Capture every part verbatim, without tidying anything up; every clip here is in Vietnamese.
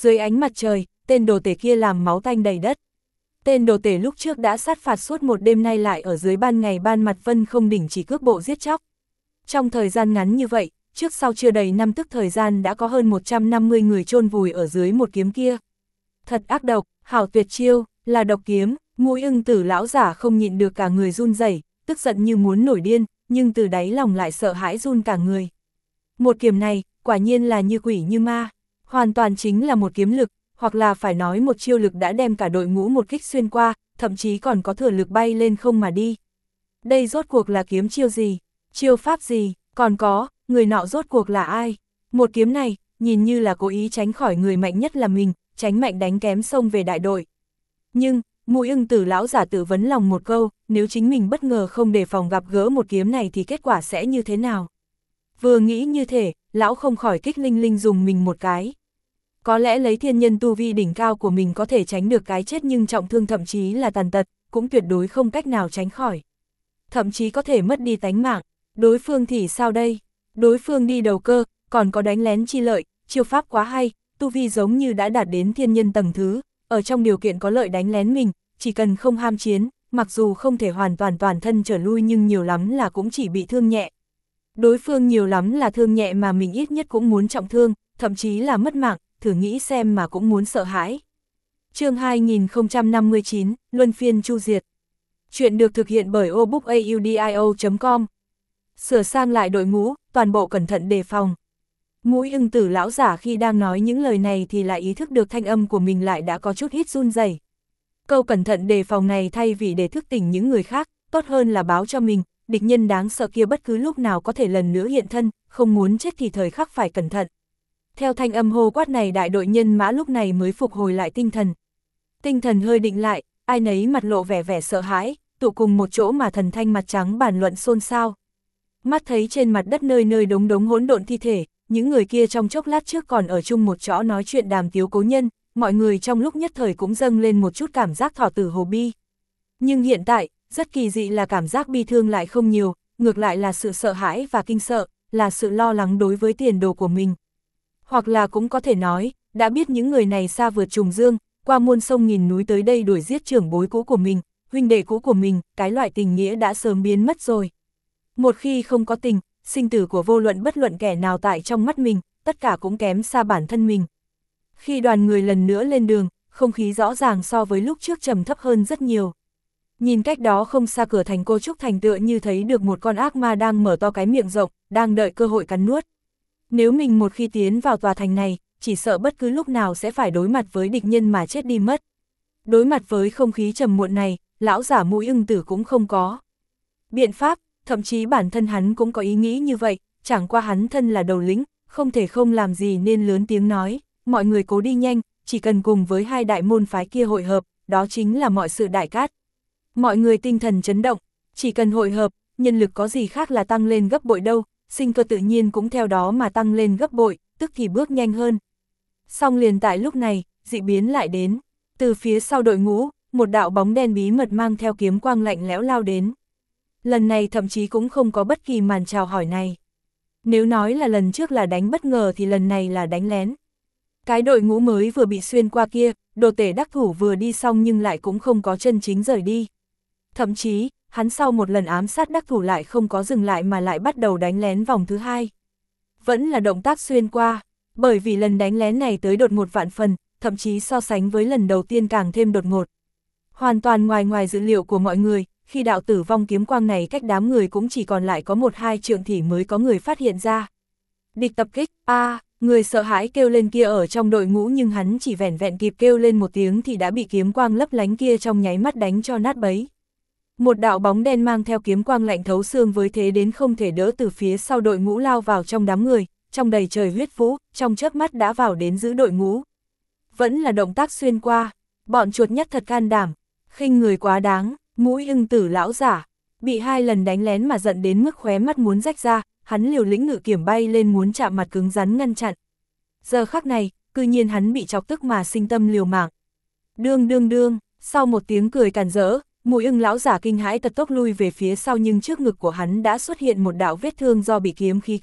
Dưới ánh mặt trời, tên đồ tể kia làm máu tanh đầy đất. Tên đồ tể lúc trước đã sát phạt suốt một đêm nay lại ở dưới ban ngày ban mặt vân không đỉnh chỉ cước bộ giết chóc. Trong thời gian ngắn như vậy, trước sau chưa đầy năm tức thời gian đã có hơn một trăm năm mươi người chôn vùi ở dưới một kiếm kia. Thật ác độc, hảo tuyệt chiêu, là độc kiếm. Mũi ưng tử lão giả không nhịn được cả người run rẩy, tức giận như muốn nổi điên, nhưng từ đáy lòng lại sợ hãi run cả người. Một kiếm này, quả nhiên là như quỷ như ma, hoàn toàn chính là một kiếm lực, hoặc là phải nói một chiêu lực đã đem cả đội ngũ một kích xuyên qua, thậm chí còn có thừa lực bay lên không mà đi. Đây rốt cuộc là kiếm chiêu gì, chiêu pháp gì, còn có, người nọ rốt cuộc là ai? Một kiếm này, nhìn như là cố ý tránh khỏi người mạnh nhất là mình, tránh mạnh đánh kém xông về đại đội. Nhưng, Mũi ưng tử lão giả tự vấn lòng một câu, nếu chính mình bất ngờ không đề phòng gặp gỡ một kiếm này thì kết quả sẽ như thế nào? Vừa nghĩ như thế, lão không khỏi kích linh linh dùng mình một cái. Có lẽ lấy thiên nhân tu vi đỉnh cao của mình có thể tránh được cái chết, nhưng trọng thương thậm chí là tàn tật, cũng tuyệt đối không cách nào tránh khỏi. Thậm chí có thể mất đi tánh mạng, đối phương thì sao đây? Đối phương đi đầu cơ, còn có đánh lén chi lợi, chiêu pháp quá hay, tu vi giống như đã đạt đến thiên nhân tầng thứ. Ở trong điều kiện có lợi đánh lén mình, chỉ cần không ham chiến, mặc dù không thể hoàn toàn toàn thân trở lui nhưng nhiều lắm là cũng chỉ bị thương nhẹ. Đối phương nhiều lắm là thương nhẹ mà mình ít nhất cũng muốn trọng thương, thậm chí là mất mạng, thử nghĩ xem mà cũng muốn sợ hãi. Chương hai nghìn không trăm năm mươi chín, Luân phiên chu diệt. Chuyện được thực hiện bởi obookaudio chấm com. Sửa sang lại đội ngũ, toàn bộ cẩn thận đề phòng. Mũi ưng tử lão giả khi đang nói những lời này thì lại ý thức được thanh âm của mình lại đã có chút ít run rẩy. Câu cẩn thận đề phòng này thay vì để thức tỉnh những người khác, tốt hơn là báo cho mình, địch nhân đáng sợ kia bất cứ lúc nào có thể lần nữa hiện thân, không muốn chết thì thời khắc phải cẩn thận. Theo thanh âm hô quát này, đại đội nhân mã lúc này mới phục hồi lại tinh thần. Tinh thần hơi định lại, ai nấy mặt lộ vẻ vẻ sợ hãi, tụ cùng một chỗ mà thần thanh mặt trắng bàn luận xôn xao. Mắt thấy trên mặt đất nơi nơi đống đống hỗn độn thi thể, những người kia trong chốc lát trước còn ở chung một chỗ nói chuyện đàm tiếu cố nhân, mọi người trong lúc nhất thời cũng dâng lên một chút cảm giác thọ tử hồ bi. Nhưng hiện tại, rất kỳ dị là cảm giác bi thương lại không nhiều, ngược lại là sự sợ hãi và kinh sợ, là sự lo lắng đối với tiền đồ của mình. Hoặc là cũng có thể nói, đã biết những người này xa vượt trùng dương, qua muôn sông nghìn núi tới đây đuổi giết trưởng bối cũ của mình, huynh đệ cũ của mình, cái loại tình nghĩa đã sớm biến mất rồi. Một khi không có tình, sinh tử của vô luận bất luận kẻ nào tại trong mắt mình, tất cả cũng kém xa bản thân mình. Khi đoàn người lần nữa lên đường, không khí rõ ràng so với lúc trước trầm thấp hơn rất nhiều. Nhìn cách đó không xa cửa thành Cô Trúc Thành tựa như thấy được một con ác ma đang mở to cái miệng rộng, đang đợi cơ hội cắn nuốt. Nếu mình một khi tiến vào tòa thành này, chỉ sợ bất cứ lúc nào sẽ phải đối mặt với địch nhân mà chết đi mất. Đối mặt với không khí trầm muộn này, lão giả Mũi ưng tử cũng không có biện pháp, thậm chí bản thân hắn cũng có ý nghĩ như vậy, chẳng qua hắn thân là đầu lĩnh, không thể không làm gì nên lớn tiếng nói, mọi người cố đi nhanh, chỉ cần cùng với hai đại môn phái kia hội hợp, đó chính là mọi sự đại cát. Mọi người tinh thần chấn động, chỉ cần hội hợp, nhân lực có gì khác là tăng lên gấp bội đâu, sinh cơ tự nhiên cũng theo đó mà tăng lên gấp bội, tức thì bước nhanh hơn. Song liền tại lúc này, dị biến lại đến, từ phía sau đội ngũ, một đạo bóng đen bí mật mang theo kiếm quang lạnh lẽo lao đến. Lần này thậm chí cũng không có bất kỳ màn chào hỏi này. Nếu nói là lần trước là đánh bất ngờ thì lần này là đánh lén. Cái đội ngũ mới vừa bị xuyên qua kia, đồ tể đắc thủ vừa đi xong nhưng lại cũng không có chân chính rời đi. Thậm chí, hắn sau một lần ám sát đắc thủ lại không có dừng lại mà lại bắt đầu đánh lén vòng thứ hai. Vẫn là động tác xuyên qua, bởi vì lần đánh lén này tới đột ngột vạn phần, thậm chí so sánh với lần đầu tiên càng thêm đột ngột. Hoàn toàn ngoài ngoài dữ liệu của mọi người, khi đạo tử vong kiếm quang này cách đám người cũng chỉ còn lại có một hai trượng thì mới có người phát hiện ra. Địch tập kích, a à, người sợ hãi kêu lên kia ở trong đội ngũ nhưng hắn chỉ vẻn vẹn kịp kêu lên một tiếng thì đã bị kiếm quang lấp lánh kia trong nháy mắt đánh cho nát bấy. Một đạo bóng đen mang theo kiếm quang lạnh thấu xương với thế đến không thể đỡ từ phía sau đội ngũ lao vào trong đám người, trong đầy trời huyết vũ, trong chớp mắt đã vào đến giữ đội ngũ. Vẫn là động tác xuyên qua, bọn chuột nhất thật can đảm, khinh người quá đáng. Mũi ưng tử lão giả, bị hai lần đánh lén mà giận đến mức khóe mắt muốn rách ra, hắn liều lĩnh ngự kiểm bay lên muốn chạm mặt cứng rắn ngăn chặn. Giờ khắc này, cư nhiên hắn bị chọc tức mà sinh tâm liều mạng. Đương đương đương, sau một tiếng cười càn rỡ, mũi ưng lão giả kinh hãi tật tốc lui về phía sau nhưng trước ngực của hắn đã xuất hiện một đạo vết thương do bị kiếm khí cắt rách,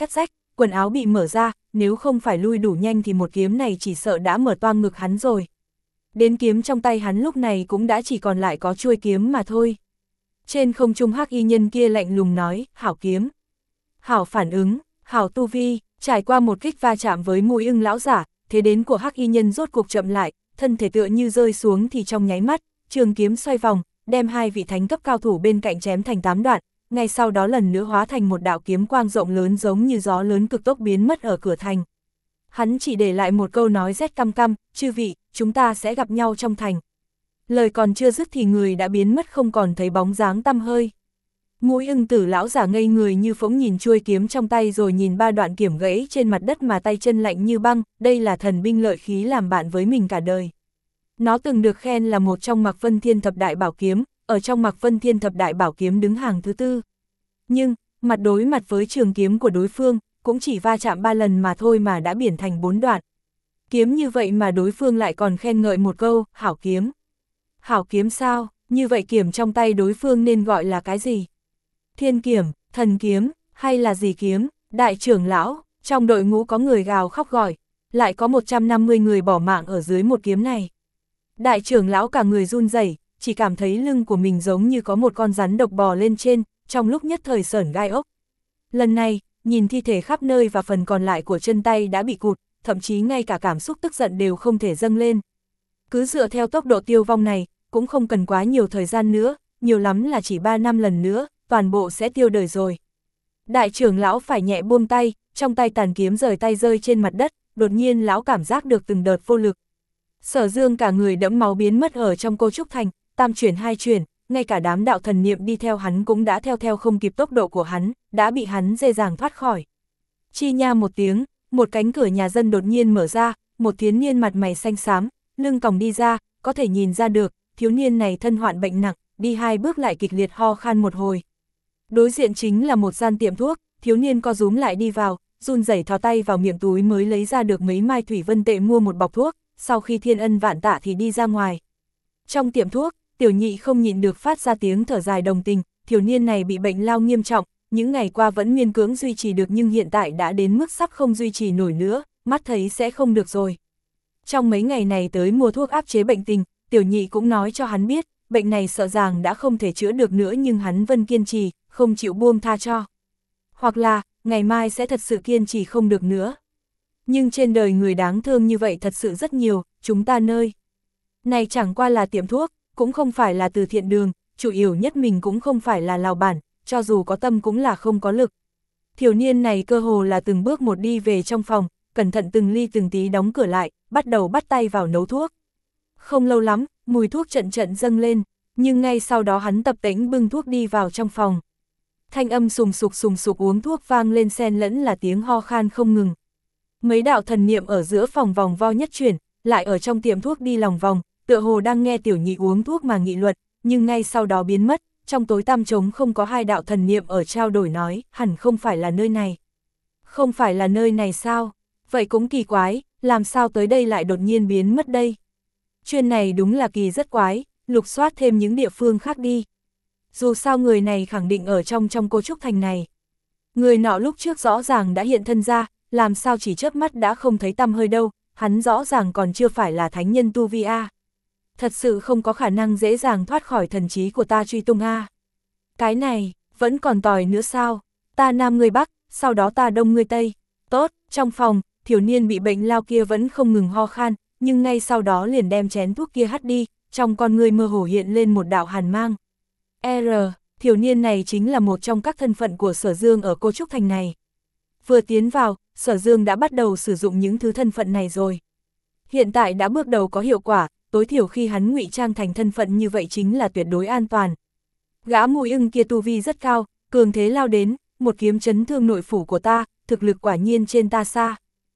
quần áo bị mở ra, nếu không phải lui đủ nhanh thì một kiếm này chỉ sợ đã mở toang ngực hắn rồi. Đến kiếm trong tay hắn lúc này cũng đã chỉ còn lại có chuôi kiếm mà thôi. Trên không trung hắc y nhân kia lạnh lùng nói, hảo kiếm, hảo phản ứng, hảo tu vi. Trải qua một kích va chạm với Mùi Ưng lão giả, thế đến của hắc y nhân rốt cuộc chậm lại, thân thể tựa như rơi xuống thì trong nháy mắt, trường kiếm xoay vòng, đem hai vị thánh cấp cao thủ bên cạnh chém thành tám đoạn, ngay sau đó lần nữa hóa thành một đạo kiếm quang rộng lớn giống như gió lớn cực tốc biến mất ở cửa thành. Hắn chỉ để lại một câu nói rét căm căm, chư vị, chúng ta sẽ gặp nhau trong thành. Lời còn chưa dứt thì người đã biến mất không còn thấy bóng dáng tăm hơi. Mũi Ưng tử lão giả ngây người như phỗng nhìn chuôi kiếm trong tay rồi nhìn ba đoạn kiếm gãy trên mặt đất mà tay chân lạnh như băng, đây là thần binh lợi khí làm bạn với mình cả đời. Nó từng được khen là một trong Mạc Vân Thiên thập đại bảo kiếm, ở trong Mạc Vân Thiên thập đại bảo kiếm đứng hàng thứ tư. Nhưng, mặt đối mặt với trường kiếm của đối phương, cũng chỉ va chạm ba lần mà thôi mà đã biển thành bốn đoạn. Kiếm như vậy mà đối phương lại còn khen ngợi một câu, hảo kiếm. Hảo kiếm sao, như vậy kiếm trong tay đối phương nên gọi là cái gì? Thiên kiếm, thần kiếm, hay là gì kiếm? Đại trưởng lão, trong đội ngũ có người gào khóc gọi, lại có một trăm năm mươi người bỏ mạng ở dưới một kiếm này. Đại trưởng lão cả người run rẩy, chỉ cảm thấy lưng của mình giống như có một con rắn độc bò lên trên, trong lúc nhất thời sởn gai ốc. Lần này, nhìn thi thể khắp nơi và phần còn lại của chân tay đã bị cụt, thậm chí ngay cả cảm xúc tức giận đều không thể dâng lên. Cứ dựa theo tốc độ tiêu vong này, cũng không cần quá nhiều thời gian nữa, nhiều lắm là chỉ ba năm lần nữa, toàn bộ sẽ tiêu đời rồi. Đại trưởng lão phải nhẹ buông tay, trong tay tàn kiếm rời tay rơi trên mặt đất, đột nhiên lão cảm giác được từng đợt vô lực. Sở Dương cả người đẫm máu biến mất ở trong Cô Trúc Thành, tam chuyển hai chuyển, ngay cả đám đạo thần niệm đi theo hắn cũng đã theo theo không kịp tốc độ của hắn, đã bị hắn dễ dàng thoát khỏi. Chi nha một tiếng, một cánh cửa nhà dân đột nhiên mở ra, một thiếu niên mặt mày xanh xám, lưng còng đi ra, có thể nhìn ra được, thiếu niên này thân hoạn bệnh nặng, đi hai bước lại kịch liệt ho khan một hồi. Đối diện chính là một gian tiệm thuốc, thiếu niên co rúm lại đi vào, run rẩy thò tay vào miệng túi mới lấy ra được mấy mai thủy vân tệ mua một bọc thuốc, sau khi thiên ân vạn tạ thì đi ra ngoài. Trong tiệm thuốc, tiểu nhị không nhịn được phát ra tiếng thở dài đồng tình, thiếu niên này bị bệnh lao nghiêm trọng, những ngày qua vẫn miên cưỡng duy trì được nhưng hiện tại đã đến mức sắp không duy trì nổi nữa, mắt thấy sẽ không được rồi. Trong mấy ngày này tới mua thuốc áp chế bệnh tình, tiểu nhị cũng nói cho hắn biết, bệnh này sợ rằng đã không thể chữa được nữa nhưng hắn vẫn kiên trì, không chịu buông tha cho. Hoặc là, ngày mai sẽ thật sự kiên trì không được nữa. Nhưng trên đời người đáng thương như vậy thật sự rất nhiều, chúng ta nơi này chẳng qua là tiệm thuốc, cũng không phải là từ thiện đường, chủ yếu nhất mình cũng không phải là lào bản, cho dù có tâm cũng là không có lực. Thiếu niên này cơ hồ là từng bước một đi về trong phòng, cẩn thận từng ly từng tí đóng cửa lại, bắt đầu bắt tay vào nấu thuốc. Không lâu lắm, mùi thuốc trận trận dâng lên, nhưng ngay sau đó hắn tập tễnh bưng thuốc đi vào trong phòng. Thanh âm sùng sục sùng sục uống thuốc vang lên xen lẫn là tiếng ho khan không ngừng. Mấy đạo thần niệm ở giữa phòng vòng vo nhất chuyển, lại ở trong tiệm thuốc đi lòng vòng, tựa hồ đang nghe tiểu nhị uống thuốc mà nghị luận, nhưng ngay sau đó biến mất, trong tối tăm trống không có hai đạo thần niệm ở trao đổi nói, hẳn không phải là nơi này. Không phải là nơi này sao? Vậy cũng kỳ quái, làm sao tới đây lại đột nhiên biến mất đây? Chuyện này đúng là kỳ rất quái, lục soát thêm những địa phương khác đi. Dù sao người này khẳng định ở trong trong Cô Trúc Thành này. Người nọ lúc trước rõ ràng đã hiện thân ra, làm sao chỉ chớp mắt đã không thấy tăm hơi đâu, hắn rõ ràng còn chưa phải là thánh nhân tu vi a. Thật sự không có khả năng dễ dàng thoát khỏi thần trí của ta truy tung a. Cái này, vẫn còn tòi nữa sao? Ta nam người bắc, sau đó ta đông người tây. Tốt, trong phòng, thiếu niên bị bệnh lao kia vẫn không ngừng ho khan, nhưng ngay sau đó liền đem chén thuốc kia hắt đi, trong con người mơ hồ hiện lên một đạo hàn mang. R, thiếu niên này chính là một trong các thân phận của Sở Dương ở Cô Trúc Thành này. Vừa tiến vào, Sở Dương đã bắt đầu sử dụng những thứ thân phận này rồi. Hiện tại đã bước đầu có hiệu quả, tối thiểu khi hắn ngụy trang thành thân phận như vậy chính là tuyệt đối an toàn. Gã Mùi Ưng kia tu vi rất cao, cường thế lao đến, một kiếm chấn thương nội phủ của ta, thực lực quả nhiên trên ta xa.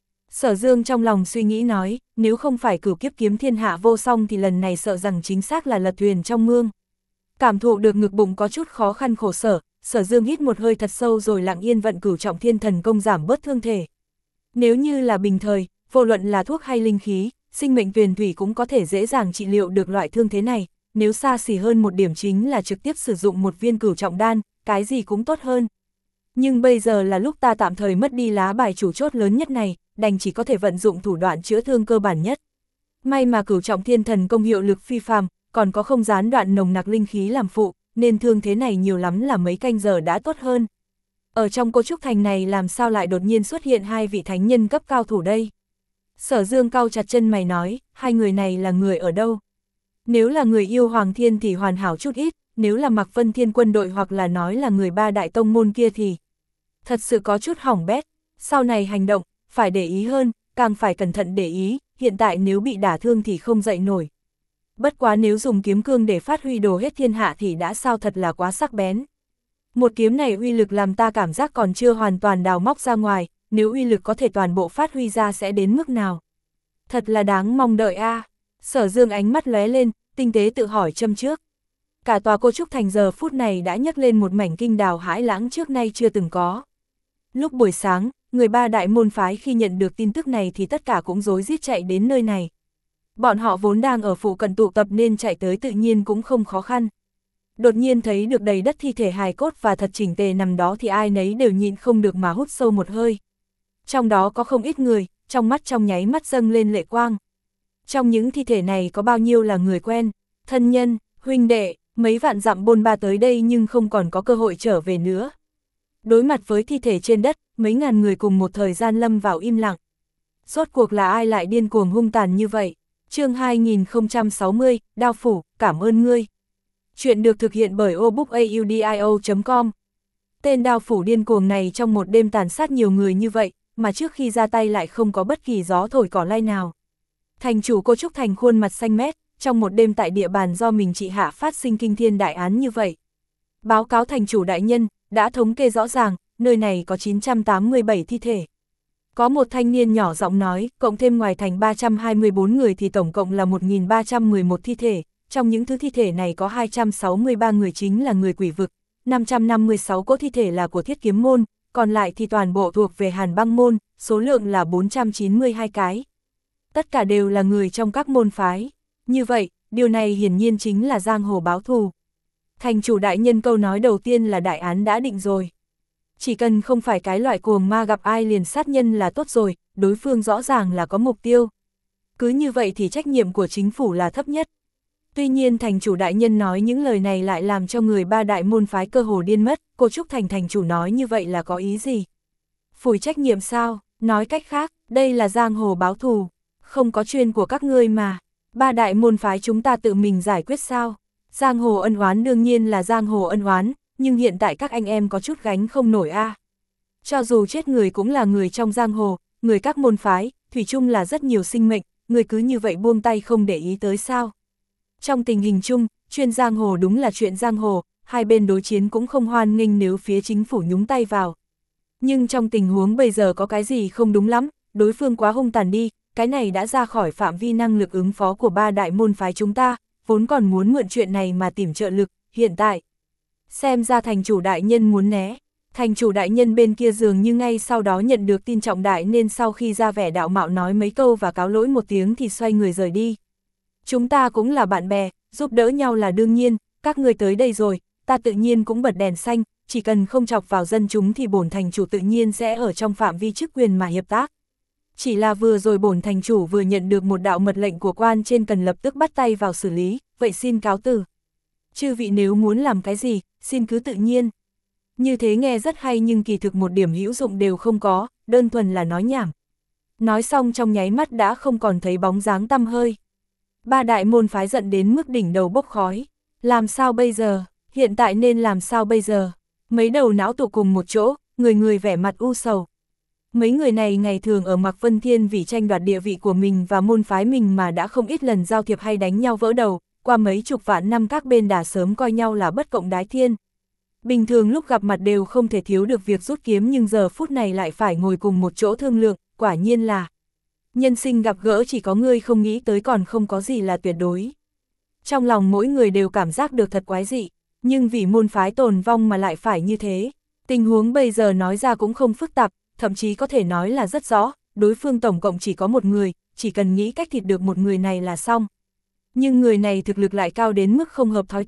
Sở Dương trong lòng suy nghĩ nói, nếu không phải cửu kiếp kiếm thiên hạ vô song thì lần này sợ rằng chính xác là lật thuyền trong mương. Cảm thụ được ngực bụng có chút khó khăn khổ sở, Sở Dương hít một hơi thật sâu rồi lặng yên vận cửu trọng thiên thần công giảm bớt thương thể. Nếu như là bình thời, vô luận là thuốc hay linh khí, sinh mệnh tuyền thủy cũng có thể dễ dàng trị liệu được loại thương thế này, nếu xa xỉ hơn một điểm chính là trực tiếp sử dụng một viên cửu trọng đan, cái gì cũng tốt hơn. Nhưng bây giờ là lúc ta tạm thời mất đi lá bài chủ chốt lớn nhất này, đành chỉ có thể vận dụng thủ đoạn chữa thương cơ bản nhất. May mà cửu trọng thiên thần công hiệu lực phi phàm, còn có không gián đoạn nồng nặc linh khí làm phụ, nên thương thế này nhiều lắm là mấy canh giờ đã tốt hơn. Ở trong Cô Trúc Thành này làm sao lại đột nhiên xuất hiện hai vị thánh nhân cấp cao thủ đây? Sở Dương cau chặt chân mày nói, hai người này là người ở đâu? Nếu là người yêu Hoàng Thiên thì hoàn hảo chút ít, nếu là Mạc Vân Thiên quân đội hoặc là nói là người ba đại tông môn kia thì thật sự có chút hỏng bét. Sau này hành động, phải để ý hơn, càng phải cẩn thận để ý, hiện tại nếu bị đả thương thì không dậy nổi. Bất quá nếu dùng kiếm cương để phát huy đồ hết thiên hạ thì đã sao, thật là quá sắc bén. Một kiếm này uy lực làm ta cảm giác còn chưa hoàn toàn đào móc ra ngoài, nếu uy lực có thể toàn bộ phát huy ra sẽ đến mức nào. Thật là đáng mong đợi a. À. Sở Dương ánh mắt lóe lên, tinh tế tự hỏi châm trước. Cả tòa Cô Trúc Thành giờ phút này đã nhấc lên một mảnh kinh đào hãi lãng trước nay chưa từng có. Lúc buổi sáng, người ba đại môn phái khi nhận được tin tức này thì tất cả cũng rối rít chạy đến nơi này. Bọn họ vốn đang ở phụ cận tụ tập nên chạy tới tự nhiên cũng không khó khăn. Đột nhiên thấy được đầy đất thi thể hài cốt và thật chỉnh tề nằm đó thì ai nấy đều nhịn không được mà hút sâu một hơi. Trong đó có không ít người, trong mắt trong nháy mắt dâng lên lệ quang. Trong những thi thể này có bao nhiêu là người quen, thân nhân, huynh đệ, mấy vạn dặm bôn ba tới đây nhưng không còn có cơ hội trở về nữa. Đối mặt với thi thể trên đất, mấy ngàn người cùng một thời gian lâm vào im lặng. Rốt cuộc là ai lại điên cuồng hung tàn như vậy? Chương hai nghìn không trăm sáu mươi, Đao Phủ, cảm ơn ngươi. Chuyện được thực hiện bởi obookaudio chấm com. Tên Đao Phủ điên cuồng này trong một đêm tàn sát nhiều người như vậy, mà trước khi ra tay lại không có bất kỳ gió thổi cỏ lay nào. Thành chủ Cô Trúc Thành khuôn mặt xanh mét, trong một đêm tại địa bàn do mình trị hạ phát sinh kinh thiên đại án như vậy. Báo cáo thành chủ đại nhân, đã thống kê rõ ràng, nơi này có chín trăm tám mươi bảy thi thể. Có một thanh niên nhỏ giọng nói, cộng thêm ngoài thành ba trăm hai mươi bốn người thì tổng cộng là một nghìn ba trăm mười một thi thể, trong những thứ thi thể này có hai trăm sáu mươi ba người chính là người quỷ vực, năm trăm năm mươi sáu cỗ thi thể là của Thiết Kiếm môn, còn lại thì toàn bộ thuộc về Hàn Băng môn, số lượng là bốn trăm chín mươi hai cái. Tất cả đều là người trong các môn phái. Như vậy, điều này hiển nhiên chính là giang hồ báo thù. Thành chủ đại nhân câu nói đầu tiên là đại án đã định rồi. Chỉ cần không phải cái loại cuồng ma gặp ai liền sát nhân là tốt rồi, đối phương rõ ràng là có mục tiêu. Cứ như vậy thì trách nhiệm của chính phủ là thấp nhất. Tuy nhiên thành chủ đại nhân nói những lời này lại làm cho người ba đại môn phái cơ hồ điên mất. Cô Trúc Thành thành chủ nói như vậy là có ý gì? Phủi trách nhiệm sao? Nói cách khác, đây là giang hồ báo thù. Không có chuyên của các ngươi mà. Ba đại môn phái chúng ta tự mình giải quyết sao? Giang hồ ân oán đương nhiên là giang hồ ân oán, nhưng hiện tại các anh em có chút gánh không nổi a. À. Cho dù chết người cũng là người trong giang hồ, người các môn phái, thủy chung là rất nhiều sinh mệnh, người cứ như vậy buông tay không để ý tới sao? Trong tình hình chung, chuyện giang hồ đúng là chuyện giang hồ, hai bên đối chiến cũng không hoan nghênh nếu phía chính phủ nhúng tay vào. Nhưng trong tình huống bây giờ có cái gì không đúng lắm, đối phương quá hung tàn đi, cái này đã ra khỏi phạm vi năng lực ứng phó của ba đại môn phái chúng ta, vốn còn muốn mượn chuyện này mà tìm trợ lực, hiện tại. Xem ra thành chủ đại nhân muốn né, thành chủ đại nhân bên kia dường như ngay sau đó nhận được tin trọng đại nên sau khi ra vẻ đạo mạo nói mấy câu và cáo lỗi một tiếng thì xoay người rời đi. Chúng ta cũng là bạn bè, giúp đỡ nhau là đương nhiên, các người tới đây rồi, ta tự nhiên cũng bật đèn xanh, chỉ cần không chọc vào dân chúng thì bổn thành chủ tự nhiên sẽ ở trong phạm vi chức quyền mà hiệp tác. Chỉ là vừa rồi bổn thành chủ vừa nhận được một đạo mật lệnh của quan trên cần lập tức bắt tay vào xử lý, vậy xin cáo từ. Chư vị nếu muốn làm cái gì, xin cứ tự nhiên. Như thế nghe rất hay nhưng kỳ thực một điểm hữu dụng đều không có, đơn thuần là nói nhảm. Nói xong trong nháy mắt đã không còn thấy bóng dáng tăm hơi. Ba đại môn phái giận đến mức đỉnh đầu bốc khói. Làm sao bây giờ? Hiện tại nên làm sao bây giờ? Mấy đầu não tụ cùng một chỗ, người người vẻ mặt u sầu. Mấy người này ngày thường ở Mạc Vân Thiên vì tranh đoạt địa vị của mình và môn phái mình mà đã không ít lần giao thiệp hay đánh nhau vỡ đầu, qua mấy chục vạn năm các bên đã sớm coi nhau là bất cộng đái thiên. Bình thường lúc gặp mặt đều không thể thiếu được việc rút kiếm nhưng giờ phút này lại phải ngồi cùng một chỗ thương lượng, quả nhiên là nhân sinh gặp gỡ chỉ có ngươi không nghĩ tới còn không có gì là tuyệt đối. Trong lòng mỗi người đều cảm giác được thật quái dị, nhưng vì môn phái tồn vong mà lại phải như thế. Tình huống bây giờ nói ra cũng không phức tạp, thậm chí có thể nói là rất rõ, đối phương tổng cộng chỉ có một người, chỉ cần nghĩ cách thịt được một người này là xong. Nhưng người này thực lực lại cao đến mức không hợp thói thường,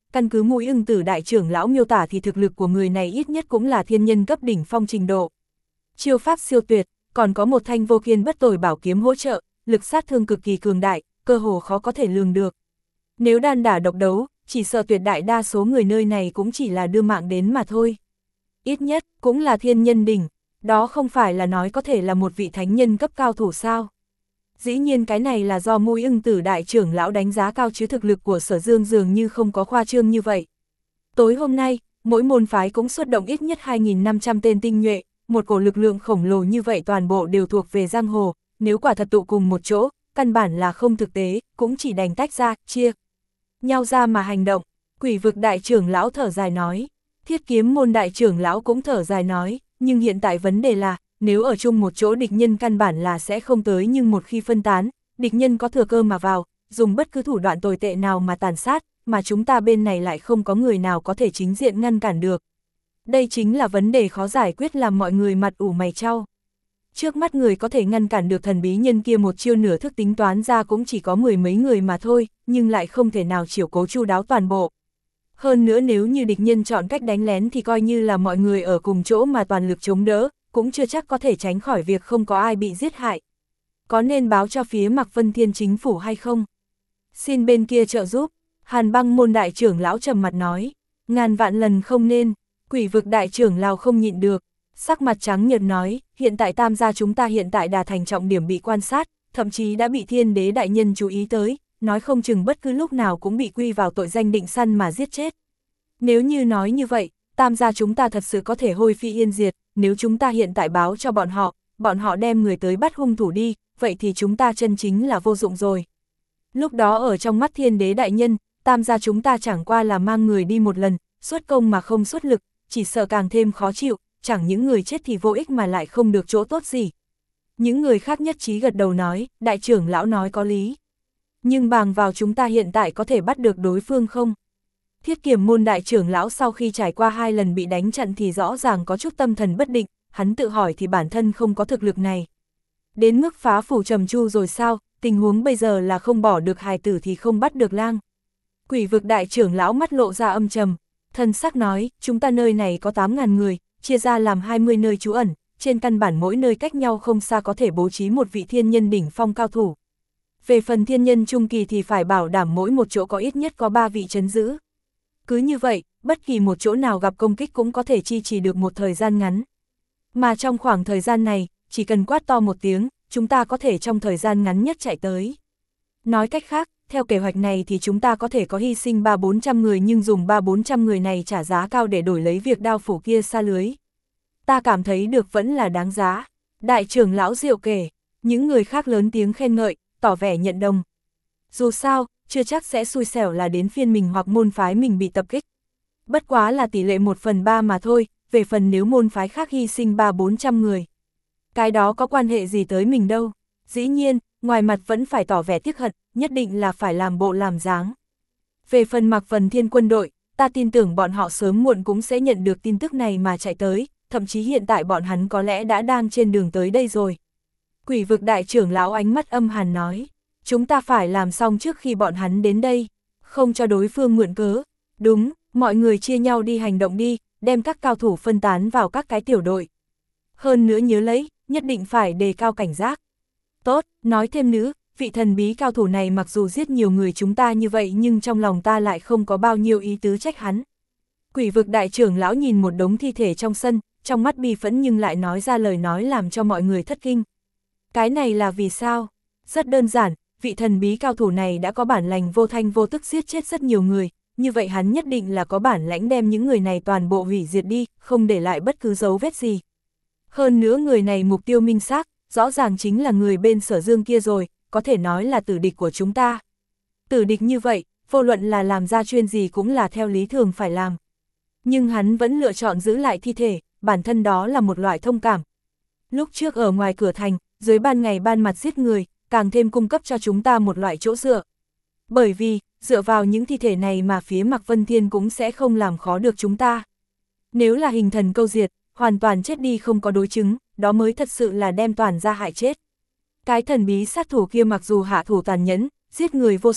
căn cứ Mũi Ưng Tử đại trưởng lão miêu tả thì thực lực của người này ít nhất cũng là thiên nhân cấp đỉnh phong trình độ. Chiêu pháp siêu tuyệt, còn có một thanh vô kiên bất tồi bảo kiếm hỗ trợ, lực sát thương cực kỳ cường đại, cơ hồ khó có thể lường được. Nếu đan đả độc đấu, chỉ sợ tuyệt đại đa số người nơi này cũng chỉ là đưa mạng đến mà thôi. Ít nhất, cũng là thiên nhân đỉnh, đó không phải là nói có thể là một vị thánh nhân cấp cao thủ sao. Dĩ nhiên cái này là do Mũi Ưng Tử đại trưởng lão đánh giá cao chứ thực lực của Sở Dương dường như không có khoa trương như vậy. Tối hôm nay, mỗi môn phái cũng xuất động ít nhất hai nghìn năm trăm tên tinh nhuệ, một cổ lực lượng khổng lồ như vậy toàn bộ đều thuộc về giang hồ, nếu quả thật tụ cùng một chỗ, căn bản là không thực tế, cũng chỉ đành tách ra, chia nhau ra mà hành động. Quỷ vực đại trưởng lão thở dài nói, Thiết Kiếm môn đại trưởng lão cũng thở dài nói, nhưng hiện tại vấn đề là, nếu ở chung một chỗ địch nhân căn bản là sẽ không tới, nhưng một khi phân tán, địch nhân có thừa cơ mà vào, dùng bất cứ thủ đoạn tồi tệ nào mà tàn sát, mà chúng ta bên này lại không có người nào có thể chính diện ngăn cản được. Đây chính là vấn đề khó giải quyết, làm mọi người mặt ủ mày chau. Trước mắt người có thể ngăn cản được thần bí nhân kia một chiêu nửa thức tính toán ra cũng chỉ có mười mấy người mà thôi, nhưng lại không thể nào chiều cố chu đáo toàn bộ. Hơn nữa nếu như địch nhân chọn cách đánh lén thì coi như là mọi người ở cùng chỗ mà toàn lực chống đỡ, cũng chưa chắc có thể tránh khỏi việc không có ai bị giết hại. Có nên báo cho phía Mạc Vân Thiên chính phủ hay không? Xin bên kia trợ giúp, Hàn Băng môn đại trưởng lão trầm mặt nói, ngàn vạn lần không nên. Quỷ vực đại trưởng lão không nhịn được, sắc mặt trắng nhợt nói, hiện tại Tam gia chúng ta hiện tại đã thành trọng điểm bị quan sát, thậm chí đã bị Thiên Đế đại nhân chú ý tới, nói không chừng bất cứ lúc nào cũng bị quy vào tội danh định săn mà giết chết. Nếu như nói như vậy, Tam gia chúng ta thật sự có thể hôi phi yên diệt, nếu chúng ta hiện tại báo cho bọn họ, bọn họ đem người tới bắt hung thủ đi, vậy thì chúng ta chân chính là vô dụng rồi. Lúc đó ở trong mắt Thiên Đế đại nhân, Tam gia chúng ta chẳng qua là mang người đi một lần, xuất công mà không xuất lực, chỉ sợ càng thêm khó chịu, chẳng những người chết thì vô ích mà lại không được chỗ tốt gì. Những người khác nhất trí gật đầu nói, đại trưởng lão nói có lý. Nhưng bằng vào chúng ta hiện tại có thể bắt được đối phương không? Thiết Kiểm môn đại trưởng lão sau khi trải qua hai lần bị đánh chặn thì rõ ràng có chút tâm thần bất định, hắn tự hỏi thì bản thân không có thực lực này. Đến mức phá phủ trầm chu rồi sao, tình huống bây giờ là không bỏ được hài tử thì không bắt được lang. Quỷ vực đại trưởng lão mắt lộ ra âm trầm, thân sắc nói, chúng ta nơi này có tám ngàn người, chia ra làm hai mươi nơi trú ẩn, trên căn bản mỗi nơi cách nhau không xa có thể bố trí một vị thiên nhân đỉnh phong cao thủ. Về phần thiên nhân trung kỳ thì phải bảo đảm mỗi một chỗ có ít nhất có ba vị trấn giữ. Cứ như vậy, bất kỳ một chỗ nào gặp công kích cũng có thể chi trì được một thời gian ngắn. Mà trong khoảng thời gian này, chỉ cần quát to một tiếng, chúng ta có thể trong thời gian ngắn nhất chạy tới. Nói cách khác, theo kế hoạch này thì chúng ta có thể có hy sinh ba bốn trăm người, nhưng dùng ba bốn trăm người này trả giá cao để đổi lấy việc đao phủ kia xa lưới. Ta cảm thấy được vẫn là đáng giá. Đại trưởng lão Diệu kể, những người khác lớn tiếng khen ngợi, tỏ vẻ nhận đồng. Dù sao, chưa chắc sẽ xui xẻo là đến phiên mình hoặc môn phái mình bị tập kích. Bất quá là tỷ lệ một phần ba mà thôi, về phần nếu môn phái khác hy sinh ba bốn trăm người. Cái đó có quan hệ gì tới mình đâu. Dĩ nhiên, ngoài mặt vẫn phải tỏ vẻ tiếc hận, nhất định là phải làm bộ làm dáng. Về phần Mạc Vân Thiên quân đội, ta tin tưởng bọn họ sớm muộn cũng sẽ nhận được tin tức này mà chạy tới, thậm chí hiện tại bọn hắn có lẽ đã đang trên đường tới đây rồi. Quỷ vực đại trưởng lão ánh mắt âm hàn nói, chúng ta phải làm xong trước khi bọn hắn đến đây, không cho đối phương mượn cớ. Đúng, mọi người chia nhau đi hành động đi, đem các cao thủ phân tán vào các cái tiểu đội. Hơn nữa nhớ lấy, nhất định phải đề cao cảnh giác. Tốt, nói thêm nữa, vị thần bí cao thủ này mặc dù giết nhiều người chúng ta như vậy nhưng trong lòng ta lại không có bao nhiêu ý tứ trách hắn. Quỷ vực đại trưởng lão nhìn một đống thi thể trong sân, trong mắt bi phẫn nhưng lại nói ra lời nói làm cho mọi người thất kinh. Cái này là vì sao? Rất đơn giản, vị thần bí cao thủ này đã có bản lành vô thanh vô tức giết chết rất nhiều người, như vậy hắn nhất định là có bản lãnh đem những người này toàn bộ hủy diệt đi, không để lại bất cứ dấu vết gì. Hơn nữa người này mục tiêu minh xác, rõ ràng chính là người bên Sở Dương kia rồi, có thể nói là tử địch của chúng ta. Tử địch như vậy, vô luận là làm ra chuyên gì cũng là theo lý thường phải làm. Nhưng hắn vẫn lựa chọn giữ lại thi thể, bản thân đó là một loại thông cảm. Lúc trước ở ngoài cửa thành, dưới ban ngày ban mặt giết người, càng thêm cung cấp cho chúng ta một loại chỗ dựa. Bởi vì, dựa vào những thi thể này mà phía Mạc Vân Thiên cũng sẽ không làm khó được chúng ta. Nếu là hình thần câu diệt, hoàn toàn chết đi không có đối chứng, đó mới thật sự là đem toàn ra hại chết. Cái thần bí sát thủ kia mặc dù hạ thủ tàn nhẫn, giết người vô số,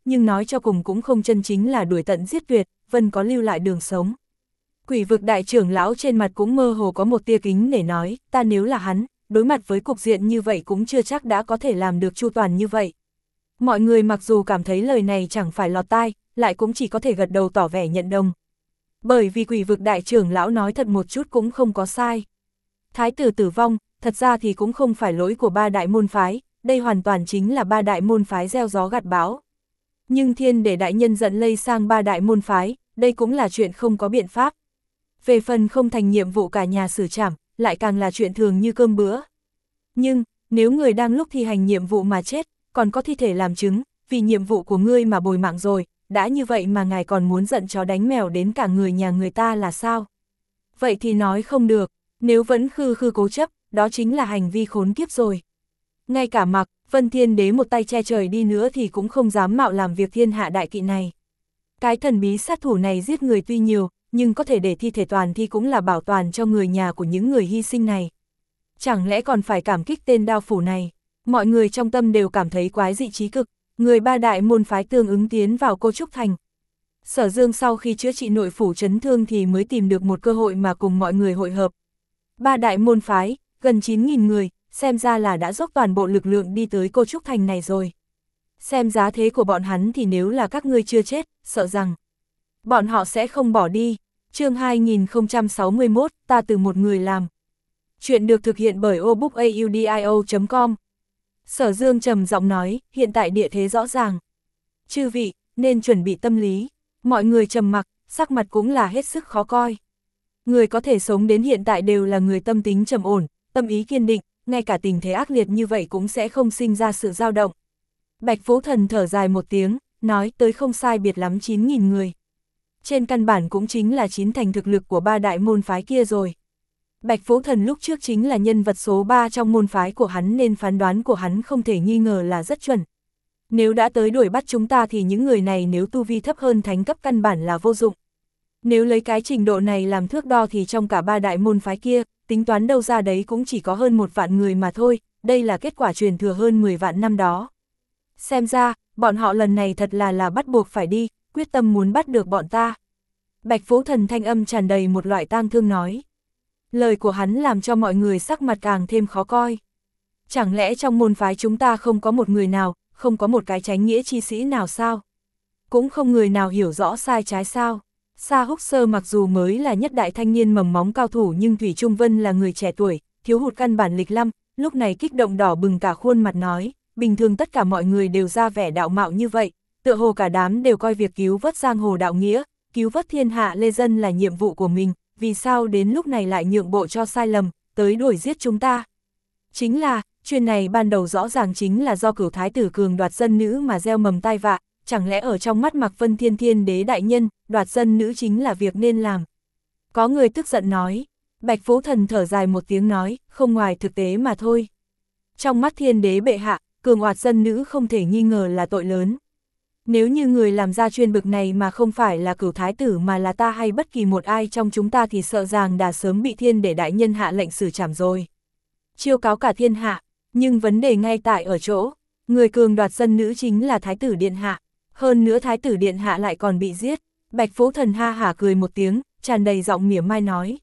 nhưng nói cho cùng cũng không chân chính là đuổi tận giết tuyệt, vẫn có lưu lại đường sống. Quỷ vực đại trưởng lão trên mặt cũng mơ hồ có một tia kính để nói, ta nếu là hắn, đối mặt với cục diện như vậy cũng chưa chắc đã có thể làm được chu toàn như vậy. Mọi người mặc dù cảm thấy lời này chẳng phải lọt tai, lại cũng chỉ có thể gật đầu tỏ vẻ nhận đồng. Bởi vì quỷ vực đại trưởng lão nói thật một chút cũng không có sai. Thái tử tử vong, thật ra thì cũng không phải lỗi của ba đại môn phái, đây hoàn toàn chính là ba đại môn phái gieo gió gặt bão. Nhưng thiên để đại nhân giận lây sang ba đại môn phái, đây cũng là chuyện không có biện pháp. Về phần không thành nhiệm vụ cả nhà xử trảm, lại càng là chuyện thường như cơm bữa. Nhưng, nếu người đang lúc thi hành nhiệm vụ mà chết, còn có thi thể làm chứng, vì nhiệm vụ của ngươi mà bồi mạng rồi, đã như vậy mà ngài còn muốn giận chó đánh mèo đến cả người nhà người ta là sao? Vậy thì nói không được, nếu vẫn khư khư cố chấp, đó chính là hành vi khốn kiếp rồi. Ngay cả Mạc Vân Thiên Đế một tay che trời đi nữa thì cũng không dám mạo làm việc thiên hạ đại kỵ này. Cái thần bí sát thủ này giết người tuy nhiều, nhưng có thể để thi thể toàn thi cũng là bảo toàn cho người nhà của những người hy sinh này. Chẳng lẽ còn phải cảm kích tên đao phủ này? Mọi người trong tâm đều cảm thấy quái dị trí cực, người ba đại môn phái tương ứng tiến vào Cô Trúc Thành. Sở Dương sau khi chữa trị nội phủ chấn thương thì mới tìm được một cơ hội mà cùng mọi người hội hợp. Ba đại môn phái, gần chín nghìn người, xem ra là đã dốc toàn bộ lực lượng đi tới Cô Trúc Thành này rồi. Xem giá thế của bọn hắn thì nếu là các ngươi chưa chết, sợ rằng bọn họ sẽ không bỏ đi. Chương hai nghìn không trăm sáu mươi mốt, ta từ một người làm. Chuyện được thực hiện bởi obookaudio chấm com. Sở Dương trầm giọng nói, hiện tại địa thế rõ ràng. Chư vị, nên chuẩn bị tâm lý. Mọi người trầm mặc, sắc mặt cũng là hết sức khó coi. Người có thể sống đến hiện tại đều là người tâm tính trầm ổn, tâm ý kiên định, ngay cả tình thế ác liệt như vậy cũng sẽ không sinh ra sự dao động. Bạch Phú Thần thở dài một tiếng, nói tới không sai biệt lắm chín nghìn người. Trên căn bản cũng chính là chín thành thực lực của ba đại môn phái kia rồi. Bạch Phú Thần lúc trước chính là nhân vật số ba trong môn phái của hắn nên phán đoán của hắn không thể nghi ngờ là rất chuẩn. Nếu đã tới đuổi bắt chúng ta thì những người này nếu tu vi thấp hơn thánh cấp căn bản là vô dụng. Nếu lấy cái trình độ này làm thước đo thì trong cả ba đại môn phái kia, tính toán đâu ra đấy cũng chỉ có hơn một vạn người mà thôi, đây là kết quả truyền thừa hơn mười vạn năm đó. Xem ra, bọn họ lần này thật là là bắt buộc phải đi, quyết tâm muốn bắt được bọn ta. Bạch Phú Thần thanh âm tràn đầy một loại tang thương nói. Lời của hắn làm cho mọi người sắc mặt càng thêm khó coi. Chẳng lẽ trong môn phái chúng ta không có một người nào, không có một cái chánh nghĩa chi sĩ nào sao? Cũng không người nào hiểu rõ sai trái sao? Sa Húc Sơ mặc dù mới là nhất đại thanh niên mầm móng cao thủ nhưng Thủy Trung Vân là người trẻ tuổi, thiếu hụt căn bản lịch lâm, lúc này kích động đỏ bừng cả khuôn mặt nói, bình thường tất cả mọi người đều ra vẻ đạo mạo như vậy, tựa hồ cả đám đều coi việc cứu vớt giang hồ đạo nghĩa, cứu vớt thiên hạ lê dân là nhiệm vụ của mình, vì sao đến lúc này lại nhượng bộ cho sai lầm, tới đuổi giết chúng ta? Chính là, chuyện này ban đầu rõ ràng chính là do Cửu Thái tử cường đoạt dân nữ mà gieo mầm tai vạ, chẳng lẽ ở trong mắt Mạc Vân Thiên Thiên Đế đại nhân, đoạt dân nữ chính là việc nên làm? Có người tức giận nói. Bạch Phú Thần thở dài một tiếng nói, không ngoài thực tế mà thôi. Trong mắt Thiên Đế bệ hạ, cường đoạt dân nữ không thể nghi ngờ là tội lớn. Nếu như người làm ra chuyên bực này mà không phải là Cửu Thái tử mà là ta hay bất kỳ một ai trong chúng ta thì sợ rằng đã sớm bị Thiên Đế đại nhân hạ lệnh xử trảm rồi. Chiêu cáo cả thiên hạ, nhưng vấn đề ngay tại ở chỗ, người cường đoạt dân nữ chính là Thái tử Điện Hạ. Hơn nữa Thái tử Điện Hạ lại còn bị giết. Bạch Phú Thần ha hả cười một tiếng, tràn đầy giọng mỉa mai nói.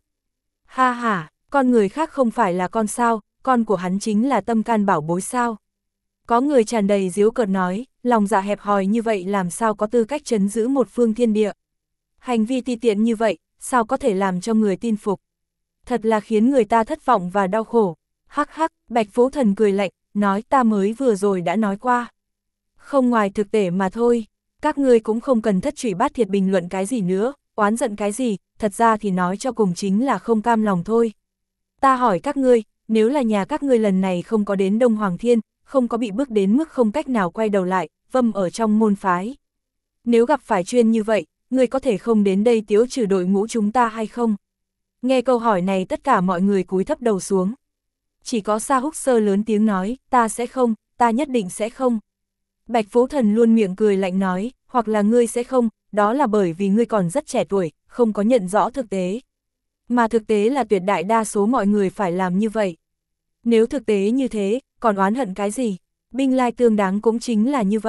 Ha hả, con người khác không phải là con sao, con của hắn chính là tâm can bảo bối sao. Có người tràn đầy giễu cợt nói, lòng dạ hẹp hòi như vậy làm sao có tư cách trấn giữ một phương thiên địa. Hành vi ti tiện như vậy, sao có thể làm cho người tin phục. Thật là khiến người ta thất vọng và đau khổ. Hắc hắc, Bạch Phú Thần cười lạnh, nói ta mới vừa rồi đã nói qua. Không ngoài thực tế mà thôi, các ngươi cũng không cần thất trụy bát thiệt bình luận cái gì nữa, oán giận cái gì, thật ra thì nói cho cùng chính là không cam lòng thôi. Ta hỏi các ngươi, nếu là nhà các ngươi lần này không có đến Đông Hoàng Thiên, không có bị bước đến mức không cách nào quay đầu lại, vâm ở trong môn phái. Nếu gặp phải chuyên như vậy, ngươi có thể không đến đây tiếu trừ đội ngũ chúng ta hay không? Nghe câu hỏi này tất cả mọi người cúi thấp đầu xuống. Chỉ có Sa Húc Sơ lớn tiếng nói, ta sẽ không, ta nhất định sẽ không. Bạch Phú Thần luôn miệng cười lạnh nói, hoặc là ngươi sẽ không, đó là bởi vì ngươi còn rất trẻ tuổi, không có nhận rõ thực tế. Mà thực tế là tuyệt đại đa số mọi người phải làm như vậy. Nếu thực tế như thế, còn oán hận cái gì? Binh lai tương đáng cũng chính là như vậy.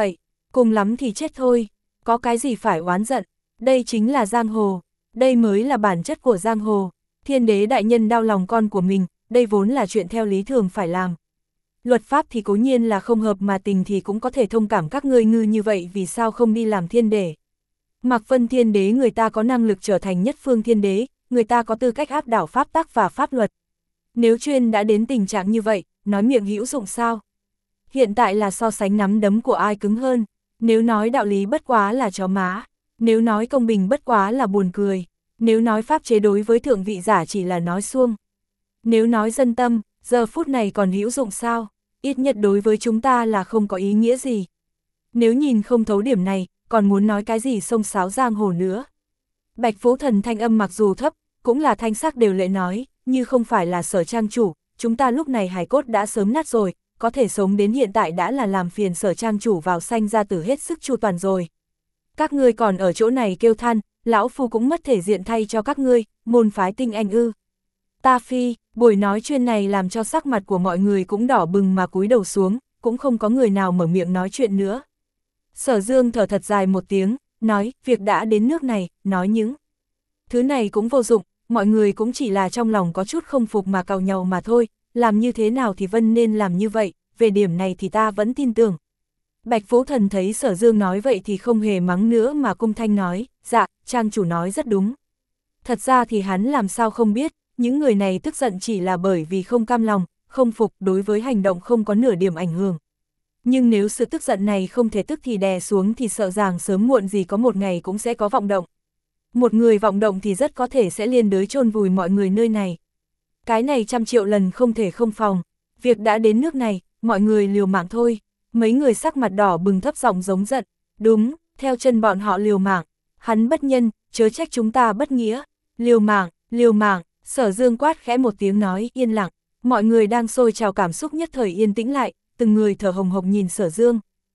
cùng lắm thì chết thôi, có cái gì phải oán giận, đây chính là giang hồ, đây mới là bản chất của giang hồ, thiên đế đại nhân đau lòng con của mình, đây vốn là chuyện theo lý thường phải làm. Luật pháp thì cố nhiên là không hợp mà tình thì cũng có thể thông cảm các ngươi ngư như vậy vì sao không đi làm thiên đế. Mạc Vân thiên đế người ta có năng lực trở thành nhất phương thiên đế, người ta có tư cách áp đảo pháp tắc và pháp luật. Nếu chuyên đã đến tình trạng như vậy, nói miệng hữu dụng sao? Hiện tại là so sánh nắm đấm của ai cứng hơn, nếu nói đạo lý bất quá là chó má, nếu nói công bình bất quá là buồn cười, nếu nói pháp chế đối với thượng vị giả chỉ là nói suông. Nếu nói dân tâm, giờ phút này còn hữu dụng sao? Ít nhất đối với chúng ta là không có ý nghĩa gì. Nếu nhìn không thấu điểm này, còn muốn nói cái gì xông xáo giang hồ nữa. Bạch Vũ Thần thanh âm mặc dù thấp, cũng là thanh sắc đều lệ nói, như không phải là Sở trang chủ, chúng ta lúc này hài cốt đã sớm nát rồi, có thể sống đến hiện tại đã là làm phiền Sở trang chủ vào sanh ra tử hết sức chu toàn rồi. Các ngươi còn ở chỗ này kêu than, lão phu cũng mất thể diện thay cho các ngươi, môn phái tinh anh ư. Ta phi, buổi nói chuyện này làm cho sắc mặt của mọi người cũng đỏ bừng mà cúi đầu xuống, cũng không có người nào mở miệng nói chuyện nữa. Sở Dương thở thật dài một tiếng, nói, việc đã đến nước này, nói những thứ này cũng vô dụng, mọi người cũng chỉ là trong lòng có chút không phục mà càu nhau mà thôi, làm như thế nào thì Vân nên làm như vậy, về điểm này thì ta vẫn tin tưởng. Bạch Vũ Thần thấy Sở Dương nói vậy thì không hề mắng nữa mà cung thanh nói, dạ, trang chủ nói rất đúng. Thật ra thì hắn làm sao không biết, những người này tức giận chỉ là bởi vì không cam lòng, không phục đối với hành động không có nửa điểm ảnh hưởng. Nhưng nếu sự tức giận này không thể tức thì đè xuống thì sợ rằng sớm muộn gì có một ngày cũng sẽ có vọng động. Một người vọng động thì rất có thể sẽ liên đới chôn vùi mọi người nơi này. Cái này trăm triệu lần không thể không phòng. Việc đã đến nước này, mọi người liều mạng thôi. Mấy người sắc mặt đỏ bừng thấp giọng giống giận. Đúng, theo chân bọn họ liều mạng. Hắn bất nhân, chớ trách chúng ta bất nghĩa. Liều mạng, liều mạng, Sở Dương quát khẽ một tiếng nói yên lặng. Mọi người đang sôi trào cảm xúc nhất thời yên tĩnh lại, từng người thở hồng hộc nhìn Sở Dương.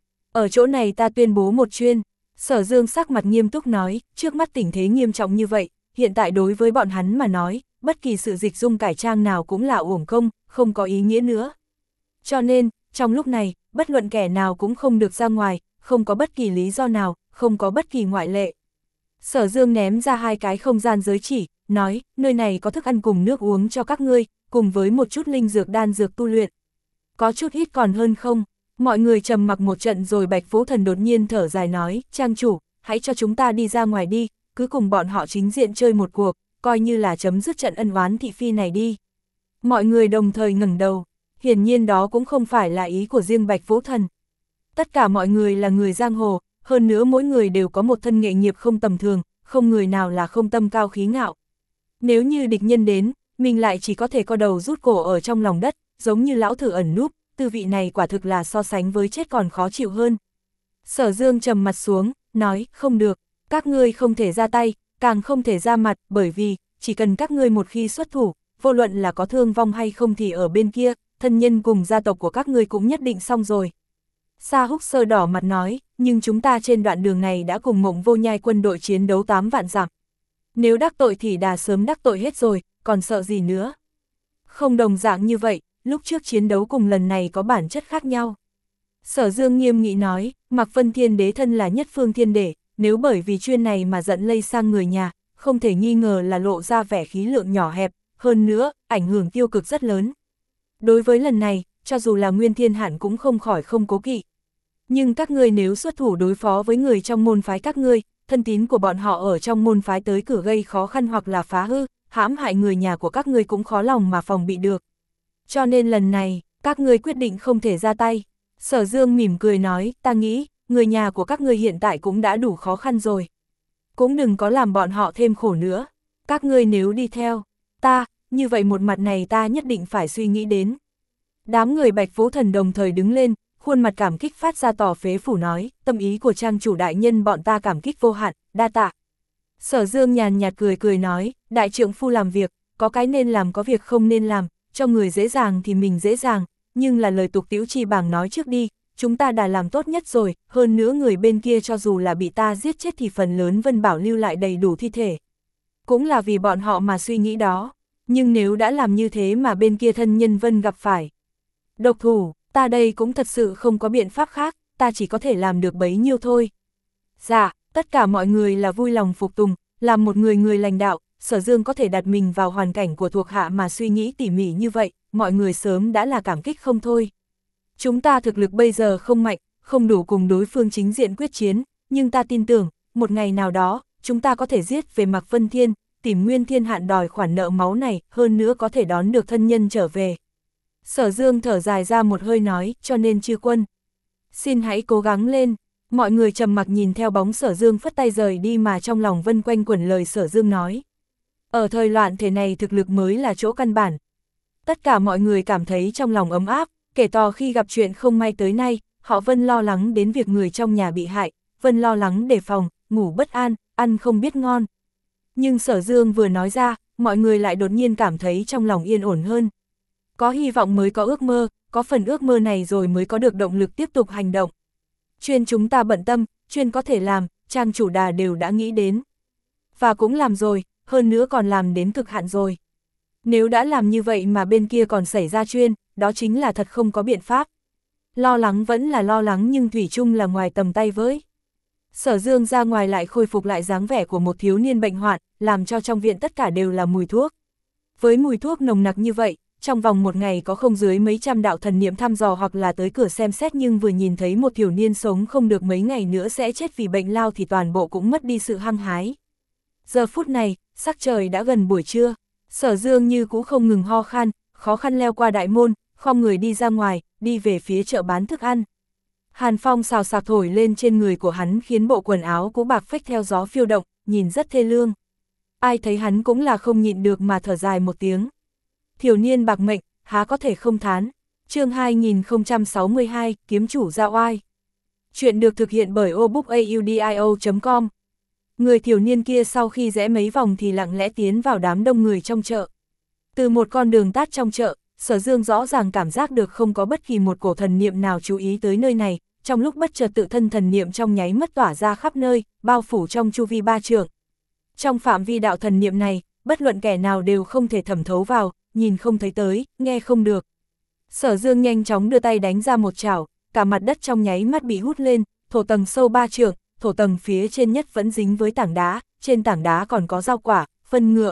Ở chỗ này ta tuyên bố một chuyên. Sở Dương sắc mặt nghiêm túc nói, trước mắt tình thế nghiêm trọng như vậy, hiện tại đối với bọn hắn mà nói, bất kỳ sự dịch dung cải trang nào cũng là uổng công, không có ý nghĩa nữa. Cho nên, trong lúc này, bất luận kẻ nào cũng không được ra ngoài, không có bất kỳ lý do nào, không có bất kỳ ngoại lệ. Sở Dương ném ra hai cái không gian giới chỉ, nói, nơi này có thức ăn cùng nước uống cho các ngươi, cùng với một chút linh dược đan dược tu luyện. Có chút ít còn hơn không? Mọi người trầm mặc một trận rồi Bạch Vũ Thần đột nhiên thở dài nói, trang chủ, hãy cho chúng ta đi ra ngoài đi, cứ cùng bọn họ chính diện chơi một cuộc, coi như là chấm dứt trận ân oán thị phi này đi. Mọi người đồng thời ngẩng đầu, hiển nhiên đó cũng không phải là ý của riêng Bạch Vũ Thần. Tất cả mọi người là người giang hồ, hơn nữa mỗi người đều có một thân nghệ nghiệp không tầm thường, không người nào là không tâm cao khí ngạo. Nếu như địch nhân đến, mình lại chỉ có thể co đầu rút cổ ở trong lòng đất, giống như lão thử ẩn núp, tư vị này quả thực là so sánh với chết còn khó chịu hơn. Sở Dương trầm mặt xuống, nói, không được, các ngươi không thể ra tay, càng không thể ra mặt, bởi vì, chỉ cần các ngươi một khi xuất thủ, vô luận là có thương vong hay không thì ở bên kia, thân nhân cùng gia tộc của các ngươi cũng nhất định xong rồi. Sa Húc Sơ đỏ mặt nói, nhưng chúng ta trên đoạn đường này đã cùng Mộng Vô Nhai quân đội chiến đấu tám vạn dặm. Nếu đắc tội thì đã sớm đắc tội hết rồi, còn sợ gì nữa. Không đồng dạng như vậy, lúc trước chiến đấu cùng lần này có bản chất khác nhau. Sở Dương nghiêm nghị nói, Mạc Vân Thiên Đế thân là nhất phương thiên đế, nếu bởi vì chuyên này mà giận lây sang người nhà, không thể nghi ngờ là lộ ra vẻ khí lượng nhỏ hẹp, hơn nữa, ảnh hưởng tiêu cực rất lớn. Đối với lần này, cho dù là Nguyên Thiên Hẳn cũng không khỏi không cố kỵ. Nhưng các ngươi nếu xuất thủ đối phó với người trong môn phái các ngươi, thân tín của bọn họ ở trong môn phái tới cửa gây khó khăn hoặc là phá hư, hãm hại người nhà của các ngươi cũng khó lòng mà phòng bị được. Cho nên lần này, các ngươi quyết định không thể ra tay. Sở Dương mỉm cười nói, ta nghĩ, người nhà của các ngươi hiện tại cũng đã đủ khó khăn rồi. Cũng đừng có làm bọn họ thêm khổ nữa. Các ngươi nếu đi theo ta, như vậy một mặt này ta nhất định phải suy nghĩ đến. Đám người Bạch Vũ Thần đồng thời đứng lên, khuôn mặt cảm kích phát ra tỏ phế phủ nói, tâm ý của trang chủ đại nhân bọn ta cảm kích vô hạn, đa tạ. Sở Dương nhàn nhạt cười cười nói, đại trượng phu làm việc, có cái nên làm có việc không nên làm, cho người dễ dàng thì mình dễ dàng, nhưng là lời tục tĩu chi bảng nói trước đi, chúng ta đã làm tốt nhất rồi, hơn nữa người bên kia cho dù là bị ta giết chết thì phần lớn Vân Bảo lưu lại đầy đủ thi thể. Cũng là vì bọn họ mà suy nghĩ đó, nhưng nếu đã làm như thế mà bên kia thân nhân Vân gặp phải độc thủ, ta đây cũng thật sự không có biện pháp khác, ta chỉ có thể làm được bấy nhiêu thôi. Dạ, tất cả mọi người là vui lòng phục tùng, làm một người người lãnh đạo, Sở Dương có thể đặt mình vào hoàn cảnh của thuộc hạ mà suy nghĩ tỉ mỉ như vậy, mọi người sớm đã là cảm kích không thôi. Chúng ta thực lực bây giờ không mạnh, không đủ cùng đối phương chính diện quyết chiến, nhưng ta tin tưởng, một ngày nào đó, chúng ta có thể giết về Mạc Vân Thiên, tìm Nguyên Thiên Hạn đòi khoản nợ máu này, hơn nữa có thể đón được thân nhân trở về. Sở Dương thở dài ra một hơi nói, cho nên chư quân, xin hãy cố gắng lên. Mọi người trầm mặc nhìn theo bóng Sở Dương phất tay rời đi mà trong lòng vân quanh quẩn lời Sở Dương nói. Ở thời loạn thế này thực lực mới là chỗ căn bản. Tất cả mọi người cảm thấy trong lòng ấm áp, kể tò khi gặp chuyện không may tới nay, họ Vân lo lắng đến việc người trong nhà bị hại, Vân lo lắng đề phòng, ngủ bất an, ăn không biết ngon. Nhưng Sở Dương vừa nói ra, mọi người lại đột nhiên cảm thấy trong lòng yên ổn hơn. Có hy vọng mới có ước mơ, có phần ước mơ này rồi mới có được động lực tiếp tục hành động. Chuyên chúng ta bận tâm, chuyên có thể làm, trang chủ đà đều đã nghĩ đến. Và cũng làm rồi, hơn nữa còn làm đến cực hạn rồi. Nếu đã làm như vậy mà bên kia còn xảy ra chuyên, đó chính là thật không có biện pháp. Lo lắng vẫn là lo lắng nhưng thủy chung là ngoài tầm tay với. Sở Dương ra ngoài lại khôi phục lại dáng vẻ của một thiếu niên bệnh hoạn, làm cho trong viện tất cả đều là mùi thuốc. Với mùi thuốc nồng nặc như vậy, trong vòng một ngày có không dưới mấy trăm đạo thần niệm thăm dò hoặc là tới cửa xem xét, nhưng vừa nhìn thấy một thiếu niên sống không được mấy ngày nữa sẽ chết vì bệnh lao thì toàn bộ cũng mất đi sự hăng hái. Giờ phút này, sắc trời đã gần buổi trưa, Sở Dương như cũ không ngừng ho khan, khó khăn leo qua đại môn, khom người đi ra ngoài, đi về phía chợ bán thức ăn. Hàn phong xào xạc thổi lên trên người của hắn khiến bộ quần áo cũ bạc phách theo gió phiêu động, nhìn rất thê lương. Ai thấy hắn cũng là không nhịn được mà thở dài một tiếng. Thiểu niên bạc mệnh, há có thể không thán. Chương hai nghìn không trăm sáu mươi hai, kiếm chủ ra oai. Chuyện được thực hiện bởi obookaudio chấm com. Người thiểu niên kia sau khi rẽ mấy vòng thì lặng lẽ tiến vào đám đông người trong chợ. Từ một con đường tắt trong chợ, Sở Dương rõ ràng cảm giác được không có bất kỳ một cổ thần niệm nào chú ý tới nơi này, trong lúc bất chợt tự thân thần niệm trong nháy mắt tỏa ra khắp nơi, bao phủ trong chu vi ba trượng. Trong phạm vi đạo thần niệm này, bất luận kẻ nào đều không thể thẩm thấu vào, nhìn không thấy tới, nghe không được. Sở Dương nhanh chóng đưa tay đánh ra một chảo, cả mặt đất trong nháy mắt bị hút lên, thổ tầng sâu ba trượng, thổ tầng phía trên nhất vẫn dính với tảng đá, trên tảng đá còn có rau quả, phân ngựa.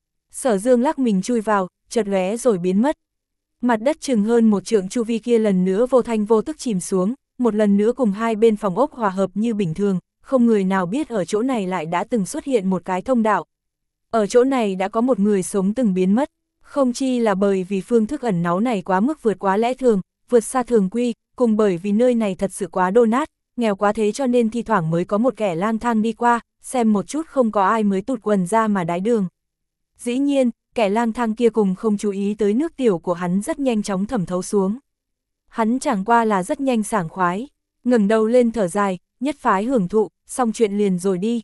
Sở Dương lắc mình chui vào, chợt lóe rồi biến mất. Mặt đất chừng hơn một trượng chu vi kia lần nữa vô thanh vô tức chìm xuống, một lần nữa cùng hai bên phòng ốc hòa hợp như bình thường, không người nào biết ở chỗ này lại đã từng xuất hiện một cái thông đạo. Ở chỗ này đã có một người sống từng biến mất, không chi là bởi vì phương thức ẩn náu này quá mức vượt quá lẽ thường, vượt xa thường quy, cùng bởi vì nơi này thật sự quá đô nát, nghèo quá thế cho nên thi thoảng mới có một kẻ lang thang đi qua, xem một chút không có ai mới tụt quần ra mà đái đường. Dĩ nhiên, kẻ lang thang kia cùng không chú ý tới nước tiểu của hắn rất nhanh chóng thẩm thấu xuống. Hắn chẳng qua là rất nhanh sảng khoái, ngẩng đầu lên thở dài, nhất phái hưởng thụ, xong chuyện liền rồi đi.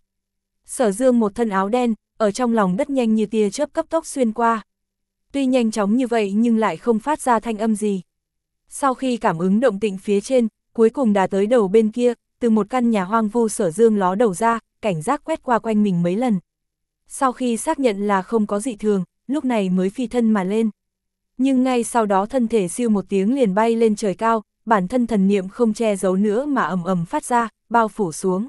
Sở Dương một thân áo đen, ở trong lòng đất nhanh như tia chớp cấp tốc xuyên qua. Tuy nhanh chóng như vậy nhưng lại không phát ra thanh âm gì. Sau khi cảm ứng động tĩnh phía trên, cuối cùng đã tới đầu bên kia, từ một căn nhà hoang vu Sở Dương ló đầu ra, cảnh giác quét qua quanh mình mấy lần. Sau khi xác nhận là không có dị thường, lúc này mới phi thân mà lên. Nhưng ngay sau đó thân thể siêu một tiếng liền bay lên trời cao, bản thân thần niệm không che giấu nữa mà ầm ầm phát ra, bao phủ xuống.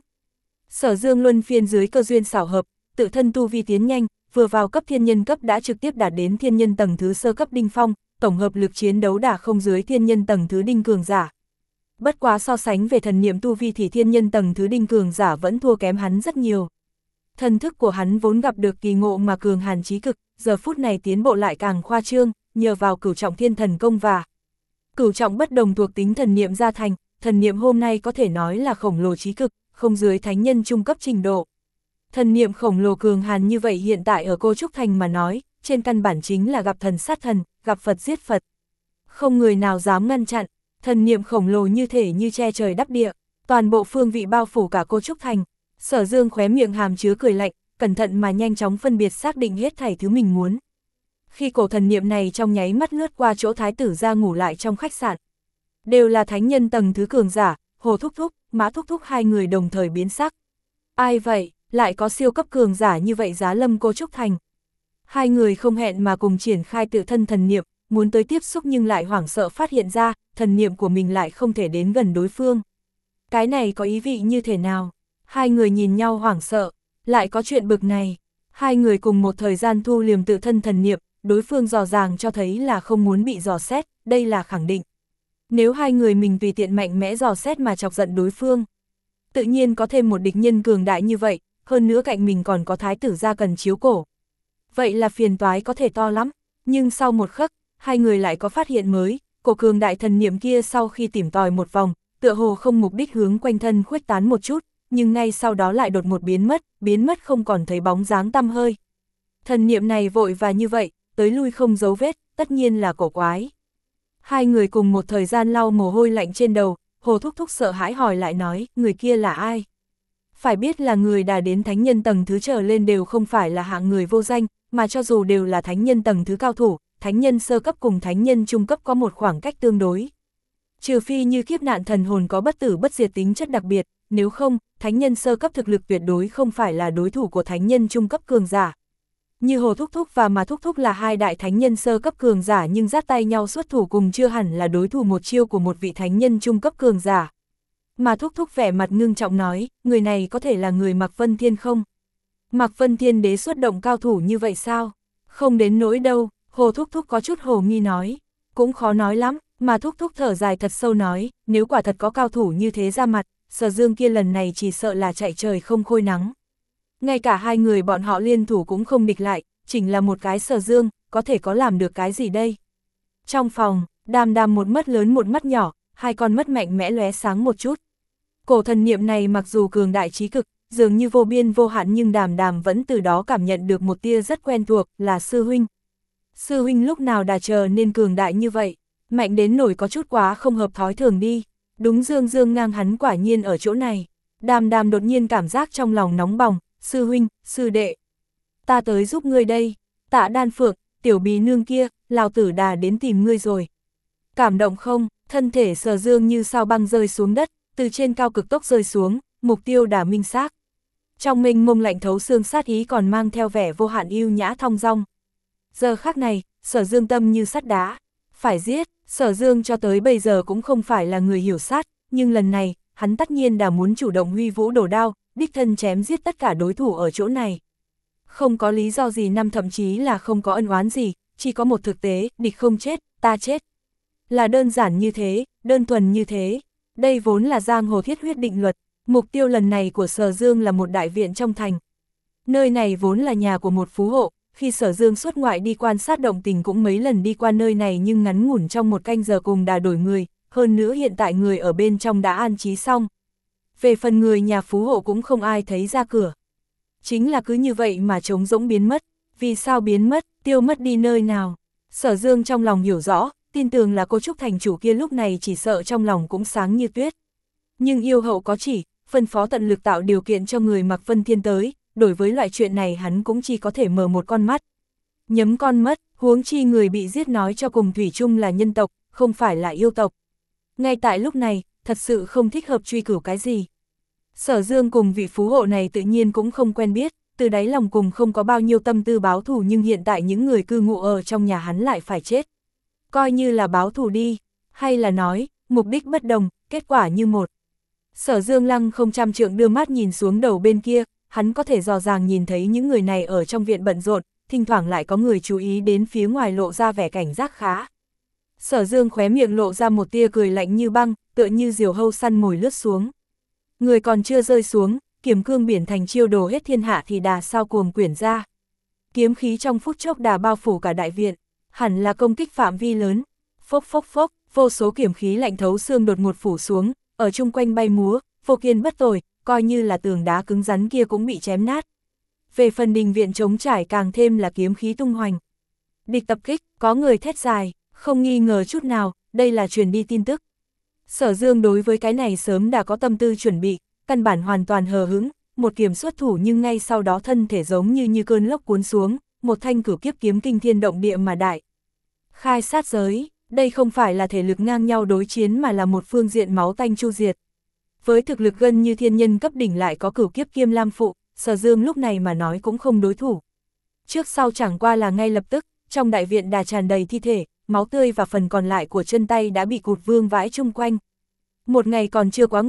Sở Dương luân phiên dưới cơ duyên xảo hợp, tự thân tu vi tiến nhanh, vừa vào cấp thiên nhân cấp đã trực tiếp đạt đến thiên nhân tầng thứ sơ cấp đinh phong, tổng hợp lực chiến đấu đã không dưới thiên nhân tầng thứ đinh cường giả. Bất quá so sánh về thần niệm tu vi thì thiên nhân tầng thứ đinh cường giả vẫn thua kém hắn rất nhiều. Thần thức của hắn vốn gặp được kỳ ngộ mà cường hàn chí cực, giờ phút này tiến bộ lại càng khoa trương, nhờ vào cửu trọng thiên thần công và cửu trọng bất đồng thuộc tính thần niệm gia thành, thần niệm hôm nay có thể nói là khổng lồ chí cực, không dưới thánh nhân trung cấp trình độ. Thần niệm khổng lồ cường hàn như vậy hiện tại ở Cô Trúc Thành mà nói, trên căn bản chính là gặp thần sát thần, gặp Phật giết Phật. Không người nào dám ngăn chặn, thần niệm khổng lồ như thể như che trời đắp địa, toàn bộ phương vị bao phủ cả Cô Trúc Thành. Sở Dương khóe miệng hàm chứa cười lạnh, cẩn thận mà nhanh chóng phân biệt xác định hết thảy thứ mình muốn. Khi cổ thần niệm này trong nháy mắt lướt qua chỗ thái tử ra ngủ lại trong khách sạn. Đều là thánh nhân tầng thứ cường giả, Hồ Thúc Thúc, Mã Thúc Thúc hai người đồng thời biến sắc. Ai vậy, lại có siêu cấp cường giả như vậy giá lâm Cô Trúc Thành. Hai người không hẹn mà cùng triển khai tự thân thần niệm, muốn tới tiếp xúc nhưng lại hoảng sợ phát hiện ra, thần niệm của mình lại không thể đến gần đối phương. Cái này có ý vị như thế nào? Hai người nhìn nhau hoảng sợ, lại có chuyện bực này. Hai người cùng một thời gian thu liềm tự thân thần niệm, đối phương dò dàng cho thấy là không muốn bị dò xét, đây là khẳng định. Nếu hai người mình tùy tiện mạnh mẽ dò xét mà chọc giận đối phương, tự nhiên có thêm một địch nhân cường đại như vậy, hơn nữa cạnh mình còn có thái tử gia cần chiếu cổ. Vậy là phiền toái có thể to lắm, nhưng sau một khắc, hai người lại có phát hiện mới, cổ cường đại thần niệm kia sau khi tìm tòi một vòng, tựa hồ không mục đích hướng quanh thân khuếch tán một chút, nhưng ngay sau đó lại đột một biến mất, biến mất không còn thấy bóng dáng tăm hơi. Thần niệm này vội và như vậy, tới lui không dấu vết, tất nhiên là cổ quái. Hai người cùng một thời gian lau mồ hôi lạnh trên đầu, Hồ Thúc Thúc sợ hãi hỏi lại nói, người kia là ai? Phải biết là người đã đến thánh nhân tầng thứ trở lên đều không phải là hạng người vô danh, mà cho dù đều là thánh nhân tầng thứ cao thủ, thánh nhân sơ cấp cùng thánh nhân trung cấp có một khoảng cách tương đối. Trừ phi như kiếp nạn thần hồn có bất tử bất diệt tính chất đặc biệt, nếu không, thánh nhân sơ cấp thực lực tuyệt đối không phải là đối thủ của thánh nhân trung cấp cường giả. Như Hồ Thúc Thúc và Mà Thúc Thúc là hai đại thánh nhân sơ cấp cường giả nhưng dắt tay nhau xuất thủ cùng chưa hẳn là đối thủ một chiêu của một vị thánh nhân trung cấp cường giả. Mà Thúc Thúc vẻ mặt ngưng trọng nói, người này có thể là người Mạc Vân Thiên không? Mạc Vân Thiên đế xuất động cao thủ như vậy sao? Không đến nỗi đâu, Hồ Thúc Thúc có chút hồ nghi nói. Cũng khó nói lắm, Mà Thúc Thúc thở dài thật sâu nói, nếu quả thật có cao thủ như thế ra mặt, Sở Dương kia lần này chỉ sợ là chạy trời không khôi nắng. Ngay cả hai người bọn họ liên thủ cũng không địch lại, chỉnh là một cái Sở Dương, có thể có làm được cái gì đây? Trong phòng, Đàm Đàm một mắt lớn một mắt nhỏ, hai con mắt mạnh mẽ lóe sáng một chút. Cổ thần niệm này mặc dù cường đại trí cực, dường như vô biên vô hạn nhưng Đàm Đàm vẫn từ đó cảm nhận được một tia rất quen thuộc, là sư huynh. Sư huynh lúc nào đã chờ nên cường đại như vậy, mạnh đến nổi có chút quá không hợp thói thường đi. Đúng, Dương Dương ngang hắn quả nhiên ở chỗ này. Đàm Đàm đột nhiên cảm giác trong lòng nóng bỏng, sư huynh, sư đệ. Ta tới giúp ngươi đây, Tạ Đan Phượng, tiểu bì nương kia, Lão tử đà đến tìm ngươi rồi. Cảm động không, thân thể Sở Dương như sao băng rơi xuống đất, từ trên cao cực tốc rơi xuống, mục tiêu đã minh xác. Trong mênh mông lạnh thấu xương sát ý còn mang theo vẻ vô hạn yêu nhã thong dong. Giờ khắc này, Sở Dương tâm như sắt đá, phải giết. Sở Dương cho tới bây giờ cũng không phải là người hiểu sát, nhưng lần này, hắn tất nhiên đã muốn chủ động huy vũ đổ đao, đích thân chém giết tất cả đối thủ ở chỗ này. Không có lý do gì năm thậm chí là không có ân oán gì, chỉ có một thực tế, địch không chết, ta chết. Là đơn giản như thế, đơn thuần như thế. Đây vốn là giang hồ thiết huyết định luật, mục tiêu lần này của Sở Dương là một đại viện trong thành. Nơi này vốn là nhà của một phú hộ, khi Sở Dương xuất ngoại đi quan sát động tình cũng mấy lần đi qua nơi này nhưng ngắn ngủn trong một canh giờ cùng đã đổi người, hơn nữa hiện tại người ở bên trong đã an trí xong. Về phần người nhà phú hộ cũng không ai thấy ra cửa. Chính là cứ như vậy mà trống rỗng biến mất, vì sao biến mất, tiêu mất đi nơi nào. Sở Dương trong lòng hiểu rõ, tin tưởng là cô Trúc thành chủ kia lúc này chỉ sợ trong lòng cũng sáng như tuyết. Nhưng yêu hậu có chỉ, phân phó tận lực tạo điều kiện cho người Mạc Vân Thiên tới, đối với loại chuyện này hắn cũng chỉ có thể mở một con mắt. Nhắm con mắt, huống chi người bị giết nói cho cùng thủy chung là nhân tộc, không phải là yêu tộc. Ngay tại lúc này, thật sự không thích hợp truy cửu cái gì. Sở Dương cùng vị phú hộ này tự nhiên cũng không quen biết, từ đáy lòng cùng không có bao nhiêu tâm tư báo thù nhưng hiện tại những người cư ngụ ở trong nhà hắn lại phải chết. Coi như là báo thù đi, hay là nói, mục đích bất đồng, kết quả như một. Sở Dương lăng không trăm trượng đưa mắt nhìn xuống đầu bên kia, hắn có thể dò dàng nhìn thấy những người này ở trong viện bận rộn, thỉnh thoảng lại có người chú ý đến phía ngoài lộ ra vẻ cảnh giác khá. Sở Dương khóe miệng lộ ra một tia cười lạnh như băng, tựa như diều hâu săn mồi lướt xuống. Người còn chưa rơi xuống, kiếm cương biển thành chiêu đồ hết thiên hạ thì đà sao cuồng quyển ra. Kiếm khí trong phút chốc đà bao phủ cả đại viện, hẳn là công kích phạm vi lớn. Phốc phốc phốc, vô số kiếm khí lạnh thấu xương đột ngột phủ xuống, ở chung quanh bay múa, vô kiên bất tồi, coi như là tường đá cứng rắn kia cũng bị chém nát. Về phần đình viện trống trải càng thêm là kiếm khí tung hoành. Địch tập kích, có người thét dài, không nghi ngờ chút nào, đây là truyền đi tin tức. Sở Dương đối với cái này sớm đã có tâm tư chuẩn bị, căn bản hoàn toàn hờ hững, một kiếm xuất thủ nhưng ngay sau đó thân thể giống như như cơn lốc cuốn xuống, một thanh cửu kiếp kiếm kinh thiên động địa mà đại. Khai sát giới, đây không phải là thể lực ngang nhau đối chiến mà là một phương diện máu tanh chu diệt. Với thực lực gần như thiên nhân cấp đỉnh lại có cửu kiếp kiêm lam phụ, Sở Dương lúc này mà nói cũng không đối thủ. Trước sau chẳng qua là ngay lập tức, trong đại viện đà tràn đầy thi thể, máu tươi và phần còn lại của chân tay đã bị cụt vương vãi chung quanh. Một ngày còn chưa quá ngọ,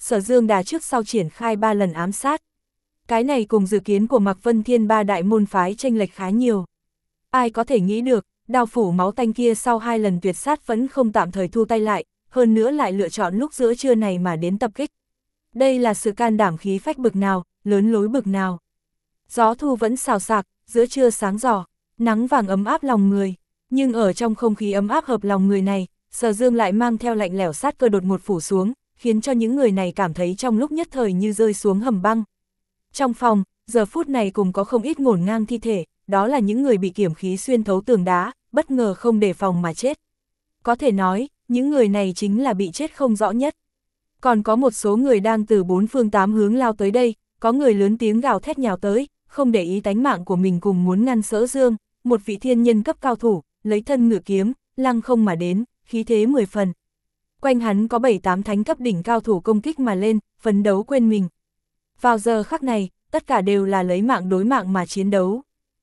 Sở Dương đà trước sau triển khai ba lần ám sát. Cái này cùng dự kiến của Mạc Vân Thiên ba đại môn phái chênh lệch khá nhiều. Ai có thể nghĩ được, đao phủ máu tanh kia sau hai lần tuyệt sát vẫn không tạm thời thu tay lại, hơn nữa lại lựa chọn lúc giữa trưa này mà đến tập kích. Đây là sự can đảm khí phách bực nào, lớn lối bực nào. Gió thu vẫn xào xạc, giữa trưa sáng rỏ, nắng vàng ấm áp lòng người. Nhưng ở trong không khí ấm áp hợp lòng người này, Sở Dương lại mang theo lạnh lẽo sát cơ đột ngột phủ xuống, khiến cho những người này cảm thấy trong lúc nhất thời như rơi xuống hầm băng. Trong phòng, giờ phút này cùng có không ít ngổn ngang thi thể, đó là những người bị kiểm khí xuyên thấu tường đá, bất ngờ không đề phòng mà chết. Có thể nói, những người này chính là bị chết không rõ nhất. Còn có một số người đang từ bốn phương tám hướng lao tới đây, có người lớn tiếng gào thét nhào tới, không để ý tánh mạng của mình cùng muốn ngăn Sở Dương, một vị thiên nhân cấp cao thủ, lấy thân ngự kiếm, lăng không mà đến, khí thế mười phần. Quanh hắn có bảy tám thánh cấp đỉnh cao thủ công kích mà lên, phấn đấu quên mình. Vào giờ khắc này, tất cả đều là lấy mạng đối mạng mà chiến đấu.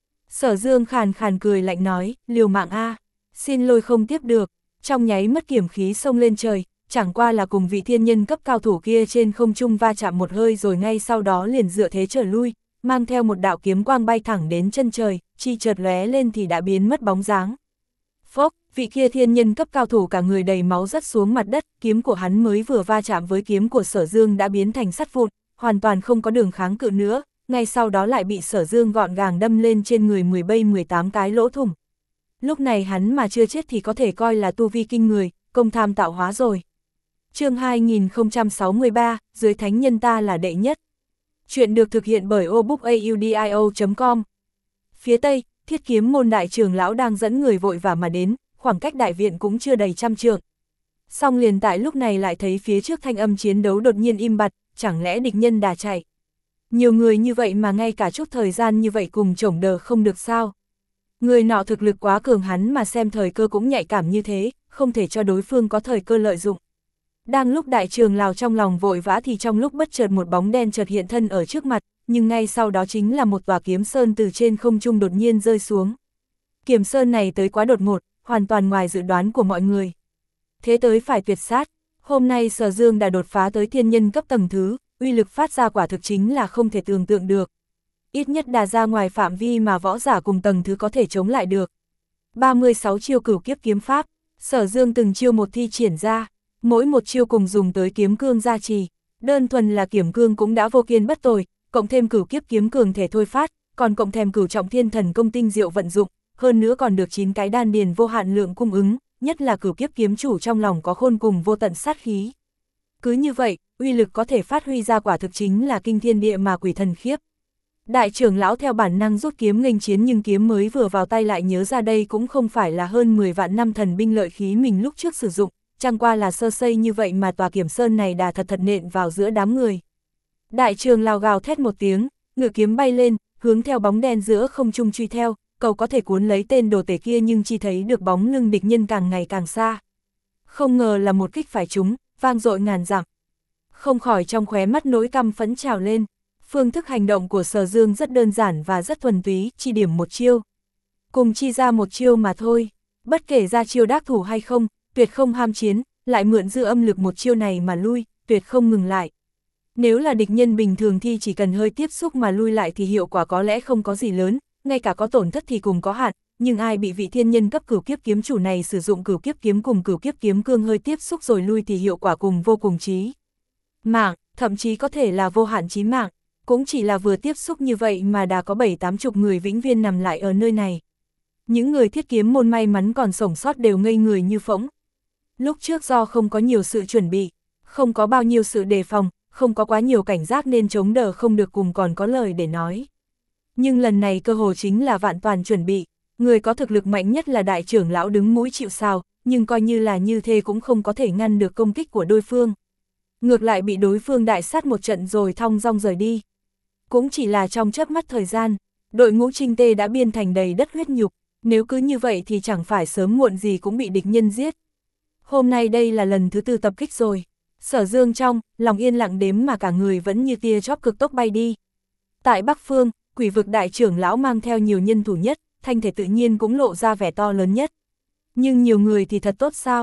Sở Dương khàn khàn cười lạnh nói, liều mạng a, xin lôi không tiếp được, trong nháy mất kiểm khí xông lên trời, chẳng qua là cùng vị thiên nhân cấp cao thủ kia trên không trung va chạm một hơi rồi ngay sau đó liền dựa thế trở lui, mang theo một đạo kiếm quang bay thẳng đến chân trời, chi chợt lóe lên thì đã biến mất bóng dáng. Phốc, vị kia thiên nhân cấp cao thủ cả người đầy máu rớt xuống mặt đất, kiếm của hắn mới vừa va chạm với kiếm của Sở Dương đã biến thành sắt vụn, hoàn toàn không có đường kháng cự nữa, ngay sau đó lại bị Sở Dương gọn gàng đâm lên trên người mười bảy mười tám cái lỗ thủng. Lúc này hắn mà chưa chết thì có thể coi là tu vi kinh người, công tham tạo hóa rồi. Chương hai nghìn không trăm sáu mươi ba, dưới thánh nhân ta là đệ nhất. Chuyện được thực hiện bởi obookaudio chấm com. Phía tây, Thiết Kiếm môn đại trưởng lão đang dẫn người vội vã mà đến, khoảng cách đại viện cũng chưa đầy trăm trượng. Song liền tại lúc này lại thấy phía trước thanh âm chiến đấu đột nhiên im bặt, chẳng lẽ địch nhân đã chạy. Nhiều người như vậy mà ngay cả chút thời gian như vậy cùng chổng đờ không được sao. Người nọ thực lực quá cường, hắn mà xem thời cơ cũng nhạy cảm như thế, không thể cho đối phương có thời cơ lợi dụng. Đang lúc đại trường lão trong lòng vội vã thì trong lúc bất chợt một bóng đen chợt hiện thân ở trước mặt, nhưng ngay sau đó chính là một tòa kiếm sơn từ trên không trung đột nhiên rơi xuống. Kiếm sơn này tới quá đột ngột, hoàn toàn ngoài dự đoán của mọi người. Thế tới phải tuyệt sát, hôm nay Sở Dương đã đột phá tới thiên nhân cấp tầng thứ, uy lực phát ra quả thực chính là không thể tưởng tượng được. Ít nhất đã ra ngoài phạm vi mà võ giả cùng tầng thứ có thể chống lại được. ba mươi sáu chiêu cửu kiếp kiếm pháp, Sở Dương từng chiêu một thi triển ra, mỗi một chiêu cùng dùng tới kiếm cương gia trì, đơn thuần là kiếm cương cũng đã vô kiên bất tồi, cộng thêm cửu kiếp kiếm cường thể thôi phát, còn cộng thêm cửu trọng thiên thần công tinh diệu vận dụng, hơn nữa còn được chín cái đan điền vô hạn lượng cung ứng, nhất là cửu kiếp kiếm chủ trong lòng có khôn cùng vô tận sát khí. Cứ như vậy, uy lực có thể phát huy ra quả thực chính là kinh thiên địa mà quỷ thần khiếp. Đại trưởng lão theo bản năng rút kiếm nghênh chiến, nhưng kiếm mới vừa vào tay lại nhớ ra đây cũng không phải là hơn mười vạn năm thần binh lợi khí mình lúc trước sử dụng, chẳng qua là sơ sẩy như vậy mà tòa kiếm sơn này đã thật thật nện vào giữa đám người. Đại trưởng lão gào thét một tiếng, ngự kiếm bay lên, hướng theo bóng đen giữa không trung truy theo, cầu có thể cuốn lấy tên đồ tể kia, nhưng chỉ thấy được bóng lưng địch nhân càng ngày càng xa. Không ngờ là một kích phải trúng, vang dội ngàn dặm. Không khỏi trong khóe mắt nỗi căm phẫn trào lên. Phương thức hành động của Sở Dương rất đơn giản và rất thuần túy, chỉ điểm một chiêu. Cùng chi ra một chiêu mà thôi, bất kể ra chiêu đắc thủ hay không, tuyệt không ham chiến, lại mượn dư âm lực một chiêu này mà lui, tuyệt không ngừng lại. Nếu là địch nhân bình thường thì chỉ cần hơi tiếp xúc mà lui lại thì hiệu quả có lẽ không có gì lớn, ngay cả có tổn thất thì cùng có hạn, nhưng ai bị vị thiên nhân cấp cửu kiếp kiếm chủ này sử dụng cửu kiếp kiếm cùng cửu kiếp kiếm cương hơi tiếp xúc rồi lui thì hiệu quả cùng vô cùng chí mạng, thậm chí có thể là vô hạn chí mạng. Cũng chỉ là vừa tiếp xúc như vậy mà đã có bảy tám chục người vĩnh viên nằm lại ở nơi này. Những người thiết kiếm môn may mắn còn sống sót đều ngây người như phỗng. Lúc trước do không có nhiều sự chuẩn bị, không có bao nhiêu sự đề phòng, không có quá nhiều cảnh giác nên chống đỡ không được cùng còn có lời để nói. Nhưng lần này cơ hồ chính là vạn toàn chuẩn bị, người có thực lực mạnh nhất là đại trưởng lão đứng mũi chịu sào, nhưng coi như là như thế cũng không có thể ngăn được công kích của đối phương. Ngược lại bị đối phương đại sát một trận rồi thong dong rời đi. Cũng chỉ là trong chớp mắt thời gian, đội ngũ Trinh Tê đã biên thành đầy đất huyết nhục, nếu cứ như vậy thì chẳng phải sớm muộn gì cũng bị địch nhân giết. Hôm nay đây là lần thứ tư tập kích rồi, Sở Dương trong, lòng yên lặng đếm mà cả người vẫn như tia chóp cực tốc bay đi. Tại Bắc Phương, Quỷ vực đại trưởng lão mang theo nhiều nhân thủ nhất, thanh thể tự nhiên cũng lộ ra vẻ to lớn nhất. Nhưng nhiều người thì thật tốt sao?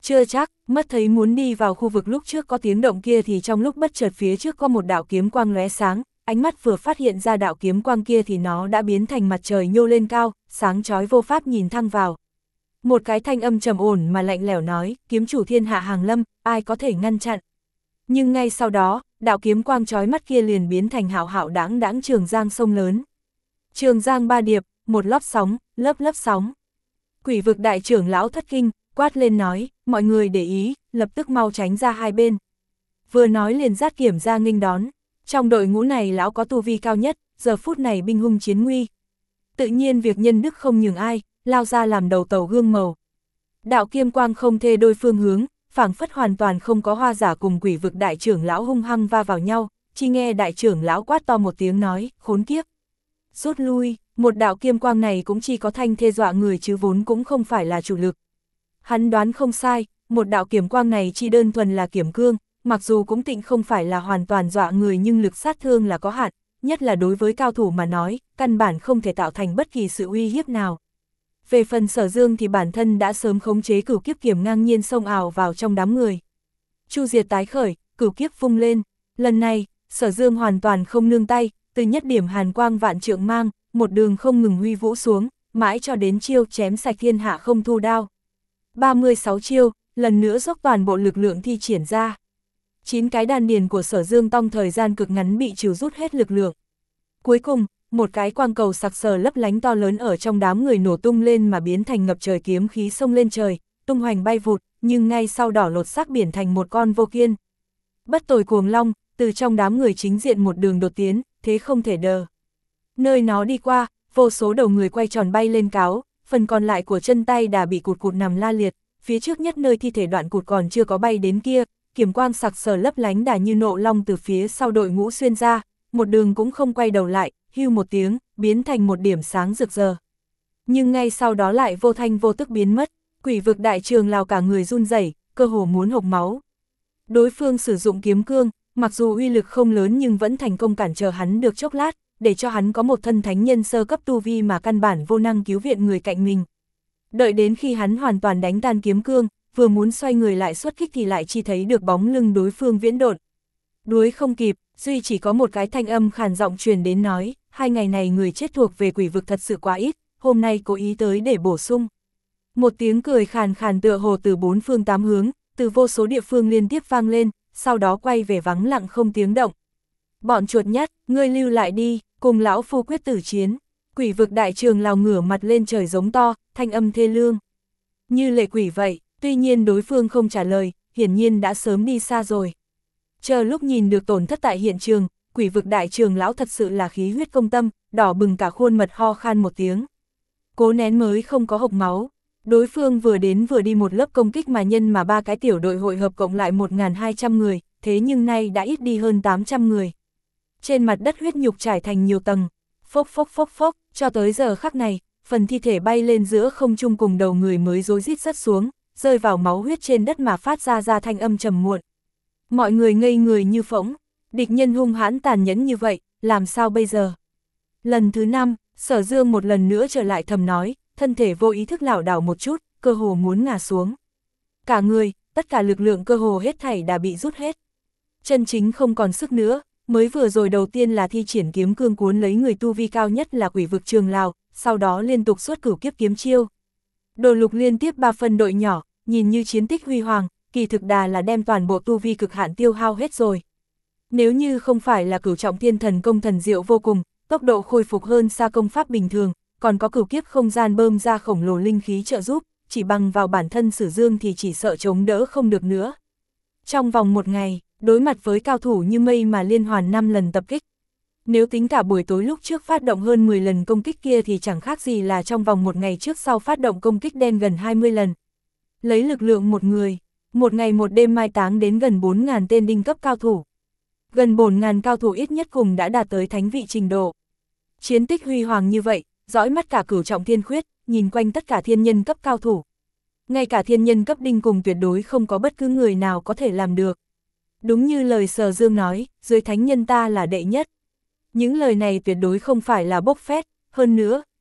Chưa chắc, mất thấy muốn đi vào khu vực lúc trước có tiếng động kia thì trong lúc bất chợt phía trước có một đạo kiếm quang lóe sáng, ánh mắt vừa phát hiện ra đạo kiếm quang kia thì nó đã biến thành mặt trời nhô lên cao, sáng chói vô pháp nhìn thăng vào. Một cái thanh âm trầm ổn mà lạnh lẽo nói, kiếm chủ thiên hạ hàng lâm, ai có thể ngăn chặn. Nhưng ngay sau đó, đạo kiếm quang chói mắt kia liền biến thành hạo hạo đãng đãng trường giang sông lớn. Trường giang ba điệp, một lóp sóng, lớp lớp sóng. Quỷ vực đại trưởng lão thất kinh, quát lên nói, mọi người để ý, lập tức mau tránh ra hai bên. Vừa nói liền dát kiểm ra nghênh đón. Trong đội ngũ này lão có tu vi cao nhất, giờ phút này binh hung chiến nguy. Tự nhiên việc nhân đức không nhường ai, lao ra làm đầu tàu gương màu. Đạo kiếm quang không thê đôi phương hướng, phảng phất hoàn toàn không có hoa giả cùng quỷ vực đại trưởng lão hung hăng va vào nhau, chỉ nghe đại trưởng lão quát to một tiếng nói, khốn kiếp. Rút lui, một đạo kiếm quang này cũng chỉ có thanh thê dọa người chứ vốn cũng không phải là chủ lực. Hắn đoán không sai, một đạo kiếm quang này chỉ đơn thuần là kiếm cương, mặc dù cũng tịnh không phải là hoàn toàn dọa người nhưng lực sát thương là có hạn, nhất là đối với cao thủ mà nói, căn bản không thể tạo thành bất kỳ sự uy hiếp nào. Về phần Sở Dương thì bản thân đã sớm khống chế cửu kiếp kiếm ngang nhiên xông ào vào trong đám người. Chu diệt tái khởi, cửu kiếp vung lên, lần này, Sở Dương hoàn toàn không nương tay, từ nhất điểm hàn quang vạn trượng mang, một đường không ngừng huy vũ xuống, mãi cho đến chiêu chém sạch thiên hạ không thu đao. ba mươi sáu chiêu, lần nữa dốc toàn bộ lực lượng thi triển ra. chín cái đan điền của Sở Dương trong thời gian cực ngắn bị trừ rút hết lực lượng. Cuối cùng, một cái quang cầu sặc sờ lấp lánh to lớn ở trong đám người nổ tung lên mà biến thành ngập trời kiếm khí xông lên trời, tung hoành bay vụt, nhưng ngay sau đỏ lột xác biển thành một con vô kiên. Bất tồi cuồng long, từ trong đám người chính diện một đường đột tiến, thế không thể đờ. Nơi nó đi qua, vô số đầu người quay tròn bay lên cáo, phần còn lại của chân tay đã bị cụt cụt nằm la liệt, phía trước nhất nơi thi thể đoạn cụt còn chưa có bay đến kia, kiếm quang sặc sờ lấp lánh đà như nộ long từ phía sau đội ngũ xuyên ra, một đường cũng không quay đầu lại, hưu một tiếng, biến thành một điểm sáng rực rỡ. Nhưng ngay sau đó lại vô thanh vô tức biến mất, quỷ vực đại trường Lào cả người run rẩy, cơ hồ muốn hộc máu. Đối phương sử dụng kiếm cương, mặc dù uy lực không lớn nhưng vẫn thành công cản trở hắn được chốc lát, để cho hắn có một thân thánh nhân sơ cấp tu vi mà căn bản vô năng cứu viện người cạnh mình. Đợi đến khi hắn hoàn toàn đánh tan kiếm cương, vừa muốn xoay người lại xuất kích thì lại chỉ thấy được bóng lưng đối phương viễn độn. Đuối không kịp, duy chỉ có một cái thanh âm khàn giọng truyền đến nói, hai ngày này người chết thuộc về quỷ vực thật sự quá ít, hôm nay cố ý tới để bổ sung. Một tiếng cười khàn khàn tựa hồ từ bốn phương tám hướng, từ vô số địa phương liên tiếp vang lên, sau đó quay về vắng lặng không tiếng động. Bọn chuột nhắt, ngươi lưu lại đi, cùng lão phu quyết tử chiến. Quỷ vực đại trường Lào ngửa mặt lên trời giống to, thanh âm thê lương. Như lệ quỷ vậy, tuy nhiên đối phương không trả lời, hiển nhiên đã sớm đi xa rồi. Chờ lúc nhìn được tổn thất tại hiện trường, quỷ vực đại trường lão thật sự là khí huyết công tâm, đỏ bừng cả khuôn mặt ho khan một tiếng. Cố nén mới không có hộc máu. Đối phương vừa đến vừa đi một lớp công kích mà nhân mà ba cái tiểu đội hội hợp cộng lại một nghìn hai trăm người, thế nhưng nay đã ít đi hơn tám trăm người. Trên mặt đất huyết nhục trải thành nhiều tầng, phốc phốc phốc phốc, cho tới giờ khắc này, phần thi thể bay lên giữa không trung cùng đầu người mới rối rít rớt xuống, rơi vào máu huyết trên đất mà phát ra ra thanh âm trầm muộn. Mọi người ngây người như phỗng, địch nhân hung hãn tàn nhẫn như vậy, làm sao bây giờ? Lần thứ năm, Sở Dương một lần nữa trở lại thầm nói, thân thể vô ý thức lảo đảo một chút, cơ hồ muốn ngã xuống. Cả người, tất cả lực lượng cơ hồ hết thảy đã bị rút hết. Chân chính không còn sức nữa, mới vừa rồi đầu tiên là thi triển kiếm cương cuốn lấy người tu vi cao nhất là quỷ vực trường Lào, sau đó liên tục xuất cửu kiếp kiếm chiêu. Đồ lục liên tiếp ba phân đội nhỏ, nhìn như chiến tích huy hoàng, kỳ thực đà là đem toàn bộ tu vi cực hạn tiêu hao hết rồi. Nếu như không phải là cửu trọng thiên thần công thần diệu vô cùng, tốc độ khôi phục hơn xa công pháp bình thường, còn có cửu kiếp không gian bơm ra khổng lồ linh khí trợ giúp, chỉ bằng vào bản thân Sử Dương thì chỉ sợ chống đỡ không được nữa. Trong vòng một ngày, đối mặt với cao thủ như mây mà liên hoàn năm lần tập kích. Nếu tính cả buổi tối lúc trước phát động hơn mười lần công kích kia thì chẳng khác gì là trong vòng một ngày trước sau phát động công kích đen gần hai mươi lần. Lấy lực lượng một người, một ngày một đêm mai táng đến gần bốn nghìn tên đinh cấp cao thủ. Gần bốn nghìn cao thủ ít nhất cùng đã đạt tới thánh vị trình độ. Chiến tích huy hoàng như vậy, dõi mắt cả cửu trọng thiên khuyết, nhìn quanh tất cả thiên nhân cấp cao thủ. Ngay cả thiên nhân cấp đinh cùng tuyệt đối không có bất cứ người nào có thể làm được. Đúng như lời Sở Dương nói, dưới thánh nhân ta là đệ nhất. Những lời này tuyệt đối không phải là bốc phét, hơn nữa,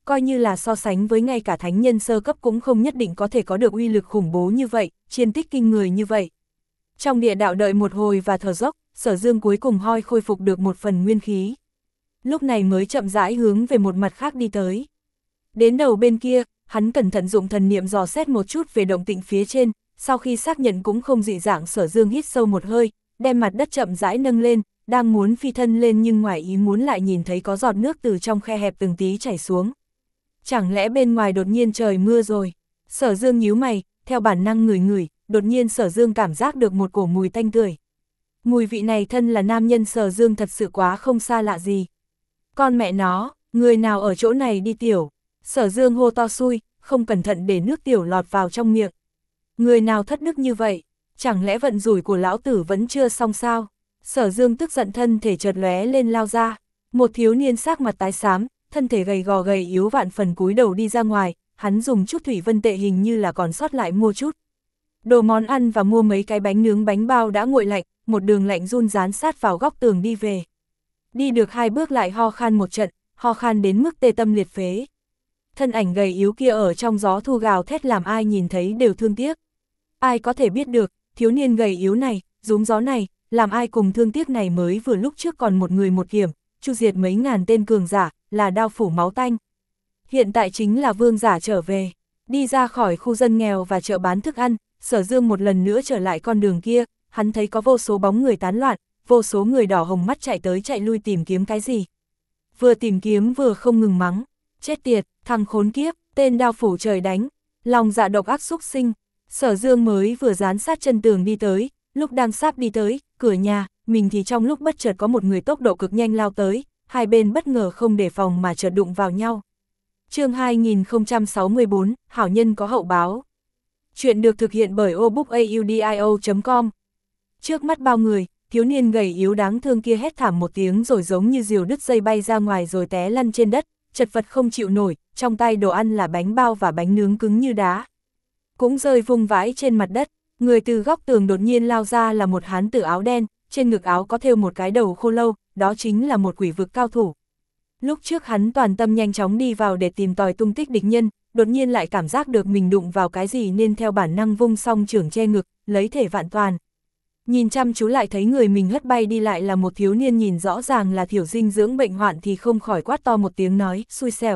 coi như là so sánh với ngay cả thánh nhân sơ cấp cũng không nhất định có thể có được uy lực khủng bố như vậy, chiến tích kinh người như vậy. Trong địa đạo đợi một hồi và thở dốc, Sở Dương cuối cùng hoi khôi phục được một phần nguyên khí. Lúc này mới chậm rãi hướng về một mặt khác đi tới. Đến đầu bên kia, hắn cẩn thận dụng thần niệm dò xét một chút về động tĩnh phía trên, sau khi xác nhận cũng không dị dạng, Sở Dương hít sâu một hơi, đem mặt đất chậm rãi nâng lên, đang muốn phi thân lên nhưng ngoài ý muốn lại nhìn thấy có giọt nước từ trong khe hẹp từng tí chảy xuống. Chẳng lẽ bên ngoài đột nhiên trời mưa rồi? Sở Dương nhíu mày, theo bản năng ngửi ngửi, đột nhiên Sở Dương cảm giác được một cổ mùi tanh tưởi. Mùi vị này thân là nam nhân Sở Dương thật sự quá không xa lạ gì. Con mẹ nó, người nào ở chỗ này đi tiểu? Sở Dương hô to xui, không cẩn thận để nước tiểu lọt vào trong miệng. Người nào thất đức như vậy? Chẳng lẽ vận rủi của lão tử vẫn chưa xong sao? Sở Dương tức giận, thân thể chợt lóe lên lao ra. Một thiếu niên sắc mặt tái xám, thân thể gầy gò gầy yếu vạn phần cúi đầu đi ra ngoài, hắn dùng chút thủy vân tệ hình như là còn sót lại mua chút đồ món ăn và mua mấy cái bánh nướng bánh bao đã nguội lạnh, một đường lạnh run dán sát vào góc tường đi về. Đi được hai bước lại ho khan một trận, ho khan đến mức tê tâm liệt phế. Thân ảnh gầy yếu kia ở trong gió thu gào thét làm ai nhìn thấy đều thương tiếc. Ai có thể biết được, thiếu niên gầy yếu này, rúm gió này, làm ai cùng thương tiếc này mới vừa lúc trước còn một người một kiểm, chu diệt mấy ngàn tên cường giả, là đao phủ máu tanh. Hiện tại chính là vương giả trở về, đi ra khỏi khu dân nghèo và chợ bán thức ăn, Sở Dương một lần nữa trở lại con đường kia, hắn thấy có vô số bóng người tán loạn, vô số người đỏ hồng mắt chạy tới chạy lui tìm kiếm cái gì. Vừa tìm kiếm vừa không ngừng mắng, chết tiệt, thằng khốn kiếp, tên đao phủ trời đánh, lòng dạ độc ác xúc sinh. Sở Dương mới vừa dán sát chân tường đi tới, lúc đang sắp đi tới, cửa nhà, mình thì trong lúc bất chợt có một người tốc độ cực nhanh lao tới, hai bên bất ngờ không đề phòng mà chợt đụng vào nhau. Chương hai nghìn không trăm sáu mươi bốn, hảo nhân có hậu báo. Chuyện được thực hiện bởi obookaudio chấm com. Trước mắt bao người, thiếu niên gầy yếu đáng thương kia hét thảm một tiếng rồi giống như diều đứt dây bay ra ngoài rồi té lăn trên đất, chật vật không chịu nổi, trong tay đồ ăn là bánh bao và bánh nướng cứng như đá. Cũng rơi vung vãi trên mặt đất, người từ góc tường đột nhiên lao ra là một hán tử áo đen, trên ngực áo có thêu một cái đầu khô lâu, đó chính là một quỷ vực cao thủ. Lúc trước hắn toàn tâm nhanh chóng đi vào để tìm tòi tung tích địch nhân, đột nhiên lại cảm giác được mình đụng vào cái gì nên theo bản năng vung song chưởng che ngực, lấy thể vạn toàn. Nhìn chăm chú lại thấy người mình hất bay đi lại là một thiếu niên nhìn rõ ràng là thiểu dinh dưỡng bệnh hoạn thì không khỏi quát to một tiếng nói, xui xẻo.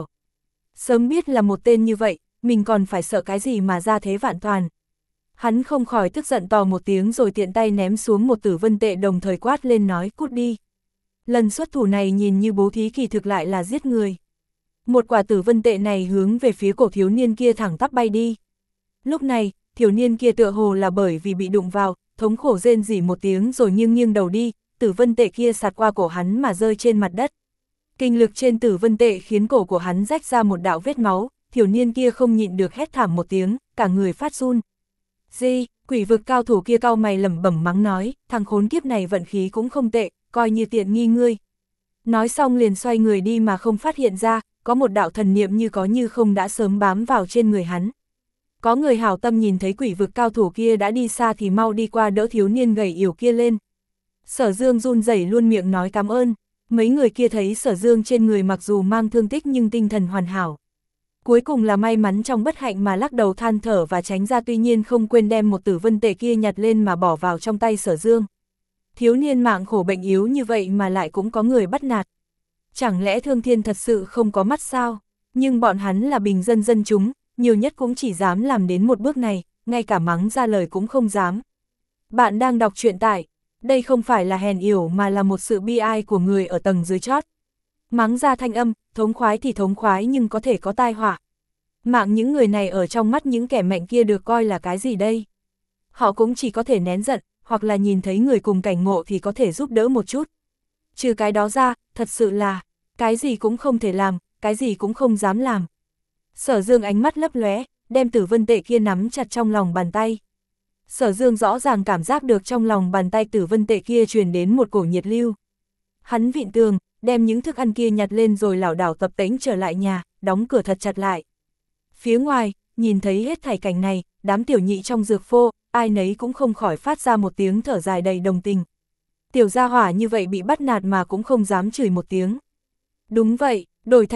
Sớm biết là một tên như vậy, mình còn phải sợ cái gì mà ra thế vạn toàn. Hắn không khỏi tức giận to một tiếng rồi tiện tay ném xuống một tử vân tệ đồng thời quát lên nói cút đi. Lần xuất thủ này nhìn như bố thí kỳ thực lại là giết người. Một quả tử vân tệ này hướng về phía cổ thiếu niên kia thẳng tắp bay đi. Lúc này, thiếu niên kia tựa hồ là bởi vì bị đụng vào, thống khổ rên rỉ một tiếng rồi nghiêng nghiêng đầu đi, tử vân tệ kia sạt qua cổ hắn mà rơi trên mặt đất. Kinh lực trên tử vân tệ khiến cổ của hắn rách ra một đạo vết máu, thiếu niên kia không nhịn được hét thảm một tiếng, cả người phát run. Di, quỷ vực cao thủ kia cau mày lẩm bẩm mắng nói, thằng khốn kiếp này vận khí cũng không tệ, coi như tiện nghi ngươi. Nói xong liền xoay người đi mà không phát hiện ra, có một đạo thần niệm như có như không đã sớm bám vào trên người hắn. Có người hảo tâm nhìn thấy quỷ vực cao thủ kia đã đi xa thì mau đi qua đỡ thiếu niên gầy yếu kia lên. Sở Dương run rẩy luôn miệng nói cảm ơn, mấy người kia thấy Sở Dương trên người mặc dù mang thương tích nhưng tinh thần hoàn hảo. Cuối cùng là may mắn trong bất hạnh mà lắc đầu than thở và tránh ra, tuy nhiên không quên đem một tử vân tệ kia nhặt lên mà bỏ vào trong tay Sở Dương. Thiếu niên mạng khổ bệnh yếu như vậy mà lại cũng có người bắt nạt. Chẳng lẽ Thương Thiên thật sự không có mắt sao? Nhưng bọn hắn là bình dân dân chúng, nhiều nhất cũng chỉ dám làm đến một bước này, ngay cả mắng ra lời cũng không dám. Bạn đang đọc truyện tại, đây không phải là hèn yểu mà là một sự bi ai của người ở tầng dưới chót. Mắng ra thanh âm, thống khoái thì thống khoái nhưng có thể có tai họa. Mạng những người này ở trong mắt những kẻ mạnh kia được coi là cái gì đây? Họ cũng chỉ có thể nén giận, hoặc là nhìn thấy người cùng cảnh ngộ thì có thể giúp đỡ một chút. Trừ cái đó ra, thật sự là, cái gì cũng không thể làm, cái gì cũng không dám làm. Sở Dương ánh mắt lấp lóe, đem tử vân tệ kia nắm chặt trong lòng bàn tay. Sở Dương rõ ràng cảm giác được trong lòng bàn tay tử vân tệ kia truyền đến một cổ nhiệt lưu. Hắn vịn tường, đem những thức ăn kia nhặt lên rồi lảo đảo tập tễnh trở lại nhà, đóng cửa thật chặt lại. Phía ngoài, nhìn thấy hết thảy cảnh này, đám tiểu nhị trong dược phô, ai nấy cũng không khỏi phát ra một tiếng thở dài đầy đồng tình. Tiểu gia hỏa như vậy bị bắt nạt mà cũng không dám chửi một tiếng. Đúng vậy, đổi thành mình,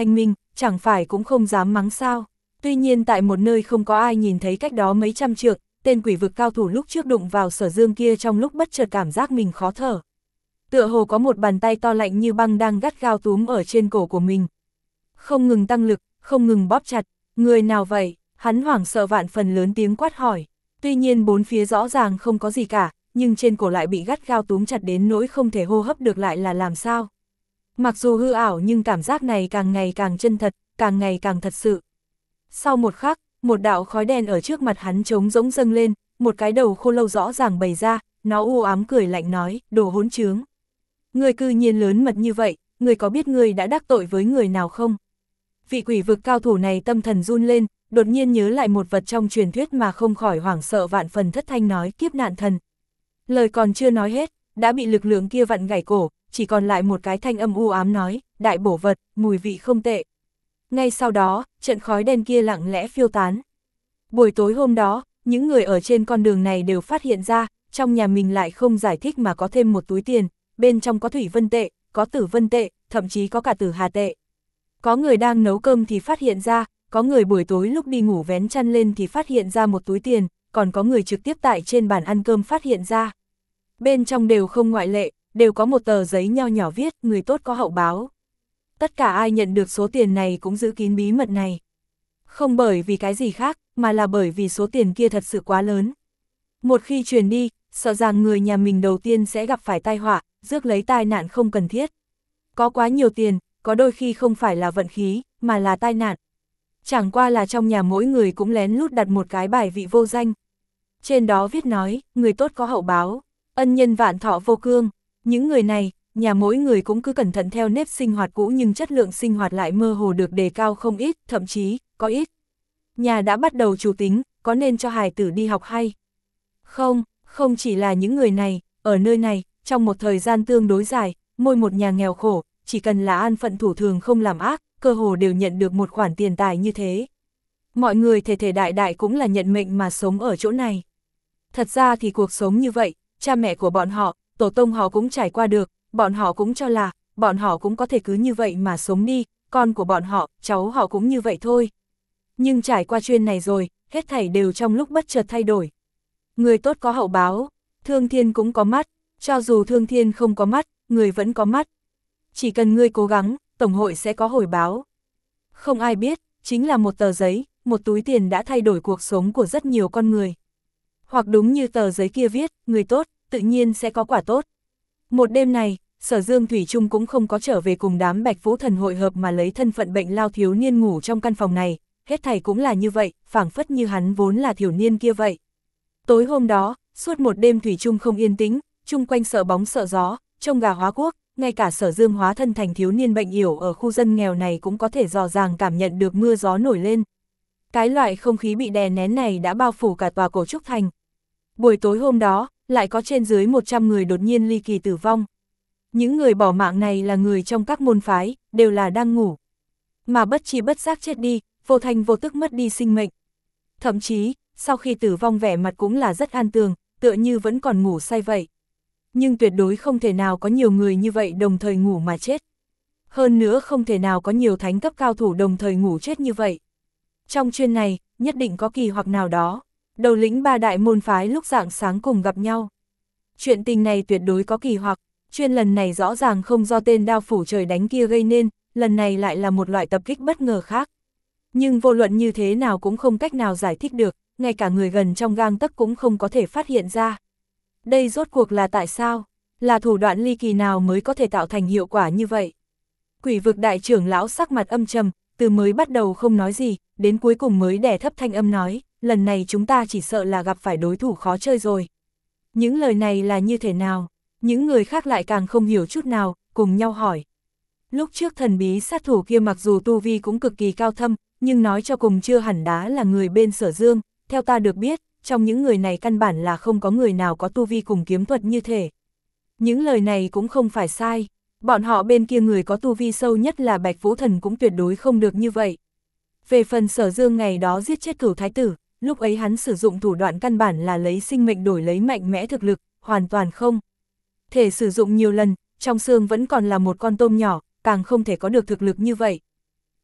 chẳng phải cũng không dám mắng sao. Tuy nhiên tại một nơi không có ai nhìn thấy cách đó mấy trăm trượng, tên quỷ vực cao thủ lúc trước đụng vào Sở Dương kia trong lúc bất chợt cảm giác mình khó thở. Tựa hồ có một bàn tay to lạnh như băng đang gắt gao túm ở trên cổ của mình. Không ngừng tăng lực, không ngừng bóp chặt, người nào vậy? Hắn hoảng sợ vạn phần lớn tiếng quát hỏi. Tuy nhiên bốn phía rõ ràng không có gì cả, nhưng trên cổ lại bị gắt gao túm chặt đến nỗi không thể hô hấp được lại là làm sao. Mặc dù hư ảo nhưng cảm giác này càng ngày càng chân thật, càng ngày càng thật sự. Sau một khắc, một đạo khói đen ở trước mặt hắn trống rỗng dâng lên, một cái đầu khô lâu rõ ràng bày ra, nó u ám cười lạnh nói, đồ hỗn trướng. Người cư nhiên lớn mật như vậy, người có biết người đã đắc tội với người nào không? Vị quỷ vực cao thủ này tâm thần run lên, đột nhiên nhớ lại một vật trong truyền thuyết mà không khỏi hoảng sợ vạn phần thất thanh nói kiếp nạn thần. Lời còn chưa nói hết, đã bị lực lượng kia vặn gãy cổ, chỉ còn lại một cái thanh âm u ám nói, đại bổ vật, mùi vị không tệ. Ngay sau đó, trận khói đen kia lặng lẽ phiêu tán. Buổi tối hôm đó, những người ở trên con đường này đều phát hiện ra, trong nhà mình lại không giải thích mà có thêm một túi tiền, bên trong có thủy vân tệ, có tử vân tệ, thậm chí có cả tử hà tệ. Có người đang nấu cơm thì phát hiện ra, có người buổi tối lúc đi ngủ vén chăn lên thì phát hiện ra một túi tiền, còn có người trực tiếp tại trên bàn ăn cơm phát hiện ra. Bên trong đều không ngoại lệ, đều có một tờ giấy nho nhỏ viết, người tốt có hậu báo. Tất cả ai nhận được số tiền này cũng giữ kín bí mật này. Không bởi vì cái gì khác, mà là bởi vì số tiền kia thật sự quá lớn. Một khi truyền đi, sợ rằng người nhà mình đầu tiên sẽ gặp phải tai họa, rước lấy tai nạn không cần thiết. Có quá nhiều tiền, có đôi khi không phải là vận khí, mà là tai nạn. Chẳng qua là trong nhà mỗi người cũng lén lút đặt một cái bài vị vô danh. Trên đó viết nói, người tốt có hậu báo, ân nhân vạn thọ vô cương. Những người này, nhà mỗi người cũng cứ cẩn thận theo nếp sinh hoạt cũ nhưng chất lượng sinh hoạt lại mơ hồ được đề cao không ít, thậm chí, có ít. Nhà đã bắt đầu chủ tính, có nên cho hài tử đi học hay? Không, không chỉ là những người này, ở nơi này, trong một thời gian tương đối dài, mỗi một nhà nghèo khổ, chỉ cần là an phận thủ thường không làm ác, cơ hồ đều nhận được một khoản tiền tài như thế. Mọi người thể thể đại đại cũng là nhận mệnh mà sống ở chỗ này. Thật ra thì cuộc sống như vậy, cha mẹ của bọn họ, tổ tông họ cũng trải qua được, bọn họ cũng cho là, bọn họ cũng có thể cứ như vậy mà sống đi, con của bọn họ, cháu họ cũng như vậy thôi. Nhưng trải qua chuyên này rồi, hết thảy đều trong lúc bất chợt thay đổi. Người tốt có hậu báo, thương thiên cũng có mắt, cho dù thương thiên không có mắt, người vẫn có mắt. Chỉ cần ngươi cố gắng, Tổng hội sẽ có hồi báo. Không ai biết, chính là một tờ giấy, một túi tiền đã thay đổi cuộc sống của rất nhiều con người. Hoặc đúng như tờ giấy kia viết, người tốt, tự nhiên sẽ có quả tốt. Một đêm này, Sở Dương Thủy Trung cũng không có trở về cùng đám Bạch Vũ Thần hội hợp mà lấy thân phận bệnh lao thiếu niên ngủ trong căn phòng này, hết thảy cũng là như vậy, phảng phất như hắn vốn là thiếu niên kia vậy. Tối hôm đó, suốt một đêm Thủy Trung không yên tĩnh, chung quanh sợ bóng sợ gió, trông gà hóa quốc, ngay cả Sở Dương hóa thân thành thiếu niên bệnh yểu ở khu dân nghèo này cũng có thể dò dàng cảm nhận được mưa gió nổi lên. Cái loại không khí bị đè nén này đã bao phủ cả tòa cổ trúc thành. Buổi tối hôm đó, lại có trên dưới một trăm người đột nhiên ly kỳ tử vong. Những người bỏ mạng này là người trong các môn phái, đều là đang ngủ. Mà bất chi bất giác chết đi, vô thành vô tức mất đi sinh mệnh. Thậm chí, sau khi tử vong vẻ mặt cũng là rất an tường, tựa như vẫn còn ngủ say vậy. Nhưng tuyệt đối không thể nào có nhiều người như vậy đồng thời ngủ mà chết. Hơn nữa không thể nào có nhiều thánh cấp cao thủ đồng thời ngủ chết như vậy. Trong chuyên này, nhất định có kỳ hoặc nào đó. Đầu lĩnh ba đại môn phái lúc rạng sáng cùng gặp nhau. Chuyện tình này tuyệt đối có kỳ hoặc, chuyên lần này rõ ràng không do tên đao phủ trời đánh kia gây nên, lần này lại là một loại tập kích bất ngờ khác. Nhưng vô luận như thế nào cũng không cách nào giải thích được, ngay cả người gần trong gang tấc cũng không có thể phát hiện ra. Đây rốt cuộc là tại sao? Là thủ đoạn ly kỳ nào mới có thể tạo thành hiệu quả như vậy? Quỷ vực đại trưởng lão sắc mặt âm trầm, từ mới bắt đầu không nói gì, đến cuối cùng mới đè thấp thanh âm nói, lần này chúng ta chỉ sợ là gặp phải đối thủ khó chơi rồi. Những lời này là như thế nào? Những người khác lại càng không hiểu chút nào, cùng nhau hỏi. Lúc trước thần bí sát thủ kia mặc dù tu vi cũng cực kỳ cao thâm, nhưng nói cho cùng chưa hẳn đá là người bên Sở Dương, theo ta được biết, trong những người này căn bản là không có người nào có tu vi cùng kiếm thuật như thể. Những lời này cũng không phải sai, bọn họ bên kia người có tu vi sâu nhất là Bạch Vũ Thần cũng tuyệt đối không được như vậy. Về phần Sở Dương ngày đó giết chết Cửu Thái Tử, lúc ấy hắn sử dụng thủ đoạn căn bản là lấy sinh mệnh đổi lấy mạnh mẽ thực lực, hoàn toàn không thể sử dụng nhiều lần, trong xương vẫn còn là một con tôm nhỏ, càng không thể có được thực lực như vậy.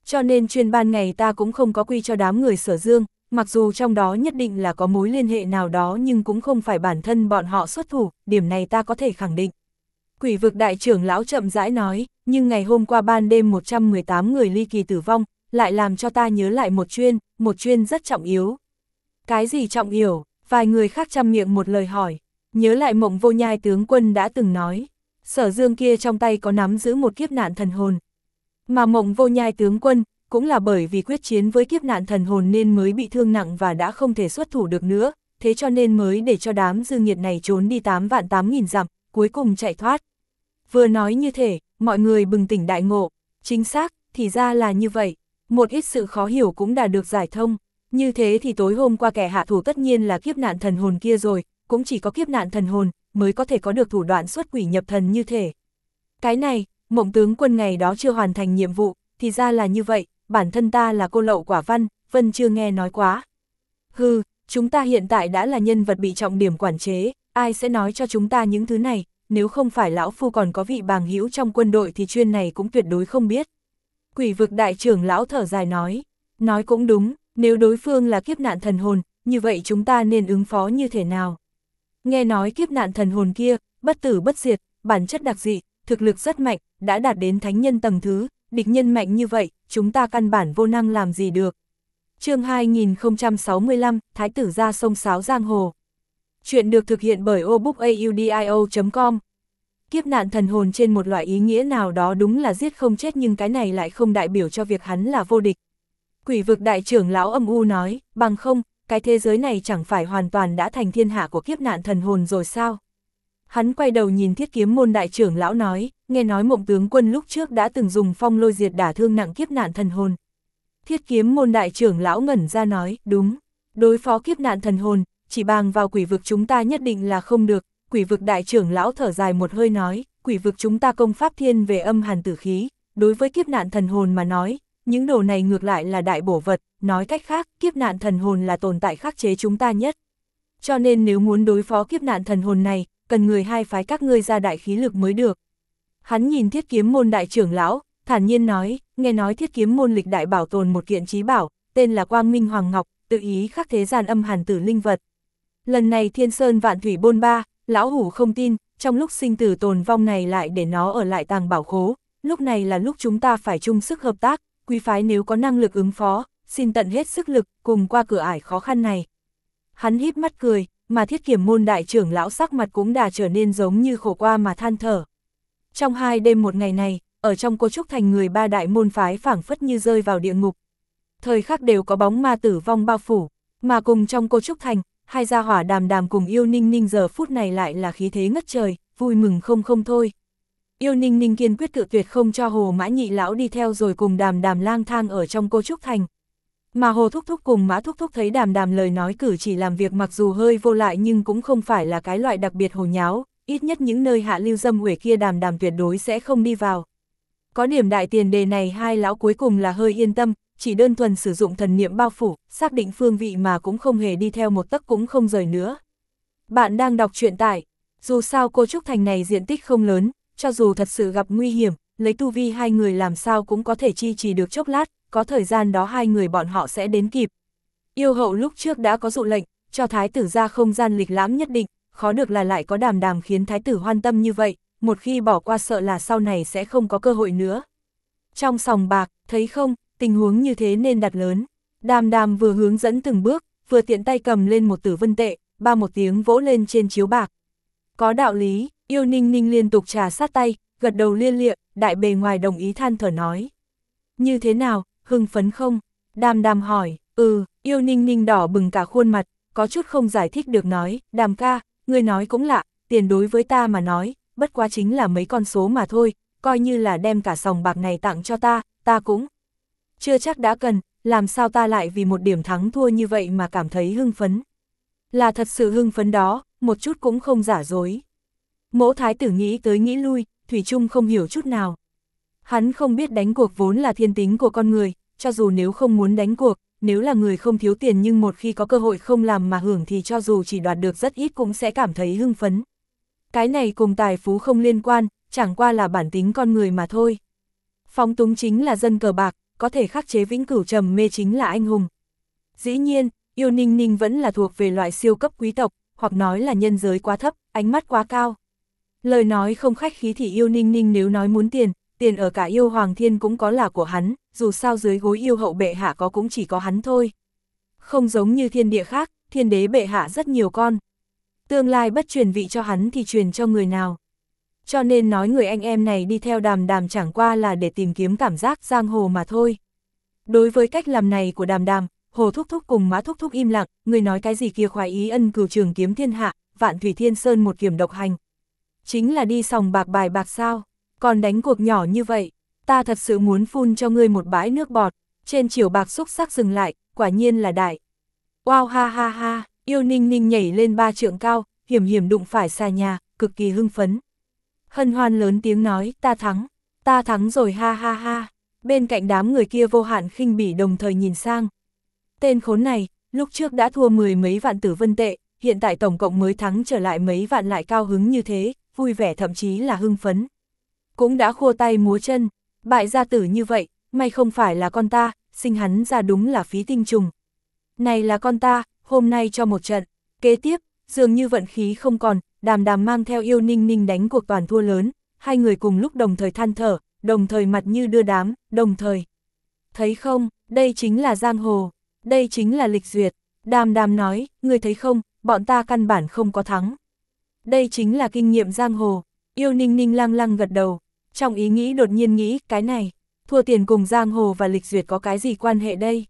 Cho nên chuyên ban ngày ta cũng không có quy cho đám người Sở Dương, mặc dù trong đó nhất định là có mối liên hệ nào đó nhưng cũng không phải bản thân bọn họ xuất thủ, điểm này ta có thể khẳng định. Quỷ vực đại trưởng lão chậm rãi nói, nhưng ngày hôm qua ban đêm một trăm mười tám người ly kỳ tử vong, lại làm cho ta nhớ lại một chuyên, một chuyên rất trọng yếu. Cái gì trọng yếu? Vài người khác chăm miệng một lời hỏi, nhớ lại Mộng Vô Nhai tướng quân đã từng nói, Sở Dương kia trong tay có nắm giữ một kiếp nạn thần hồn. Mà Mộng Vô Nhai tướng quân, cũng là bởi vì quyết chiến với kiếp nạn thần hồn nên mới bị thương nặng và đã không thể xuất thủ được nữa, thế cho nên mới để cho đám dư nghiệt này trốn đi tám vạn tám nghìn dặm, cuối cùng chạy thoát. Vừa nói như thế, mọi người bừng tỉnh đại ngộ, chính xác, thì ra là như vậy, một ít sự khó hiểu cũng đã được giải thông, như thế thì tối hôm qua kẻ hạ thủ tất nhiên là kiếp nạn thần hồn kia rồi, cũng chỉ có kiếp nạn thần hồn mới có thể có được thủ đoạn xuất quỷ nhập thần như thế. Cái này, Mộng tướng quân ngày đó chưa hoàn thành nhiệm vụ, thì ra là như vậy, bản thân ta là cô lậu quả văn, Vân chưa nghe nói quá. Hừ, chúng ta hiện tại đã là nhân vật bị trọng điểm quản chế, ai sẽ nói cho chúng ta những thứ này, nếu không phải lão phu còn có vị bàng hữu trong quân đội thì chuyên này cũng tuyệt đối không biết. Quỷ vực đại trưởng lão thở dài nói, nói cũng đúng, nếu đối phương là kiếp nạn thần hồn, như vậy chúng ta nên ứng phó như thế nào? Nghe nói kiếp nạn thần hồn kia, bất tử bất diệt, bản chất đặc dị, thực lực rất mạnh, đã đạt đến thánh nhân tầng thứ, địch nhân mạnh như vậy, chúng ta căn bản vô năng làm gì được. Chương hai nghìn không trăm sáu mươi lăm, Thái tử ra sông sáo giang hồ. Chuyện được thực hiện bởi obookaudio chấm com. Kiếp nạn thần hồn trên một loại ý nghĩa nào đó đúng là giết không chết, nhưng cái này lại không đại biểu cho việc hắn là vô địch. Quỷ vực đại trưởng lão âm u nói, bằng không, cái thế giới này chẳng phải hoàn toàn đã thành thiên hạ của kiếp nạn thần hồn rồi sao? Hắn quay đầu nhìn Thiết Kiếm môn đại trưởng lão nói, nghe nói Mộng tướng quân lúc trước đã từng dùng phong lôi diệt đả thương nặng kiếp nạn thần hồn. Thiết Kiếm môn đại trưởng lão ngẩn ra nói, đúng, đối phó kiếp nạn thần hồn, chỉ bằng vào quỷ vực chúng ta nhất định là không được. Quỷ vực đại trưởng lão thở dài một hơi nói, quỷ vực chúng ta công pháp thiên về âm hàn tử khí, đối với kiếp nạn thần hồn mà nói, những đồ này ngược lại là đại bổ vật, nói cách khác, kiếp nạn thần hồn là tồn tại khắc chế chúng ta nhất. Cho nên nếu muốn đối phó kiếp nạn thần hồn này, cần người hai phái các ngươi ra đại khí lực mới được. Hắn nhìn Thiết Kiếm môn đại trưởng lão, thản nhiên nói, nghe nói Thiết Kiếm môn lịch đại bảo tồn một kiện chí bảo, tên là Quang Minh Hoàng Ngọc, tự ý khắc thế gian âm hàn tử linh vật. Lần này thiên sơn vạn thủy bôn ba, lão hủ không tin, trong lúc sinh tử tồn vong này lại để nó ở lại tàng bảo khố, lúc này là lúc chúng ta phải chung sức hợp tác, quý phái nếu có năng lực ứng phó, xin tận hết sức lực, cùng qua cửa ải khó khăn này. Hắn híp mắt cười, mà Thiết Kiếm môn đại trưởng lão sắc mặt cũng đã trở nên giống như khổ qua mà than thở. Trong hai đêm một ngày này, ở trong Cô Trúc Thành người ba đại môn phái phảng phất như rơi vào địa ngục. Thời khắc đều có bóng ma tử vong bao phủ, mà cùng trong Cô Trúc Thành, hai gia hỏa Đàm Đàm cùng Yêu Ninh Ninh giờ phút này lại là khí thế ngất trời, vui mừng không không thôi. Yêu Ninh Ninh kiên quyết cự tuyệt không cho Hồ Mã Nhị lão đi theo rồi cùng Đàm Đàm lang thang ở trong Cô Trúc Thành. Mà Hồ Thúc Thúc cùng Mã Thúc Thúc thấy Đàm Đàm lời nói cử chỉ làm việc mặc dù hơi vô lại nhưng cũng không phải là cái loại đặc biệt hồ nháo, ít nhất những nơi hạ lưu dâm uể kia Đàm Đàm tuyệt đối sẽ không đi vào. Có điểm đại tiền đề này hai lão cuối cùng là hơi yên tâm, chỉ đơn thuần sử dụng thần niệm bao phủ, xác định phương vị mà cũng không hề đi theo một tấc cũng không rời nữa. Bạn đang đọc truyện tại, dù sao Cô Trúc Thành này diện tích không lớn, cho dù thật sự gặp nguy hiểm, lấy tu vi hai người làm sao cũng có thể chi trì được chốc lát, có thời gian đó hai người bọn họ sẽ đến kịp. Yêu hậu lúc trước đã có dụ lệnh, cho thái tử ra không gian lịch lãm nhất định, khó được là lại có Đàm Đàm khiến thái tử hoan tâm như vậy, một khi bỏ qua sợ là sau này sẽ không có cơ hội nữa. Trong sòng bạc, thấy không, tình huống như thế nên đặt lớn. Đàm Đàm vừa hướng dẫn từng bước, vừa tiện tay cầm lên một tử vân tệ, ba một tiếng vỗ lên trên chiếu bạc. Có đạo lý, Yêu Ninh Ninh liên tục trà sát tay, gật đầu liên lịa, đại bề ngoài đồng ý than thở nói. Như thế nào, hưng phấn không? Đàm Đàm hỏi, ừ, Yêu Ninh Ninh đỏ bừng cả khuôn mặt, có chút không giải thích được nói, Đàm ca, người nói cũng lạ, tiền đối với ta mà nói, bất quá chính là mấy con số mà thôi, coi như là đem cả sòng bạc này tặng cho ta, ta cũng chưa chắc đã cần, làm sao ta lại vì một điểm thắng thua như vậy mà cảm thấy hưng phấn. Là thật sự hưng phấn đó, một chút cũng không giả dối. Mỗ thái tử nghĩ tới nghĩ lui, Thủy Trung không hiểu chút nào. Hắn không biết đánh cuộc vốn là thiên tính của con người, cho dù nếu không muốn đánh cuộc, nếu là người không thiếu tiền nhưng một khi có cơ hội không làm mà hưởng thì cho dù chỉ đoạt được rất ít cũng sẽ cảm thấy hưng phấn. Cái này cùng tài phú không liên quan, chẳng qua là bản tính con người mà thôi. Phóng túng chính là dân cờ bạc, có thể khắc chế vĩnh cửu trầm mê chính là anh hùng. Dĩ nhiên, Yêu Ninh Ninh vẫn là thuộc về loại siêu cấp quý tộc, hoặc nói là nhân giới quá thấp, ánh mắt quá cao. Lời nói không khách khí thì Yêu Ninh Ninh nếu nói muốn tiền, tiền ở cả Yêu Hoàng Thiên cũng có là của hắn, dù sao dưới gối yêu hậu bệ hạ có cũng chỉ có hắn thôi. Không giống như thiên địa khác, thiên đế bệ hạ rất nhiều con. Tương lai bất truyền vị cho hắn thì truyền cho người nào. Cho nên nói người anh em này đi theo Đàm Đàm chẳng qua là để tìm kiếm cảm giác giang hồ mà thôi. Đối với cách làm này của Đàm Đàm, Hồ Thúc Thúc cùng Mã Thúc Thúc im lặng, người nói cái gì kia khoái ý ân cửu trường kiếm thiên hạ, vạn thủy thiên sơn một kiểm độc hành. Chính là đi sòng bạc bài bạc sao, còn đánh cuộc nhỏ như vậy, ta thật sự muốn phun cho ngươi một bãi nước bọt. Trên chiều bạc xúc sắc dừng lại, quả nhiên là đại. Wow ha ha ha, Yêu Ninh Ninh nhảy lên ba trượng cao, hiểm hiểm đụng phải xà nhà, cực kỳ hưng phấn. Hân hoan lớn tiếng nói, ta thắng, ta thắng rồi ha ha ha. Bên cạnh đám người kia vô hạn khinh bỉ đồng thời nhìn sang. Tên khốn này, lúc trước đã thua mười mấy vạn tử vân tệ, hiện tại tổng cộng mới thắng trở lại mấy vạn lại cao hứng như thế, vui vẻ thậm chí là hưng phấn. Cũng đã khua tay múa chân, bại gia tử như vậy, may không phải là con ta, sinh hắn ra đúng là phí tinh trùng. Này là con ta, hôm nay cho một trận, kế tiếp, dường như vận khí không còn, Đàm Đàm mang theo Yêu Ninh Ninh đánh cuộc toàn thua lớn, hai người cùng lúc đồng thời than thở, đồng thời mặt như đưa đám, đồng thời. Thấy không, đây chính là giang hồ, đây chính là lịch duyệt. Đàm Đàm nói, ngươi thấy không, bọn ta căn bản không có thắng. Đây chính là kinh nghiệm giang hồ. Yêu Ninh Ninh lăng lăng gật đầu, trong ý nghĩ đột nhiên nghĩ, cái này, thua tiền cùng giang hồ và lịch duyệt có cái gì quan hệ đây?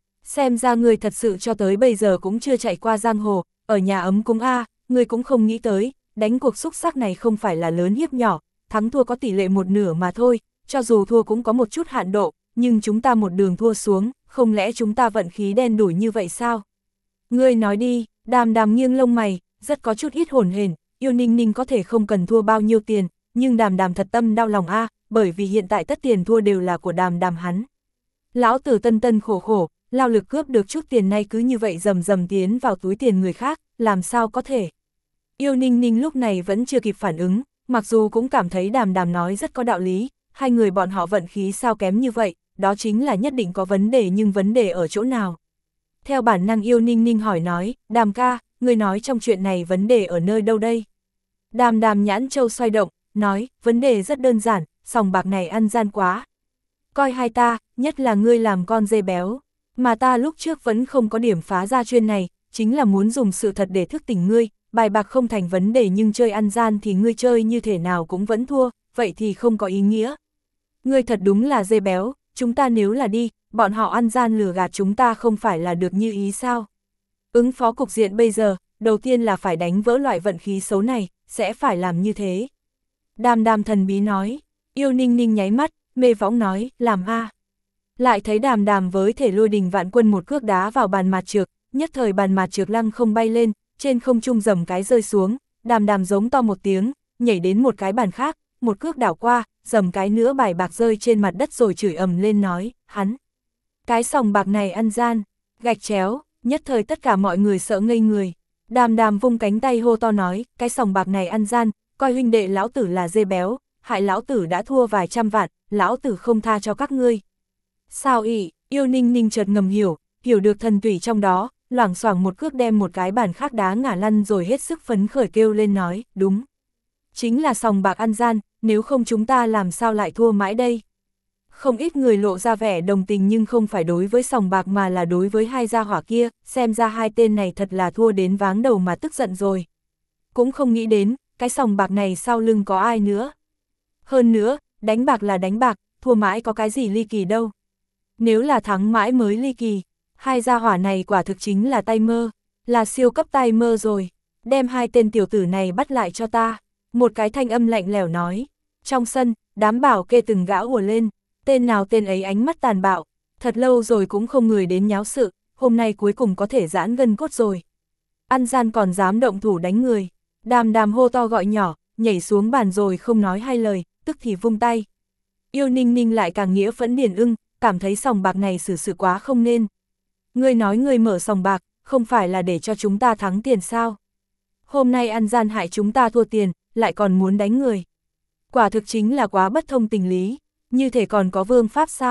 Xem ra người thật sự cho tới bây giờ cũng chưa chạy qua giang hồ, ở nhà ấm cúng A, người cũng không nghĩ tới, đánh cuộc xúc sắc này không phải là lớn hiếp nhỏ, thắng thua có tỷ lệ một nửa mà thôi, cho dù thua cũng có một chút hạn độ, nhưng chúng ta một đường thua xuống, không lẽ chúng ta vận khí đen đủi như vậy sao? Ngươi nói đi, Đàm Đàm nghiêng lông mày, rất có chút ít hồn hển. Yêu Ninh Ninh có thể không cần thua bao nhiêu tiền, nhưng Đàm Đàm thật tâm đau lòng a, bởi vì hiện tại tất tiền thua đều là của Đàm Đàm hắn. Lão tử tân tân khổ khổ, lao lực cướp được chút tiền này cứ như vậy rầm rầm tiến vào túi tiền người khác, làm sao có thể? Yêu Ninh Ninh lúc này vẫn chưa kịp phản ứng, mặc dù cũng cảm thấy Đàm Đàm nói rất có đạo lý, hai người bọn họ vận khí sao kém như vậy, đó chính là nhất định có vấn đề, nhưng vấn đề ở chỗ nào? Theo bản năng Yêu Ninh Ninh hỏi nói, Đàm ca, người nói trong chuyện này vấn đề ở nơi đâu đây? Đàm Đàm nhãn châu xoay động, nói, vấn đề rất đơn giản, sòng bạc này ăn gian quá. Coi hai ta, nhất là ngươi làm con dê béo, mà ta lúc trước vẫn không có điểm phá ra chuyên này, chính là muốn dùng sự thật để thức tỉnh ngươi, bài bạc không thành vấn đề nhưng chơi ăn gian thì ngươi chơi như thể nào cũng vẫn thua, vậy thì không có ý nghĩa. Ngươi thật đúng là dê béo, chúng ta nếu là đi, bọn họ ăn gian lừa gạt chúng ta không phải là được như ý sao? Ứng phó cục diện bây giờ, đầu tiên là phải đánh vỡ loại vận khí xấu này, sẽ phải làm như thế. Đàm Đàm thần bí nói, Yêu Ninh Ninh nháy mắt, mê võng nói, làm a. Lại thấy Đàm Đàm với thể lôi đình vạn quân một cước đá vào bàn mạt trược, nhất thời bàn mạt trược lăng không bay lên, trên không trung dầm cái rơi xuống, Đàm Đàm giống to một tiếng, nhảy đến một cái bàn khác, một cước đảo qua, dầm cái nữa bài bạc rơi trên mặt đất rồi chửi ầm lên nói, hắn. Cái sòng bạc này ăn gian, gạch chéo, nhất thời tất cả mọi người sợ ngây người. Đàm Đàm vung cánh tay hô to nói, cái sòng bạc này ăn gian, coi huynh đệ lão tử là dê béo, hại lão tử đã thua vài trăm vạn, lão tử không tha cho các ngươi. Sao ị, Yêu Ninh Ninh chợt ngầm hiểu, hiểu được thần tủy trong đó, loảng xoảng một cước đem một cái bàn khác đá ngả lăn rồi hết sức phấn khởi kêu lên nói, đúng. Chính là sòng bạc ăn gian, nếu không chúng ta làm sao lại thua mãi đây. Không ít người lộ ra vẻ đồng tình nhưng không phải đối với sòng bạc mà là đối với hai gia hỏa kia, xem ra hai tên này thật là thua đến váng đầu mà tức giận rồi. Cũng không nghĩ đến, cái sòng bạc này sau lưng có ai nữa. Hơn nữa, đánh bạc là đánh bạc, thua mãi có cái gì ly kỳ đâu. Nếu là thắng mãi mới ly kỳ, hai gia hỏa này quả thực chính là tay mơ, là siêu cấp tay mơ rồi. Đem hai tên tiểu tử này bắt lại cho ta. Một cái thanh âm lạnh lẽo nói. Trong sân, đám bảo kê từng gã ùa lên. Tên nào tên ấy ánh mắt tàn bạo, thật lâu rồi cũng không người đến nháo sự, hôm nay cuối cùng có thể giãn gân cốt rồi. Ăn gian còn dám động thủ đánh người. Đàm Đàm hô to gọi nhỏ, nhảy xuống bàn rồi không nói hai lời, tức thì vung tay. Yêu Ninh Ninh lại càng nghĩa phẫn điền ưng, cảm thấy sòng bạc này xử sự quá không nên. Ngươi nói ngươi mở sòng bạc, không phải là để cho chúng ta thắng tiền sao? Hôm nay ăn gian hại chúng ta thua tiền, lại còn muốn đánh người. Quả thực chính là quá bất thông tình lý, như thể còn có vương pháp sao?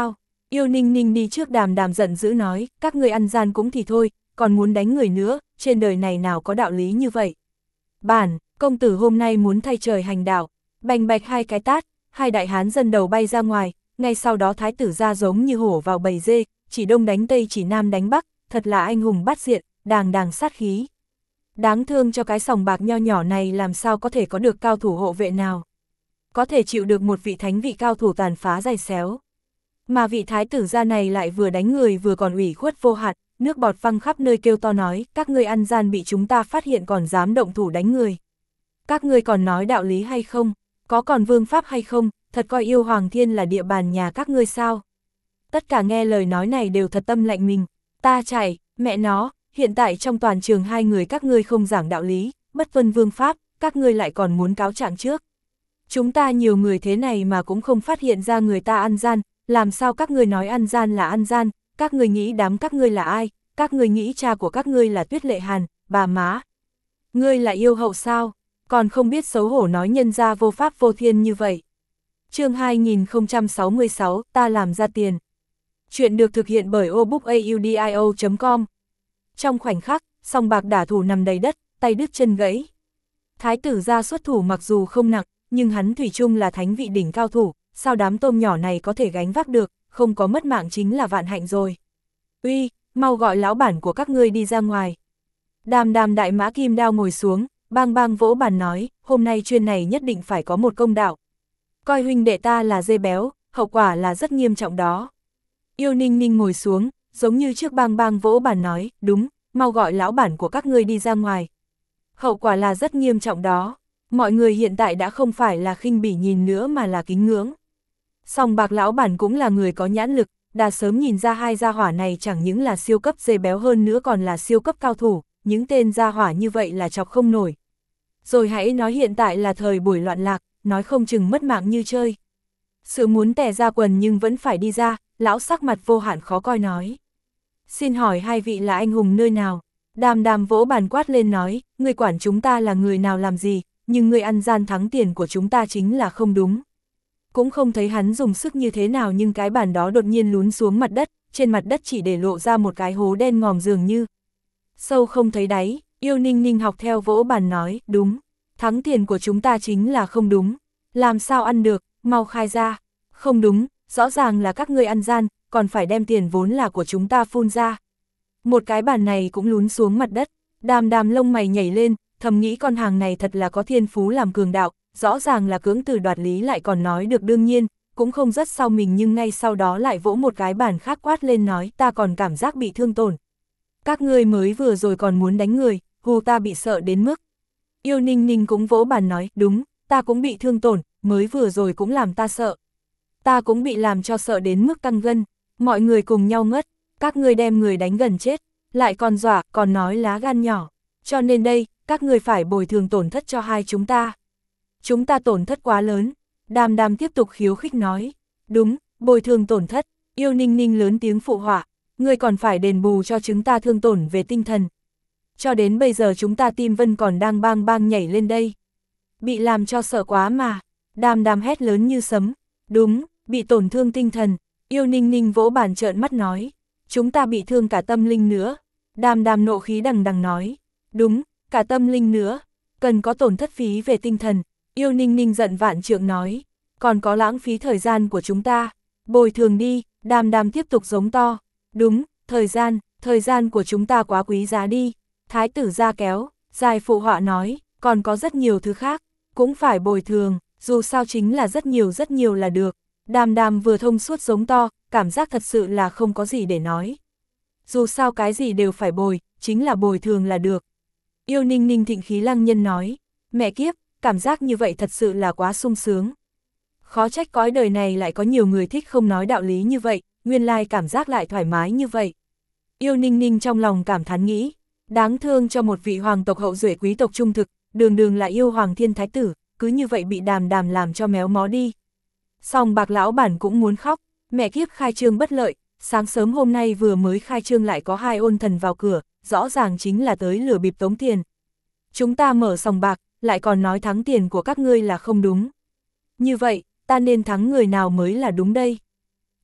Yêu Ninh Ninh đi trước Đàm Đàm giận dữ nói, các ngươi ăn gian cũng thì thôi, còn muốn đánh người nữa, trên đời này nào có đạo lý như vậy. Bản, công tử hôm nay muốn thay trời hành đạo, bành bạch hai cái tát, hai đại hán dân đầu bay ra ngoài, ngay sau đó thái tử ra giống như hổ vào bầy dê, chỉ đông đánh tây chỉ nam đánh bắc, thật là anh hùng bát diện, đàng đàng sát khí. Đáng thương cho cái sòng bạc nho nhỏ này làm sao có thể có được cao thủ hộ vệ nào. Có thể chịu được một vị thánh vị cao thủ tàn phá dày xéo. Mà vị thái tử gia này lại vừa đánh người vừa còn ủy khuất vô hạn, nước bọt văng khắp nơi kêu to nói, các ngươi ăn gian bị chúng ta phát hiện còn dám động thủ đánh người. Các ngươi còn nói đạo lý hay không, có còn vương pháp hay không, thật coi yêu Hoàng Thiên là địa bàn nhà các ngươi sao. Tất cả nghe lời nói này đều thật tâm lạnh mình, ta chạy, mẹ nó, hiện tại trong toàn trường hai người các ngươi không giảng đạo lý, bất tuân vương pháp, các ngươi lại còn muốn cáo trạng trước. Chúng ta nhiều người thế này mà cũng không phát hiện ra người ta ăn gian, làm sao các ngươi nói ăn gian là ăn gian, các ngươi nghĩ đám các ngươi là ai, các ngươi nghĩ cha của các ngươi là Tuyết Lệ Hàn, bà má. Ngươi là yêu hậu sao, còn không biết xấu hổ nói nhân ra vô pháp vô thiên như vậy. Chương hai nghìn không trăm sáu mươi sáu, ta làm ra tiền. Chuyện được thực hiện bởi obookaudio chấm com. Trong khoảnh khắc, song bạc đả thủ nằm đầy đất, tay đứt chân gãy. Thái tử ra xuất thủ mặc dù không nặng, nhưng hắn thủy chung là thánh vị đỉnh cao thủ, sao đám tôm nhỏ này có thể gánh vác được, không có mất mạng chính là vạn hạnh rồi. Uy, mau gọi lão bản của các ngươi đi ra ngoài. Đàm Đàm đại mã kim đao ngồi xuống, bang bang vỗ bàn nói, hôm nay chuyên này nhất định phải có một công đạo. Coi huynh đệ ta là dê béo, hậu quả là rất nghiêm trọng đó. Yêu Ninh Ninh ngồi xuống, giống như trước bang bang vỗ bàn nói, đúng, mau gọi lão bản của các ngươi đi ra ngoài. Hậu quả là rất nghiêm trọng đó, mọi người hiện tại đã không phải là khinh bỉ nhìn nữa mà là kính ngưỡng. Song bạc lão bản cũng là người có nhãn lực, đã sớm nhìn ra hai gia hỏa này chẳng những là siêu cấp dê béo hơn nữa còn là siêu cấp cao thủ, những tên gia hỏa như vậy là chọc không nổi. Rồi hãy nói hiện tại là thời buổi loạn lạc, nói không chừng mất mạng như chơi. Sự muốn tè ra quần nhưng vẫn phải đi ra, lão sắc mặt vô hạn khó coi nói. Xin hỏi hai vị là anh hùng nơi nào? Đàm Đàm vỗ bàn quát lên nói, người quản chúng ta là người nào làm gì, nhưng người ăn gian thắng tiền của chúng ta chính là không đúng. Cũng không thấy hắn dùng sức như thế nào nhưng cái bàn đó đột nhiên lún xuống mặt đất, trên mặt đất chỉ để lộ ra một cái hố đen ngòm dường như. Sâu không thấy đáy, Yêu Ninh Ninh học theo vỗ bàn nói, đúng, thắng tiền của chúng ta chính là không đúng. Làm sao ăn được, mau khai ra. Không đúng, rõ ràng là các ngươi ăn gian, còn phải đem tiền vốn là của chúng ta phun ra. Một cái bàn này cũng lún xuống mặt đất, Đàm Đàm lông mày nhảy lên, thầm nghĩ con hàng này thật là có thiên phú làm cường đạo, rõ ràng là cưỡng từ đoạt lý lại còn nói được đương nhiên, cũng không rất sau mình nhưng ngay sau đó lại vỗ một cái bàn khác quát lên nói ta còn cảm giác bị thương tổn. Các ngươi mới vừa rồi còn muốn đánh người, hù ta bị sợ đến mức. Yêu Ninh Ninh cũng vỗ bàn nói, đúng, ta cũng bị thương tổn, mới vừa rồi cũng làm ta sợ. Ta cũng bị làm cho sợ đến mức căng gân, mọi người cùng nhau ngất, các ngươi đem người đánh gần chết, lại còn dọa, còn nói lá gan nhỏ. Cho nên đây, các ngươi phải bồi thường tổn thất cho hai chúng ta. Chúng ta tổn thất quá lớn. Đàm Đàm tiếp tục khiếu khích nói. Đúng, bồi thường tổn thất. Yêu Ninh Ninh lớn tiếng phụ họa. Ngươi còn phải đền bù cho chúng ta thương tổn về tinh thần. Cho đến bây giờ chúng ta tim Vân còn đang bang bang nhảy lên đây. Bị làm cho sợ quá mà. Đàm Đàm hét lớn như sấm. Đúng, bị tổn thương tinh thần. Yêu Ninh Ninh vỗ bàn trợn mắt nói. Chúng ta bị thương cả tâm linh nữa. Đàm Đàm nộ khí đằng đằng nói. Đúng, cả tâm linh nữa. Cần có tổn thất phí về tinh thần. Yêu Ninh Ninh giận vạn trượng nói. Còn có lãng phí thời gian của chúng ta. Bồi thường đi, Đàm Đàm tiếp tục giống to. Đúng, thời gian, thời gian của chúng ta quá quý giá đi. Thái tử ra kéo, dài phụ họa nói, còn có rất nhiều thứ khác, cũng phải bồi thường, dù sao chính là rất nhiều rất nhiều là được. Đàm Đàm vừa thông suốt giống to, cảm giác thật sự là không có gì để nói. Dù sao cái gì đều phải bồi, chính là bồi thường là được. Yêu Ninh Ninh thịnh khí lăng nhân nói, mẹ kiếp, cảm giác như vậy thật sự là quá sung sướng. Khó trách cõi đời này lại có nhiều người thích không nói đạo lý như vậy, nguyên lai cảm giác lại thoải mái như vậy. Yêu Ninh Ninh trong lòng cảm thán nghĩ, đáng thương cho một vị hoàng tộc hậu duệ quý tộc trung thực, đường đường là yêu Hoàng Thiên Thái Tử, cứ như vậy bị Đàm Đàm làm cho méo mó đi. Song bạc lão bản cũng muốn khóc, mẹ kiếp khai trương bất lợi, sáng sớm hôm nay vừa mới khai trương lại có hai ôn thần vào cửa, rõ ràng chính là tới lừa bịp tống tiền. Chúng ta mở sòng bạc, lại còn nói thắng tiền của các ngươi là không đúng. Như vậy, ta nên thắng người nào mới là đúng đây?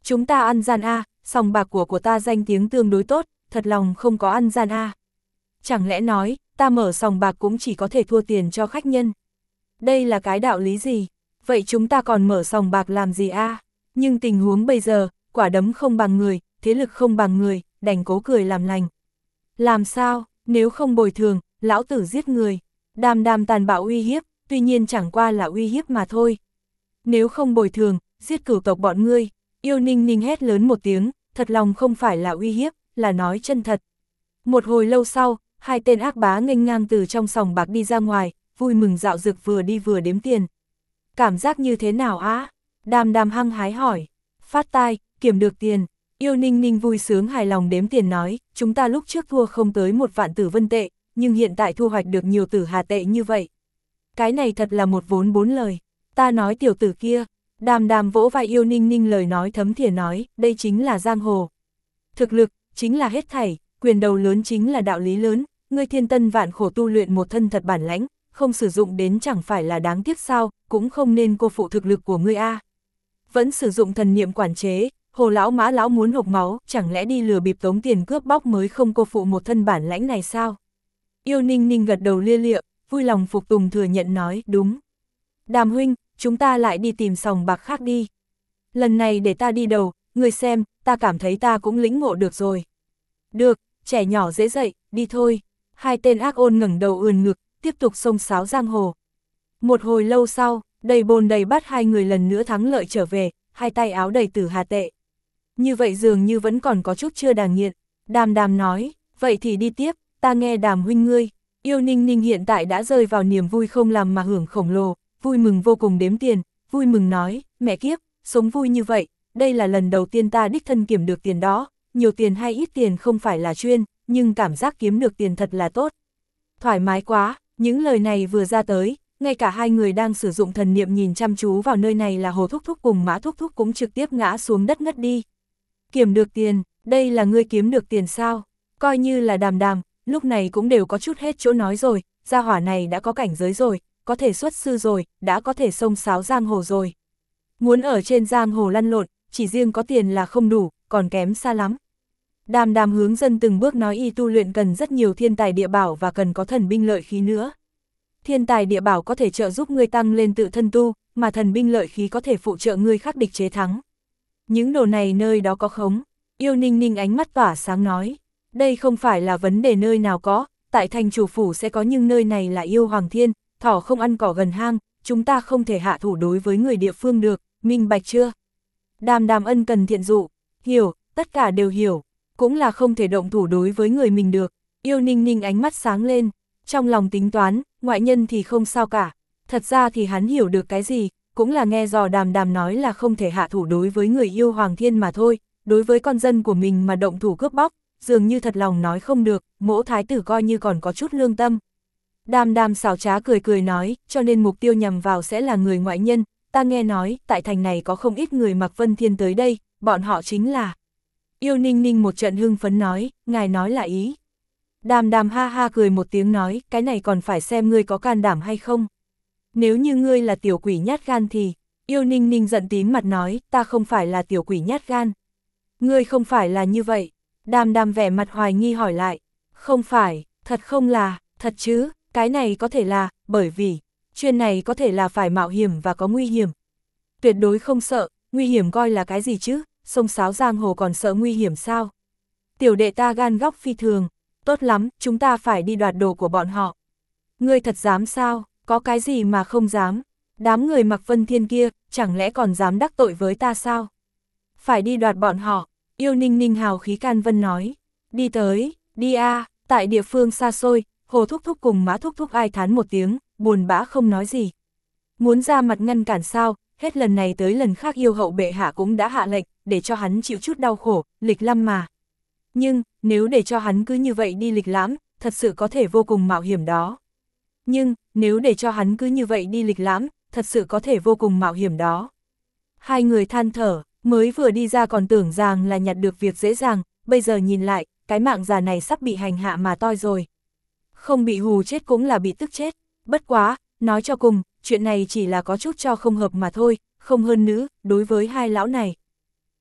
Chúng ta ăn gian a, sòng bạc của của ta danh tiếng tương đối tốt, thật lòng không có ăn gian a. Chẳng lẽ nói, ta mở sòng bạc cũng chỉ có thể thua tiền cho khách nhân. Đây là cái đạo lý gì? Vậy chúng ta còn mở sòng bạc làm gì a? Nhưng tình huống bây giờ, quả đấm không bằng người, thế lực không bằng người, đành cố cười làm lành. Làm sao, nếu không bồi thường, lão tử giết người. Đàm Đàm tàn bạo uy hiếp, tuy nhiên chẳng qua là uy hiếp mà thôi. Nếu không bồi thường, giết cửu tộc bọn ngươi. Yêu Ninh Ninh hét lớn một tiếng, thật lòng không phải là uy hiếp, là nói chân thật. Một hồi lâu sau, hai tên ác bá nghênh ngang từ trong sòng bạc đi ra ngoài, vui mừng dạo dực vừa đi vừa đếm tiền. Cảm giác như thế nào á? Đàm Đàm hăng hái hỏi. Phát tai, kiểm được tiền. Yêu Ninh Ninh vui sướng hài lòng đếm tiền nói, chúng ta lúc trước thua không tới một vạn tử vân tệ, nhưng hiện tại thu hoạch được nhiều tử hà tệ như vậy. Cái này thật là một vốn bốn lời. Ta nói tiểu tử kia. Đàm Đàm vỗ vai Yêu Ninh Ninh lời nói thấm thìa nói, đây chính là giang hồ. Thực lực, chính là hết thảy, quyền đầu lớn chính là đạo lý lớn, ngươi thiên tân vạn khổ tu luyện một thân thật bản lãnh, không sử dụng đến chẳng phải là đáng tiếc sao, cũng không nên cô phụ thực lực của ngươi a. Vẫn sử dụng thần niệm quản chế, hồ lão mã lão muốn hộc máu, chẳng lẽ đi lừa bịp tống tiền cướp bóc mới không cô phụ một thân bản lãnh này sao? Yêu Ninh Ninh gật đầu lia lịa, vui lòng phục tùng thừa nhận nói, đúng. Đàm huynh, chúng ta lại đi tìm sòng bạc khác đi. Lần này để ta đi đầu, ngươi xem, ta cảm thấy ta cũng lĩnh ngộ được rồi. Được, trẻ nhỏ dễ dậy, đi thôi. Hai tên ác ôn ngẩng đầu ườn ngực, tiếp tục xông xáo giang hồ. Một hồi lâu sau, đầy bồn đầy bát hai người lần nữa thắng lợi trở về, hai tay áo đầy tử hà tệ. Như vậy dường như vẫn còn có chút chưa đàng nghiện. Đàm Đàm nói, vậy thì đi tiếp, ta nghe Đàm huynh ngươi. Yêu Ninh Ninh hiện tại đã rơi vào niềm vui không làm mà hưởng khổng lồ, vui mừng vô cùng đếm tiền, vui mừng nói, mẹ kiếp, sống vui như vậy, đây là lần đầu tiên ta đích thân kiểm được tiền đó, nhiều tiền hay ít tiền không phải là chuyên, nhưng cảm giác kiếm được tiền thật là tốt. Thoải mái quá, những lời này vừa ra tới, ngay cả hai người đang sử dụng thần niệm nhìn chăm chú vào nơi này là Hồ Thúc Thúc cùng Mã Thúc Thúc cũng trực tiếp ngã xuống đất ngất đi. Kiểm được tiền, đây là ngươi kiếm được tiền sao? Coi như là Đàm Đàm, lúc này cũng đều có chút hết chỗ nói rồi, gia hỏa này đã có cảnh giới rồi, có thể xuất sư rồi, đã có thể xông xáo giang hồ rồi. Muốn ở trên giang hồ lăn lộn, chỉ riêng có tiền là không đủ, còn kém xa lắm. Đàm Đàm hướng dân từng bước nói y tu luyện cần rất nhiều thiên tài địa bảo và cần có thần binh lợi khí nữa. Thiên tài địa bảo có thể trợ giúp ngươi tăng lên tự thân tu, mà thần binh lợi khí có thể phụ trợ ngươi khắc địch chế thắng. Những đồ này nơi đó có khống. Yêu Ninh Ninh ánh mắt tỏa sáng nói. Đây không phải là vấn đề nơi nào có, tại thành chủ phủ sẽ có nhưng nơi này là yêu hoàng thiên, thỏ không ăn cỏ gần hang, chúng ta không thể hạ thủ đối với người địa phương được, minh bạch chưa? Đàm Đàm ân cần thiện dụ, hiểu, tất cả đều hiểu, cũng là không thể động thủ đối với người mình được. Yêu Ninh Ninh ánh mắt sáng lên, trong lòng tính toán, ngoại nhân thì không sao cả, thật ra thì hắn hiểu được cái gì, cũng là nghe dò Đàm Đàm nói là không thể hạ thủ đối với người yêu hoàng thiên mà thôi, đối với con dân của mình mà động thủ cướp bóc, dường như thật lòng nói không được, Mỗ thái tử coi như còn có chút lương tâm. Đàm Đàm xảo trá cười cười nói, cho nên mục tiêu nhằm vào sẽ là người ngoại nhân, ta nghe nói, tại thành này có không ít người mặc vân thiên tới đây, bọn họ chính là. Yêu Ninh Ninh một trận hưng phấn nói, ngài nói là ý. Đàm Đàm ha ha cười một tiếng nói, cái này còn phải xem ngươi có can đảm hay không. Nếu như ngươi là tiểu quỷ nhát gan thì, Yêu Ninh Ninh giận tím mặt nói, ta không phải là tiểu quỷ nhát gan. Ngươi không phải là như vậy. Đàm Đàm vẻ mặt hoài nghi hỏi lại, không phải, thật không là, thật chứ, cái này có thể là, bởi vì, chuyện này có thể là phải mạo hiểm và có nguy hiểm. Tuyệt đối không sợ, nguy hiểm coi là cái gì chứ, sông sáo giang hồ còn sợ nguy hiểm sao? Tiểu đệ ta gan góc phi thường, tốt lắm, chúng ta phải đi đoạt đồ của bọn họ. Ngươi thật dám sao, có cái gì mà không dám, đám người mặc vân thiên kia, chẳng lẽ còn dám đắc tội với ta sao? Phải đi đoạt bọn họ. Yêu Ninh Ninh hào khí can vân nói, đi tới, đi a. À. Tại địa phương xa xôi, Hồ Thúc Thúc cùng Mã Thúc Thúc ai thán một tiếng, buồn bã không nói gì. Muốn ra mặt ngăn cản sao, hết lần này tới lần khác yêu hậu bệ hạ cũng đã hạ lệnh, để cho hắn chịu chút đau khổ, lịch lăm mà. Nhưng, nếu để cho hắn cứ như vậy đi lịch lãm, thật sự có thể vô cùng mạo hiểm đó. Nhưng, nếu để cho hắn cứ như vậy đi lịch lãm, thật sự có thể vô cùng mạo hiểm đó. Hai người than thở. Mới vừa đi ra còn tưởng rằng là nhặt được việc dễ dàng, bây giờ nhìn lại, cái mạng già này sắp bị hành hạ mà toi rồi. Không bị hù chết cũng là bị tức chết, bất quá, nói cho cùng, chuyện này chỉ là có chút cho không hợp mà thôi, không hơn nữa, đối với hai lão này.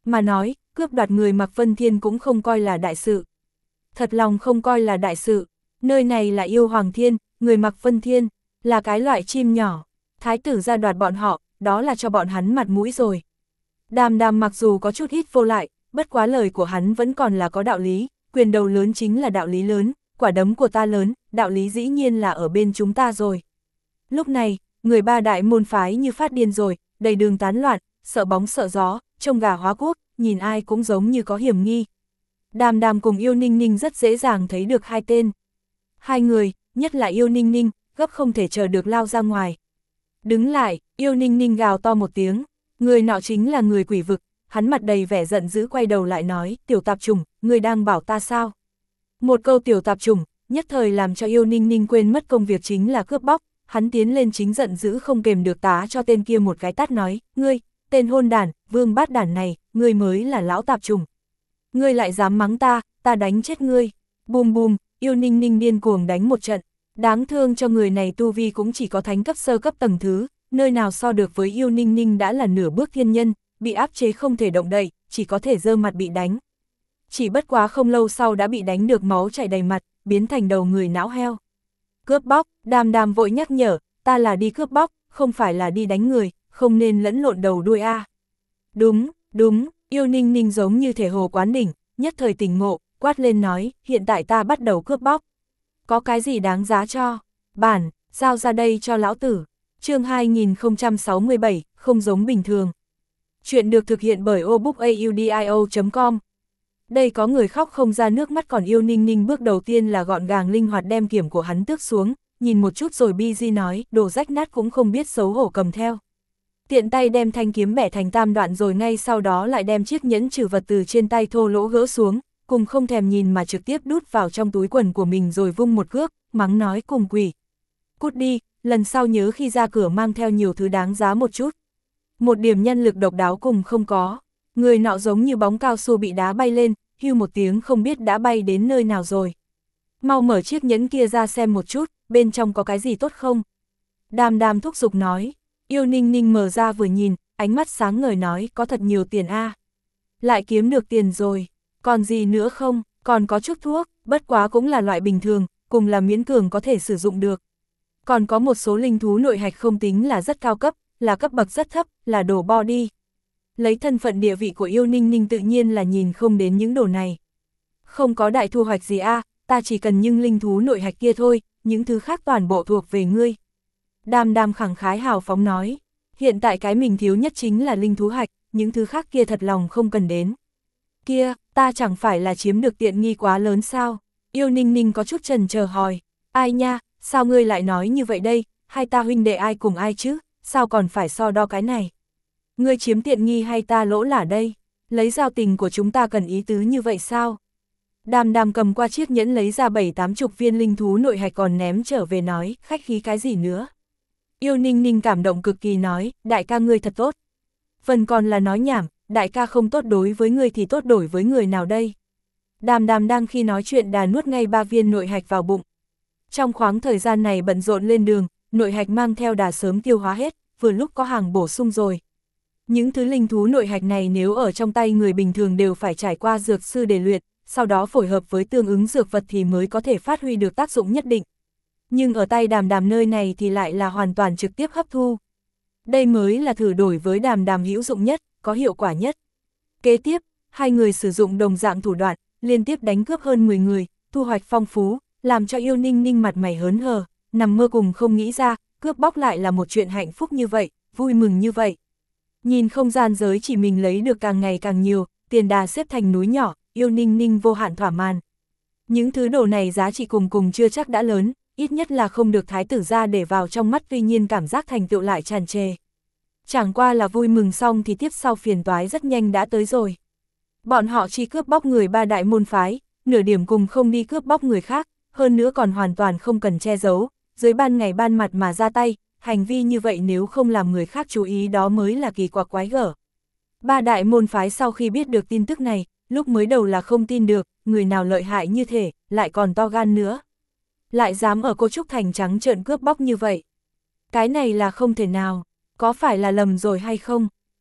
Mà nói, cướp đoạt người Mạc Vân Thiên cũng không coi là đại sự. Thật lòng không coi là đại sự, nơi này là Yêu Hoàng Thiên, người Mạc Vân Thiên, là cái loại chim nhỏ, thái tử ra đoạt bọn họ, đó là cho bọn hắn mặt mũi rồi. Đàm Đàm mặc dù có chút ít vô lại, bất quá lời của hắn vẫn còn là có đạo lý, quyền đầu lớn chính là đạo lý lớn, quả đấm của ta lớn, đạo lý dĩ nhiên là ở bên chúng ta rồi. Lúc này, người ba đại môn phái như phát điên rồi, đầy đường tán loạn, sợ bóng sợ gió, trông gà hóa quốc, nhìn ai cũng giống như có hiểm nghi. Đàm Đàm cùng Yêu Ninh Ninh rất dễ dàng thấy được hai tên. Hai người, nhất là Yêu Ninh Ninh, gấp không thể chờ được lao ra ngoài. Đứng lại, Yêu Ninh Ninh gào to một tiếng, người nọ chính là người quỷ vực, hắn mặt đầy vẻ giận dữ quay đầu lại nói, tiểu tạp trùng, người đang bảo ta sao? Một câu tiểu tạp trùng, nhất thời làm cho Yêu Ninh Ninh quên mất công việc chính là cướp bóc, hắn tiến lên chính giận dữ không kềm được tá cho tên kia một cái tát nói, ngươi, tên hôn đản, vương bát đản này, ngươi mới là lão tạp trùng. Ngươi lại dám mắng ta, ta đánh chết ngươi. Bùm bùm, Yêu Ninh Ninh điên cuồng đánh một trận, đáng thương cho người này tu vi cũng chỉ có thánh cấp sơ cấp tầng thứ, nơi nào so được với Yêu Ninh Ninh đã là nửa bước thiên nhân, bị áp chế không thể động đậy, chỉ có thể giơ mặt bị đánh. Chỉ bất quá không lâu sau đã bị đánh được máu chảy đầy mặt, biến thành đầu người não heo. Cướp bóc, Đàm Đàm vội nhắc nhở, ta là đi cướp bóc, không phải là đi đánh người, không nên lẫn lộn đầu đuôi a. Đúng, đúng, Yêu Ninh Ninh giống như thể hồ quán đỉnh, nhất thời tỉnh ngộ, quát lên nói, hiện tại ta bắt đầu cướp bóc. Có cái gì đáng giá cho? Bản, giao ra đây cho lão tử. Chương hai nghìn không trăm sáu mươi bảy, không giống bình thường. Chuyện được thực hiện bởi obookaudio chấm com. Đây có người khóc không ra nước mắt, còn Yêu Ninh Ninh bước đầu tiên là gọn gàng linh hoạt đem kiểm của hắn tước xuống, nhìn một chút rồi bi di nói, đồ rách nát cũng không biết xấu hổ cầm theo. Tiện tay đem thanh kiếm bẻ thành tam đoạn rồi ngay sau đó lại đem chiếc nhẫn trừ vật từ trên tay thô lỗ gỡ xuống, cùng không thèm nhìn mà trực tiếp đút vào trong túi quần của mình rồi vung một cước, mắng nói cùng quỷ. Cút đi, lần sau nhớ khi ra cửa mang theo nhiều thứ đáng giá một chút. Một điểm nhân lực độc đáo cùng không có, người nọ giống như bóng cao su bị đá bay lên, hưu một tiếng không biết đã bay đến nơi nào rồi. Mau mở chiếc nhẫn kia ra xem một chút, bên trong có cái gì tốt không? Đàm Đàm thúc giục nói. Yêu Ninh Ninh mở ra vừa nhìn, ánh mắt sáng ngời nói, có thật nhiều tiền a. À. Lại kiếm được tiền rồi, còn gì nữa không, còn có chút thuốc, bất quá cũng là loại bình thường, cùng là miễn cường có thể sử dụng được. Còn có một số linh thú nội hạch không tính là rất cao cấp, là cấp bậc rất thấp, là đồ body. Lấy thân phận địa vị của Yêu Ninh Ninh tự nhiên là nhìn không đến những đồ này. Không có đại thu hoạch gì a, à, ta chỉ cần những linh thú nội hạch kia thôi, những thứ khác toàn bộ thuộc về ngươi. Đàm Đàm khẳng khái hào phóng nói, hiện tại cái mình thiếu nhất chính là linh thú hạch, những thứ khác kia thật lòng không cần đến. Kia, ta chẳng phải là chiếm được tiện nghi quá lớn sao? Yêu Ninh Ninh có chút chần chờ hỏi, ai nha, sao ngươi lại nói như vậy đây, hai ta huynh đệ ai cùng ai chứ, sao còn phải so đo cái này? Ngươi chiếm tiện nghi hay ta lỗ lả đây? Lấy giao tình của chúng ta cần ý tứ như vậy sao? Đàm Đàm cầm qua chiếc nhẫn lấy ra bảy tám chục viên linh thú nội hạch còn ném trở về nói, khách khí cái gì nữa? Yêu Ninh Ninh cảm động cực kỳ nói, đại ca ngươi thật tốt. Phần còn là nói nhảm, đại ca không tốt đối với ngươi thì tốt đổi với người nào đây? Đàm Đàm đang khi nói chuyện đà nuốt ngay ba viên nội hạch vào bụng. Trong khoảng thời gian này bận rộn lên đường, nội hạch mang theo đà sớm tiêu hóa hết, vừa lúc có hàng bổ sung rồi. Những thứ linh thú nội hạch này nếu ở trong tay người bình thường đều phải trải qua dược sư để luyện, sau đó phối hợp với tương ứng dược vật thì mới có thể phát huy được tác dụng nhất định. Nhưng ở tay Đàm Đàm nơi này thì lại là hoàn toàn trực tiếp hấp thu. Đây mới là thử đổi với Đàm Đàm hữu dụng nhất, có hiệu quả nhất. Kế tiếp, hai người sử dụng đồng dạng thủ đoạn, liên tiếp đánh cướp hơn mười người, thu hoạch phong phú, làm cho Yêu Ninh Ninh mặt mày hớn hở, nằm mơ cùng không nghĩ ra, cướp bóc lại là một chuyện hạnh phúc như vậy, vui mừng như vậy. Nhìn không gian giới chỉ mình lấy được càng ngày càng nhiều, tiền đà xếp thành núi nhỏ, Yêu Ninh Ninh vô hạn thỏa mãn. Những thứ đồ này giá trị cùng cùng chưa chắc đã lớn, ít nhất là không được thái tử ra để vào trong mắt, tuy nhiên cảm giác thành tựu lại tràn trề. Chẳng qua là vui mừng xong thì tiếp sau phiền toái rất nhanh đã tới rồi. Bọn họ chỉ cướp bóc người ba đại môn phái, nửa điểm cùng không đi cướp bóc người khác, hơn nữa còn hoàn toàn không cần che giấu, dưới ban ngày ban mặt mà ra tay, hành vi như vậy nếu không làm người khác chú ý đó mới là kỳ quặc quái gở. Ba đại môn phái sau khi biết được tin tức này, lúc mới đầu là không tin được, người nào lợi hại như thế, lại còn to gan nữa. Lại dám ở Cô Trúc Thành trắng trợn cướp bóc như vậy. Cái này là không thể nào, có phải là lầm rồi hay không?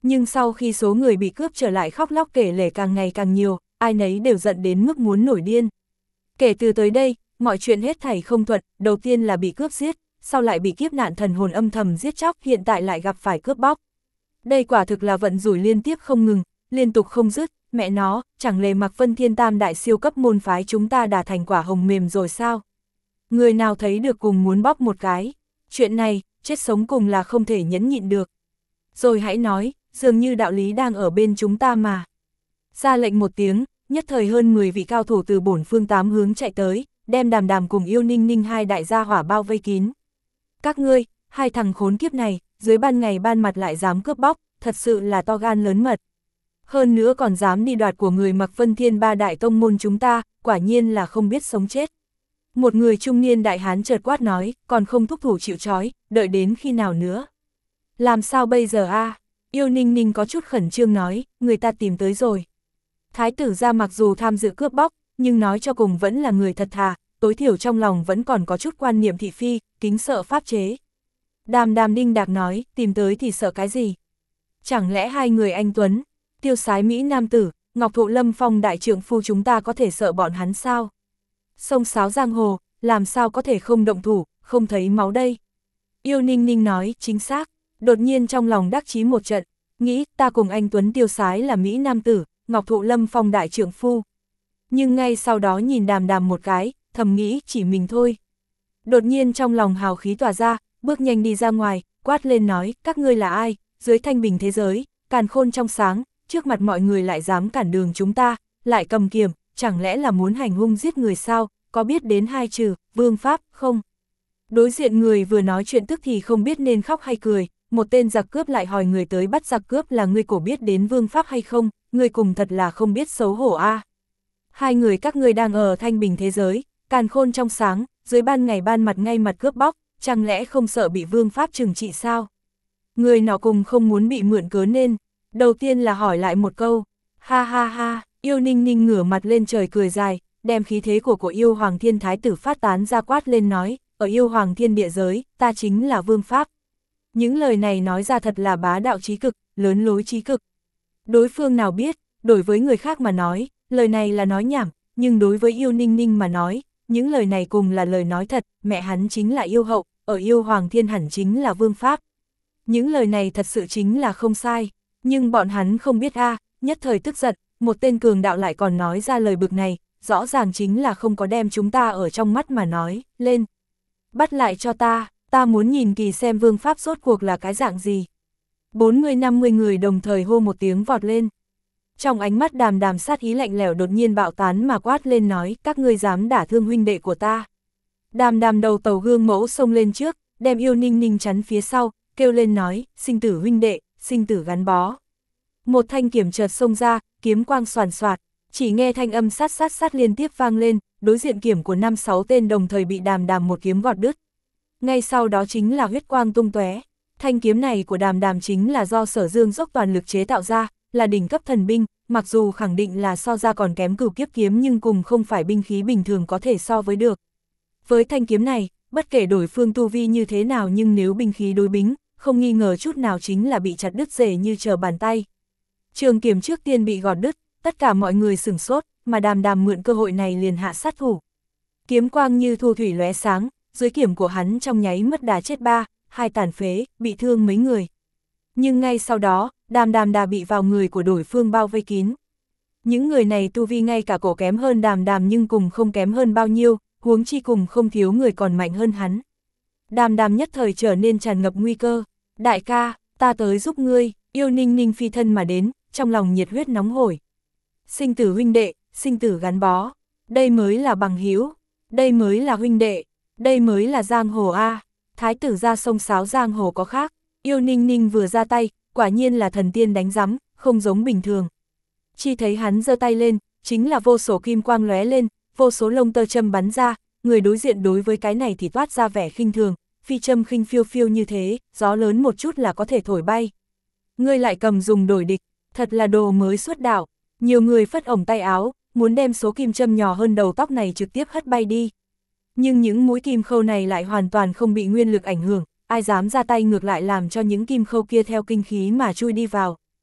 Nhưng sau khi số người bị cướp trở lại khóc lóc kể lể càng ngày càng nhiều, ai nấy đều giận đến mức muốn nổi điên. Kể từ tới đây, mọi chuyện hết thảy không thuận, đầu tiên là bị cướp giết, sau lại bị kiếp nạn thần hồn âm thầm giết chóc, hiện tại lại gặp phải cướp bóc. Đây quả thực là vận rủi liên tiếp không ngừng, liên tục không dứt, mẹ nó, chẳng lẽ Mạc Vân Thiên Tam đại siêu cấp môn phái chúng ta đã thành quả hồng mềm rồi sao? Người nào thấy được cùng muốn bóp một cái, chuyện này, chết sống cùng là không thể nhẫn nhịn được. Rồi hãy nói, dường như đạo lý đang ở bên chúng ta mà. Ra lệnh một tiếng, nhất thời hơn mười vị cao thủ từ bổn phương tám hướng chạy tới, đem Đàm Đàm cùng Yêu Ninh Ninh hai đại gia hỏa bao vây kín. Các ngươi, hai thằng khốn kiếp này, dưới ban ngày ban mặt lại dám cướp bóc, thật sự là to gan lớn mật. Hơn nữa còn dám đi đoạt của người Mạc Vân Thiên ba đại tông môn chúng ta, quả nhiên là không biết sống chết. Một người trung niên đại hán chợt quát nói, còn không thúc thủ chịu trói, đợi đến khi nào nữa? Làm sao bây giờ a? À? Yêu Ninh Ninh có chút khẩn trương nói, người ta tìm tới rồi. Thái tử gia mặc dù tham dự cướp bóc, nhưng nói cho cùng vẫn là người thật thà, tối thiểu trong lòng vẫn còn có chút quan niệm thị phi, kính sợ pháp chế. Đàm Đàm đinh đạc nói, tìm tới thì sợ cái gì? Chẳng lẽ hai người anh Tuấn, tiêu sái Mỹ nam tử, Ngọc Thụ Lâm Phong đại trượng phu chúng ta có thể sợ bọn hắn sao? Sông sáo giang hồ, làm sao có thể không động thủ, không thấy máu đây? Yêu Ninh Ninh nói, chính xác, đột nhiên trong lòng đắc chí một trận, nghĩ ta cùng anh Tuấn tiêu sái là Mỹ nam tử, Ngọc Thụ Lâm Phong đại trượng phu. Nhưng ngay sau đó nhìn Đàm Đàm một cái, thầm nghĩ chỉ mình thôi. Đột nhiên trong lòng hào khí tỏa ra, bước nhanh đi ra ngoài, quát lên nói, các ngươi là ai, dưới thanh bình thế giới, càn khôn trong sáng, trước mặt mọi người lại dám cản đường chúng ta, lại cầm kiếm, chẳng lẽ là muốn hành hung giết người sao, có biết đến hai chữ, vương pháp, không? Đối diện người vừa nói chuyện tức thì không biết nên khóc hay cười, một tên giặc cướp lại hỏi người tới bắt giặc cướp là ngươi cổ biết đến vương pháp hay không, ngươi cùng thật là không biết xấu hổ a. À. Hai người các ngươi đang ở thanh bình thế giới, càn khôn trong sáng, dưới ban ngày ban mặt ngay mặt cướp bóc, chẳng lẽ không sợ bị vương pháp trừng trị sao? Người nọ cùng không muốn bị mượn cớ nên, đầu tiên là hỏi lại một câu, ha ha ha, Yêu Ninh Ninh ngửa mặt lên trời cười dài, đem khí thế của của Yêu Hoàng Thiên Thái tử phát tán ra quát lên nói, ở Yêu Hoàng Thiên địa giới, ta chính là vương pháp. Những lời này nói ra thật là bá đạo trí cực, lớn lối trí cực. Đối phương nào biết, đối với người khác mà nói, lời này là nói nhảm, nhưng đối với Yêu Ninh Ninh mà nói, những lời này cùng là lời nói thật, mẹ hắn chính là yêu hậu, ở Yêu Hoàng Thiên hẳn chính là vương pháp. Những lời này thật sự chính là không sai, nhưng bọn hắn không biết a, à, nhất thời tức giận, một tên cường đạo lại còn nói ra lời bực này, rõ ràng chính là không có đem chúng ta ở trong mắt mà nói, lên. Bắt lại cho ta, ta muốn nhìn kỳ xem vương pháp rốt cuộc là cái dạng gì. bốn mươi năm mươi người đồng thời hô một tiếng vọt lên. Trong ánh mắt Đàm Đàm sát ý lạnh lẽo đột nhiên bạo tán mà quát lên nói, các ngươi dám đả thương huynh đệ của ta. Đàm Đàm đầu tàu gương mẫu xông lên trước, đem Yêu Ninh Ninh chắn phía sau, kêu lên nói, sinh tử huynh đệ, sinh tử gắn bó. Một thanh kiếm chợt xông ra, kiếm quang xoàn xoạt, chỉ nghe thanh âm sát sát sát liên tiếp vang lên, đối diện kiếm của năm sáu tên đồng thời bị Đàm Đàm một kiếm gọt đứt. Ngay sau đó chính là huyết quang tung tóe. Thanh kiếm này của Đàm Đàm chính là do Sở Dương dốc toàn lực chế tạo ra, là đỉnh cấp thần binh, mặc dù khẳng định là so ra còn kém Cửu Kiếp kiếm nhưng cùng không phải binh khí bình thường có thể so với được. Với thanh kiếm này, bất kể đối phương tu vi như thế nào nhưng nếu binh khí đối bính, không nghi ngờ chút nào chính là bị chặt đứt rễ như trở bàn tay. Trường kiếm trước tiên bị gọt đứt, tất cả mọi người sửng sốt, mà Đàm Đàm mượn cơ hội này liền hạ sát thủ. Kiếm quang như thu thủy lóe sáng, dưới kiếm của hắn trong nháy mất đà chết ba, hai tàn phế, bị thương mấy người. Nhưng ngay sau đó, Đàm Đàm đã bị vào người của đối phương bao vây kín. Những người này tu vi ngay cả cổ kém hơn Đàm Đàm nhưng cùng không kém hơn bao nhiêu, huống chi cùng không thiếu người còn mạnh hơn hắn. Đàm Đàm nhất thời trở nên tràn ngập nguy cơ. Đại ca, ta tới giúp ngươi. Yêu Ninh Ninh phi thân mà đến, trong lòng nhiệt huyết nóng hổi. Sinh tử huynh đệ, sinh tử gắn bó. Đây mới là bằng hữu, đây mới là huynh đệ, đây mới là giang hồ a. Thái tử ra sông sáo giang hồ có khác. Yêu Ninh Ninh vừa ra tay, quả nhiên là thần tiên đánh rắm, không giống bình thường. Chỉ thấy hắn giơ tay lên, chính là vô số kim quang lóe lên, vô số lông tơ châm bắn ra, người đối diện đối với cái này thì toát ra vẻ khinh thường, phi châm khinh phiêu phiêu như thế, gió lớn một chút là có thể thổi bay. Ngươi lại cầm dùng đổi địch, thật là đồ mới xuất đạo. Nhiều người phất ổng tay áo, muốn đem số kim châm nhỏ hơn đầu tóc này trực tiếp hất bay đi. Nhưng những mũi kim khâu này lại hoàn toàn không bị nguyên lực ảnh hưởng, ai dám ra tay ngược lại làm cho những kim khâu kia theo kinh khí mà chui đi vào.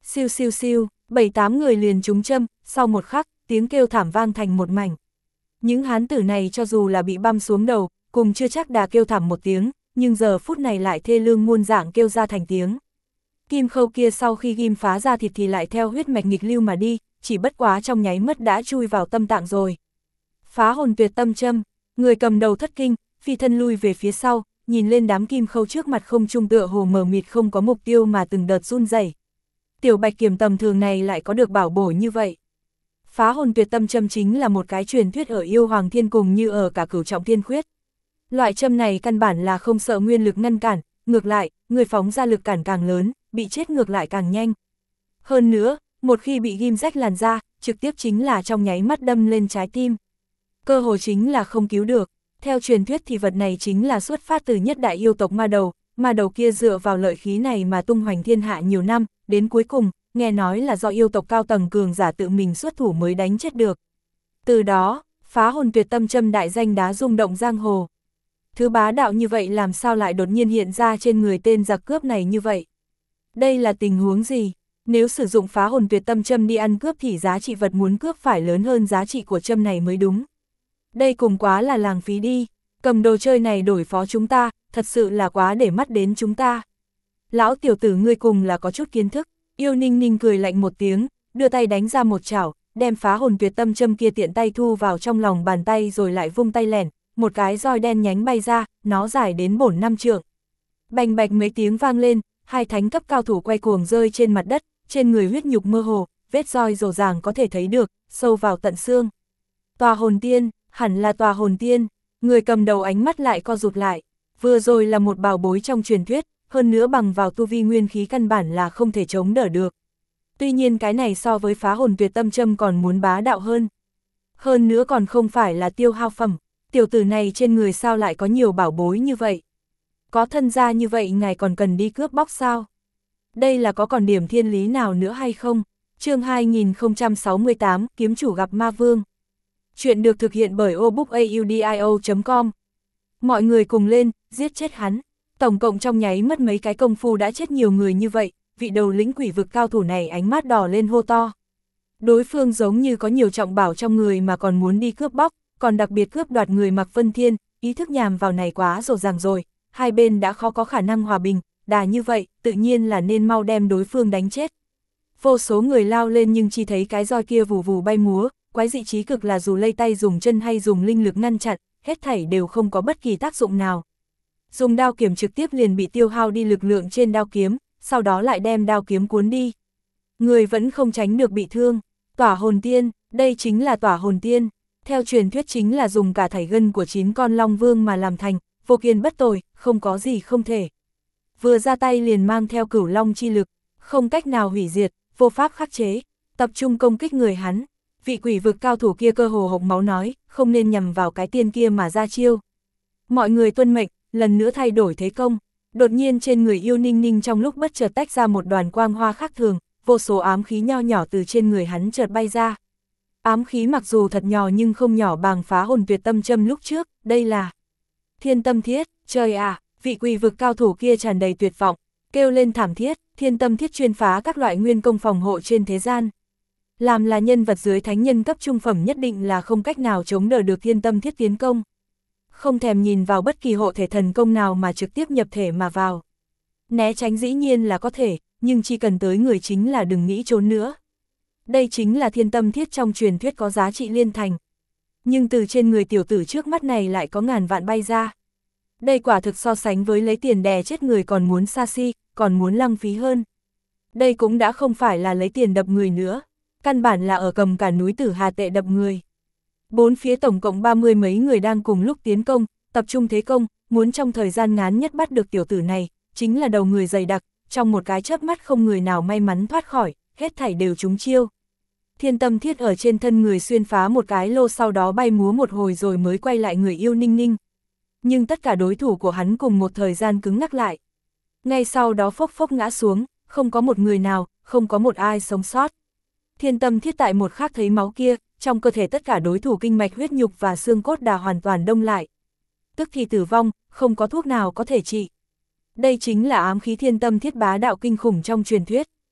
Siêu siêu siêu, bảy tám người liền trúng châm, sau một khắc, tiếng kêu thảm vang thành một mảnh. Những hán tử này cho dù là bị băm xuống đầu, cùng chưa chắc đã kêu thảm một tiếng, nhưng giờ phút này lại thê lương muôn dạng kêu ra thành tiếng. Kim khâu kia sau khi ghim phá ra thịt thì lại theo huyết mạch nghịch lưu mà đi, chỉ bất quá trong nháy mắt đã chui vào tâm tạng rồi. Phá hồn tuyệt tâm châm, người cầm đầu thất kinh, phi thân lui về phía sau, nhìn lên đám kim khâu trước mặt không trung tựa hồ mờ mịt không có mục tiêu mà từng đợt run rẩy. Tiểu bạch kiểm tầm thường này lại có được bảo bổ như vậy. Phá hồn tuyệt tâm châm chính là một cái truyền thuyết ở yêu hoàng thiên cùng như ở cả cửu trọng thiên khuyết. Loại châm này căn bản là không sợ nguyên lực ngăn cản, ngược lại, người phóng ra lực cản càng lớn, bị chết ngược lại càng nhanh. Hơn nữa, một khi bị ghim rách làn da, trực tiếp chính là trong nháy mắt đâm lên trái tim. Cơ hồ chính là không cứu được. Theo truyền thuyết thì vật này chính là xuất phát từ nhất đại yêu tộc ma đầu, ma đầu kia dựa vào lợi khí này mà tung hoành thiên hạ nhiều năm, đến cuối cùng, nghe nói là do yêu tộc cao tầng cường giả tự mình xuất thủ mới đánh chết được. Từ đó, phá hồn tuyệt tâm châm đại danh đá rung động giang hồ. Thứ bá đạo như vậy làm sao lại đột nhiên hiện ra trên người tên giặc cướp này như vậy? Đây là tình huống gì? Nếu sử dụng phá hồn tuyệt tâm châm đi ăn cướp thì giá trị vật muốn cướp phải lớn hơn giá trị của châm này mới đúng. Đây cùng quá là lãng phí đi, cầm đồ chơi này đổi phó chúng ta, thật sự là quá để mắt đến chúng ta. Lão tiểu tử ngươi cùng là có chút kiến thức, Yêu Ninh Ninh cười lạnh một tiếng, đưa tay đánh ra một chảo, đem phá hồn tuyệt tâm châm kia tiện tay thu vào trong lòng bàn tay rồi lại vung tay lẻn, một cái roi đen nhánh bay ra, nó dài đến bổn năm trượng. Bành bạch mấy tiếng vang lên, hai thánh cấp cao thủ quay cuồng rơi trên mặt đất, trên người huyết nhục mơ hồ, vết roi rồ ràng có thể thấy được, sâu vào tận xương. Tòa hồn tiên, hẳn là tòa hồn tiên, người cầm đầu ánh mắt lại co rụt lại, vừa rồi là một bảo bối trong truyền thuyết, hơn nữa bằng vào tu vi nguyên khí căn bản là không thể chống đỡ được. Tuy nhiên cái này so với phá hồn tuyệt tâm châm còn muốn bá đạo hơn. Hơn nữa còn không phải là tiêu hao phẩm, tiểu tử này trên người sao lại có nhiều bảo bối như vậy. Có thân gia như vậy ngài còn cần đi cướp bóc sao? Đây là có còn điểm thiên lý nào nữa hay không? Chương hai nghìn không trăm sáu mươi tám, kiếm chủ gặp ma vương. Chuyện được thực hiện bởi obookaudio chấm com. Mọi người cùng lên, giết chết hắn. Tổng cộng trong nháy mất mấy cái công phu đã chết nhiều người như vậy, vị đầu lĩnh quỷ vực cao thủ này ánh mắt đỏ lên hô to. Đối phương giống như có nhiều trọng bảo trong người mà còn muốn đi cướp bóc, còn đặc biệt cướp đoạt người Mạc Vân Thiên, ý thức nhàm vào này quá rồ ràng rồi, hai bên đã khó có khả năng hòa bình, đà như vậy, tự nhiên là nên mau đem đối phương đánh chết. Vô số người lao lên nhưng chỉ thấy cái roi kia vù vù bay múa, quái dị trí cực là dù lây tay dùng chân hay dùng linh lực ngăn chặn, hết thảy đều không có bất kỳ tác dụng nào. Dùng đao kiếm trực tiếp liền bị tiêu hao đi lực lượng trên đao kiếm, sau đó lại đem đao kiếm cuốn đi. Người vẫn không tránh được bị thương. Tỏa hồn tiên, đây chính là tỏa hồn tiên. Theo truyền thuyết chính là dùng cả thảy gân của chín con long vương mà làm thành, vô kiên bất tồi, không có gì không thể. Vừa ra tay liền mang theo cửu long chi lực, không cách nào hủy diệt, vô pháp khắc chế, tập trung công kích người hắn. Vị quỷ vực cao thủ kia cơ hồ hộc máu nói, không nên nhằm vào cái tiên kia mà ra chiêu. Mọi người tuân mệnh, lần nữa thay đổi thế công. Đột nhiên trên người Yêu Ninh Ninh trong lúc bất chợt tách ra một đoàn quang hoa khác thường, vô số ám khí nho nhỏ từ trên người hắn chợt bay ra. Ám khí mặc dù thật nhỏ nhưng không nhỏ bằng phá hồn tuyệt tâm châm lúc trước, đây là Thiên Tâm Thiết, trời ạ, vị quỷ vực cao thủ kia tràn đầy tuyệt vọng, kêu lên thảm thiết, Thiên Tâm Thiết chuyên phá các loại nguyên công phòng hộ trên thế gian. Làm là nhân vật dưới thánh nhân cấp trung phẩm nhất định là không cách nào chống đỡ được Thiên Tâm Thiết tiến công. Không thèm nhìn vào bất kỳ hộ thể thần công nào mà trực tiếp nhập thể mà vào. Né tránh dĩ nhiên là có thể, nhưng chỉ cần tới người chính là đừng nghĩ trốn nữa. Đây chính là Thiên Tâm Thiết trong truyền thuyết có giá trị liên thành. Nhưng từ trên người tiểu tử trước mắt này lại có ngàn vạn bay ra. Đây quả thực so sánh với lấy tiền đè chết người còn muốn xa xi, còn muốn lăng phí hơn. Đây cũng đã không phải là lấy tiền đập người nữa, căn bản là ở cầm cả núi Tử Hà tệ đập người. Bốn phía tổng cộng ba mươi mấy người đang cùng lúc tiến công, tập trung thế công, muốn trong thời gian ngắn nhất bắt được tiểu tử này, chính là đầu người dày đặc, trong một cái chớp mắt không người nào may mắn thoát khỏi, hết thảy đều trúng chiêu. Thiên Tâm Thiết ở trên thân người xuyên phá một cái lô sau đó bay múa một hồi rồi mới quay lại người Yêu Ninh Ninh. Nhưng tất cả đối thủ của hắn cùng một thời gian cứng ngắc lại. Ngay sau đó phốc phốc ngã xuống, không có một người nào, không có một ai sống sót. Thiên Tâm Thiết tại một khắc thấy máu kia, trong cơ thể tất cả đối thủ kinh mạch huyết nhục và xương cốt đã hoàn toàn đông lại. Tức thì tử vong, không có thuốc nào có thể trị. Đây chính là ám khí Thiên Tâm Thiết bá đạo kinh khủng trong truyền thuyết.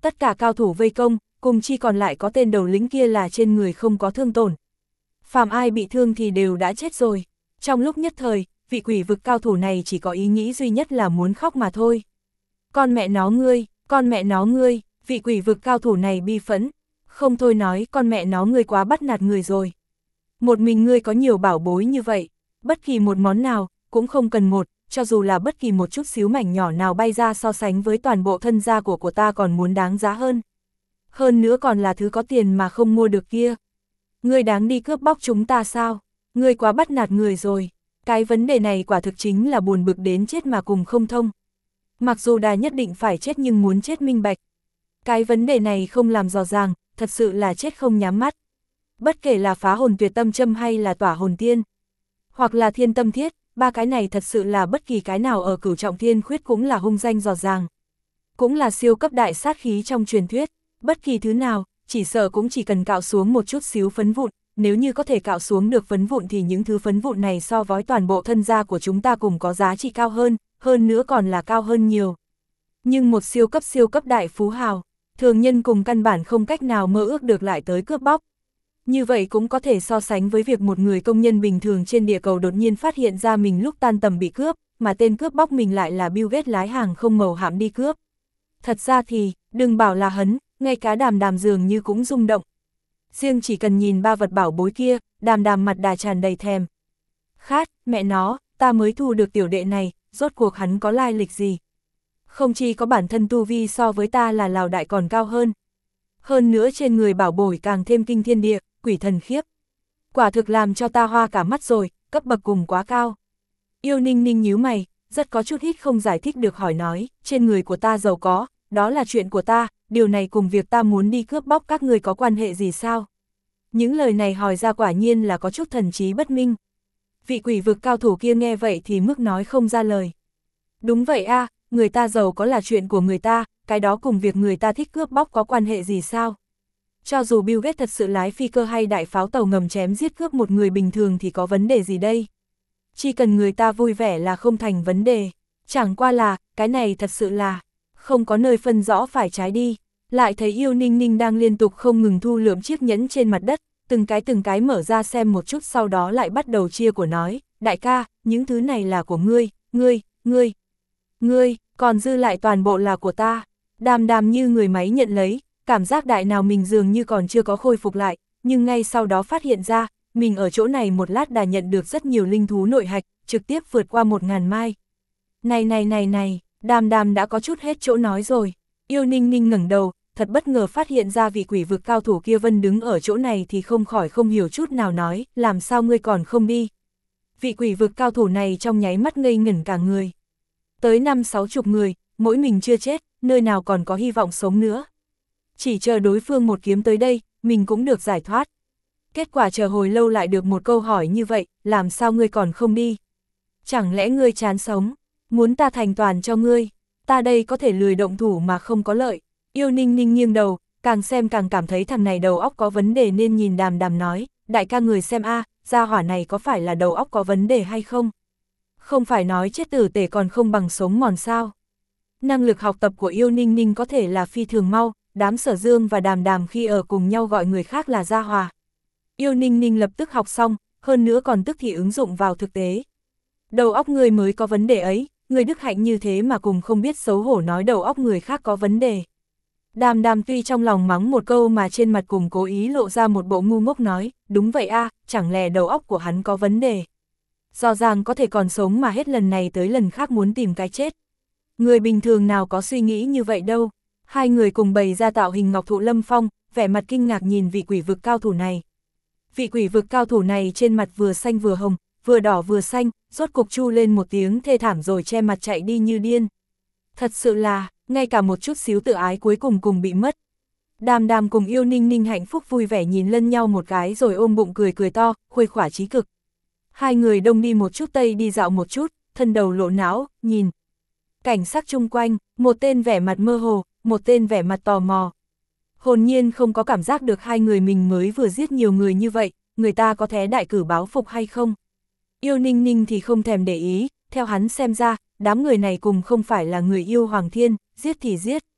Tất cả cao thủ vây công, cùng chi còn lại có tên đầu lĩnh kia là trên người không có thương tổn. Phàm ai bị thương thì đều đã chết rồi. Trong lúc nhất thời, vị quỷ vực cao thủ này chỉ có ý nghĩ duy nhất là muốn khóc mà thôi. Con mẹ nó ngươi, con mẹ nó ngươi, vị quỷ vực cao thủ này bi phẫn. Không thôi nói con mẹ nó ngươi quá bắt nạt người rồi. Một mình ngươi có nhiều bảo bối như vậy, bất kỳ một món nào, cũng không cần một, cho dù là bất kỳ một chút xíu mảnh nhỏ nào bay ra so sánh với toàn bộ thân gia của của ta còn muốn đáng giá hơn. Hơn nữa còn là thứ có tiền mà không mua được kia. Ngươi đáng đi cướp bóc chúng ta sao? Ngươi quá bắt nạt người rồi. Cái vấn đề này quả thực chính là buồn bực đến chết mà cùng không thông. Mặc dù đà nhất định phải chết nhưng muốn chết minh bạch. Cái vấn đề này không làm rõ ràng, thật sự là chết không nhắm mắt. Bất kể là phá hồn tuyệt tâm châm hay là tỏa hồn tiên, hoặc là thiên tâm thiết, ba cái này thật sự là bất kỳ cái nào ở cửu trọng thiên khuyết cũng là hung danh rõ ràng. Cũng là siêu cấp đại sát khí trong truyền thuyết, bất kỳ thứ nào, chỉ sợ cũng chỉ cần cạo xuống một chút xíu phấn vụn, nếu như có thể cạo xuống được phấn vụn thì những thứ phấn vụn này so với toàn bộ thân gia của chúng ta cùng có giá trị cao hơn, hơn nữa còn là cao hơn nhiều. Nhưng một siêu cấp siêu cấp đại phú hào, thường nhân cùng căn bản không cách nào mơ ước được lại tới cướp bóc. Như vậy cũng có thể so sánh với việc một người công nhân bình thường trên địa cầu đột nhiên phát hiện ra mình lúc tan tầm bị cướp, mà tên cướp bóc mình lại là Bill Gates lái hàng không màu hãm đi cướp. Thật ra thì, đừng bảo là hắn, ngay cả Đàm Đàm dường như cũng rung động. Riêng chỉ cần nhìn ba vật bảo bối kia, Đàm Đàm mặt đà tràn đầy thèm. Khát, mẹ nó, ta mới thu được tiểu đệ này, rốt cuộc hắn có lai lịch gì? Không chỉ có bản thân tu vi so với ta là Lào đại còn cao hơn. Hơn nữa trên người bảo bối càng thêm kinh thiên địa, quỷ thần khiếp. Quả thực làm cho ta hoa cả mắt rồi, cấp bậc cùng quá cao. Yêu Ninh Ninh nhíu mày, rất có chút hít không giải thích được hỏi nói, trên người của ta giàu có, đó là chuyện của ta, điều này cùng việc ta muốn đi cướp bóc các người có quan hệ gì sao? Những lời này hỏi ra quả nhiên là có chút thần trí bất minh. Vị quỷ vực cao thủ kia nghe vậy thì mức nói không ra lời. Đúng vậy a, à, người ta giàu có là chuyện của người ta, cái đó cùng việc người ta thích cướp bóc có quan hệ gì sao? Cho dù Bill Gates thật sự lái phi cơ hay đại pháo tàu ngầm chém giết cướp một người bình thường thì có vấn đề gì đây? Chỉ cần người ta vui vẻ là không thành vấn đề. Chẳng qua là, cái này thật sự là không có nơi phân rõ phải trái đi. Lại thấy Yêu Ninh Ninh đang liên tục không ngừng thu lượm chiếc nhẫn trên mặt đất, từng cái từng cái mở ra xem một chút sau đó lại bắt đầu chia của nói, đại ca, những thứ này là của ngươi, ngươi, ngươi, ngươi, còn dư lại toàn bộ là của ta. Đàm Đàm như người máy nhận lấy, cảm giác đại nào mình dường như còn chưa có khôi phục lại, nhưng ngay sau đó phát hiện ra, mình ở chỗ này một lát đã nhận được rất nhiều linh thú nội hạch, trực tiếp vượt qua một ngàn mai. Này này này này, Đàm Đàm đã có chút hết chỗ nói rồi. Yêu Ninh Ninh ngẩng đầu, thật bất ngờ phát hiện ra vị quỷ vực cao thủ kia Vân đứng ở chỗ này thì không khỏi không hiểu chút nào nói, làm sao ngươi còn không đi. Vị quỷ vực cao thủ này trong nháy mắt ngây ngẩn cả người. Tới năm sáu chục người, mỗi mình chưa chết, nơi nào còn có hy vọng sống nữa. Chỉ chờ đối phương một kiếm tới đây, mình cũng được giải thoát. Kết quả chờ hồi lâu lại được một câu hỏi như vậy, làm sao ngươi còn không đi? Chẳng lẽ ngươi chán sống, muốn ta thành toàn cho ngươi? Ta đây có thể lười động thủ mà không có lợi. Yêu Ninh Ninh nghiêng đầu, càng xem càng cảm thấy thằng này đầu óc có vấn đề nên nhìn Đàm Đàm nói, đại ca người xem a, gia hỏa này có phải là đầu óc có vấn đề hay không? Không phải nói chết tử tể còn không bằng sống mòn sao? Năng lực học tập của Yêu Ninh Ninh có thể là phi thường mau, đám Sở Dương và Đàm Đàm khi ở cùng nhau gọi người khác là gia hòa. Yêu Ninh Ninh lập tức học xong, hơn nữa còn tức thì ứng dụng vào thực tế. Đầu óc người mới có vấn đề ấy, người đức hạnh như thế mà cùng không biết xấu hổ nói đầu óc người khác có vấn đề. Đàm Đàm tuy trong lòng mắng một câu mà trên mặt cùng cố ý lộ ra một bộ ngu ngốc nói, đúng vậy a, chẳng lẽ đầu óc của hắn có vấn đề. Rõ ràng có thể còn sống mà hết lần này tới lần khác muốn tìm cái chết. Người bình thường nào có suy nghĩ như vậy đâu. Hai người cùng bày ra tạo hình ngọc thụ lâm phong, vẻ mặt kinh ngạc nhìn vị quỷ vực cao thủ này. Vị quỷ vực cao thủ này trên mặt vừa xanh vừa hồng, vừa đỏ vừa xanh, rốt cục chu lên một tiếng thê thảm rồi che mặt chạy đi như điên. Thật sự là, ngay cả một chút xíu tự ái cuối cùng cùng bị mất. Đàm Đàm cùng Yêu Ninh Ninh hạnh phúc vui vẻ nhìn lẫn nhau một cái rồi ôm bụng cười cười to, khuây khỏa chí cực. Hai người đông đi một chút tây đi dạo một chút, thân đầu lộ não, nhìn. Cảnh sắc chung quanh, một tên vẻ mặt mơ hồ, một tên vẻ mặt tò mò. Hồn nhiên không có cảm giác được hai người mình mới vừa giết nhiều người như vậy, người ta có thể đại cử báo phục hay không. Yêu Ninh Ninh thì không thèm để ý, theo hắn xem ra, đám người này cùng không phải là người yêu Hoàng Thiên, giết thì giết.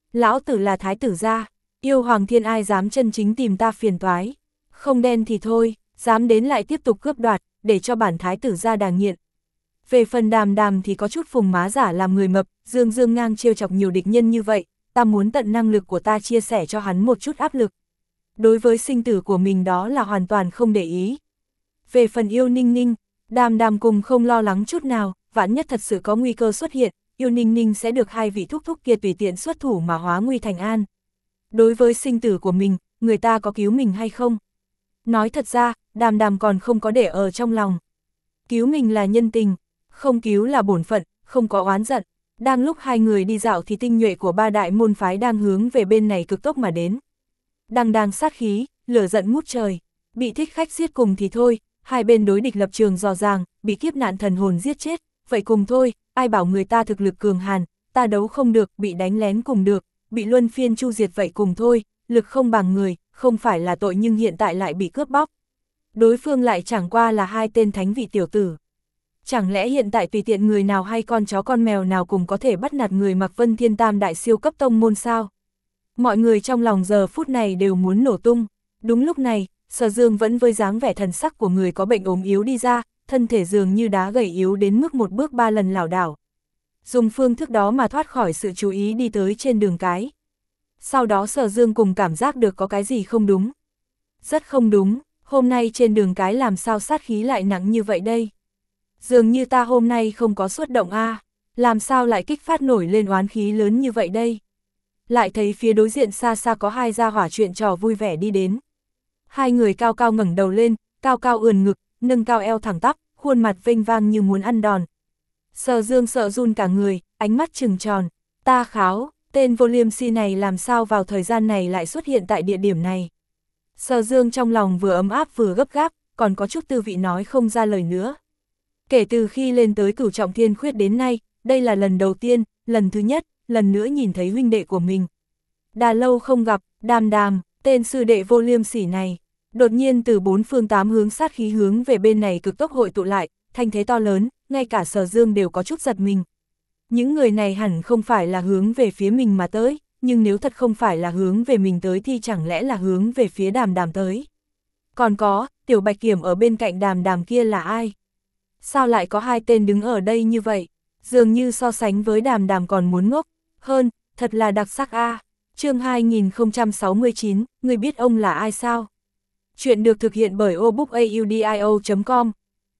Lão tử là thái tử gia, yêu hoàng thiên ai dám chân chính tìm ta phiền toái. Không đen thì thôi, dám đến lại tiếp tục cướp đoạt, để cho bản thái tử gia đàng nghiện. Về phần Đàm Đàm thì có chút phùng má giả làm người mập, dương dương ngang trêu chọc nhiều địch nhân như vậy, ta muốn tận năng lực của ta chia sẻ cho hắn một chút áp lực. Đối với sinh tử của mình đó là hoàn toàn không để ý. Về phần yêu Ninh Ninh, Đàm Đàm cùng không lo lắng chút nào, vạn nhất thật sự có nguy cơ xuất hiện, yêu Ninh Ninh sẽ được hai vị thúc thúc kia tùy tiện xuất thủ mà hóa nguy thành an. Đối với sinh tử của mình, người ta có cứu mình hay không? Nói thật ra, Đàm Đàm còn không có để ở trong lòng. Cứu mình là nhân tình, không cứu là bổn phận, không có oán giận. Đang lúc hai người đi dạo thì tinh nhuệ của ba đại môn phái đang hướng về bên này cực tốc mà đến. Đang đang sát khí, lửa giận ngút trời, bị thích khách giết cùng thì thôi, hai bên đối địch lập trường rõ ràng, bị kiếp nạn thần hồn giết chết, vậy cùng thôi, ai bảo người ta thực lực cường hàn, ta đấu không được, bị đánh lén cùng được, bị luân phiên chu diệt vậy cùng thôi, lực không bằng người, không phải là tội nhưng hiện tại lại bị cướp bóc. Đối phương lại chẳng qua là hai tên thánh vị tiểu tử. Chẳng lẽ hiện tại tùy tiện người nào hay con chó con mèo nào cùng có thể bắt nạt người mặc Vân Thiên Tam đại siêu cấp tông môn sao? Mọi người trong lòng giờ phút này đều muốn nổ tung. Đúng lúc này, Sở Dương vẫn với dáng vẻ thần sắc của người có bệnh ốm yếu đi ra, thân thể dường như đá gầy yếu đến mức một bước ba lần lảo đảo. Dùng phương thức đó mà thoát khỏi sự chú ý đi tới trên đường cái. Sau đó Sở Dương cùng cảm giác được có cái gì không đúng. Rất không đúng, hôm nay trên đường cái làm sao sát khí lại nặng như vậy đây? Dường như ta hôm nay không có xuất động a, à, làm sao lại kích phát nổi lên oán khí lớn như vậy đây? Lại thấy phía đối diện xa xa có hai gia hỏa chuyện trò vui vẻ đi đến. Hai người cao cao ngẩng đầu lên, cao cao ườn ngực, nâng cao eo thẳng tắp, khuôn mặt vênh vang như muốn ăn đòn. Sở Dương sợ run cả người, ánh mắt trừng tròn, ta kháo, tên vô liêm si này làm sao vào thời gian này lại xuất hiện tại địa điểm này. Sở Dương trong lòng vừa ấm áp vừa gấp gáp, còn có chút tư vị nói không ra lời nữa. Kể từ khi lên tới Cửu Trọng Thiên Khuyết đến nay, đây là lần đầu tiên, lần thứ nhất, lần nữa nhìn thấy huynh đệ của mình. Đã lâu không gặp, Đàm Đàm, tên sư đệ vô liêm sỉ này, đột nhiên từ bốn phương tám hướng sát khí hướng về bên này cực tốc hội tụ lại, thanh thế to lớn, ngay cả Sở Dương đều có chút giật mình. Những người này hẳn không phải là hướng về phía mình mà tới, nhưng nếu thật không phải là hướng về mình tới thì chẳng lẽ là hướng về phía Đàm Đàm tới. Còn có, Tiểu Bạch Kiểm ở bên cạnh Đàm Đàm kia là ai? Sao lại có hai tên đứng ở đây như vậy? Dường như so sánh với Đàm Đàm còn muốn ngốc hơn, thật là đặc sắc a. À. Chương hai nghìn không trăm sáu mươi chín, người biết ông là ai sao? Chuyện được thực hiện bởi obookaudio chấm com.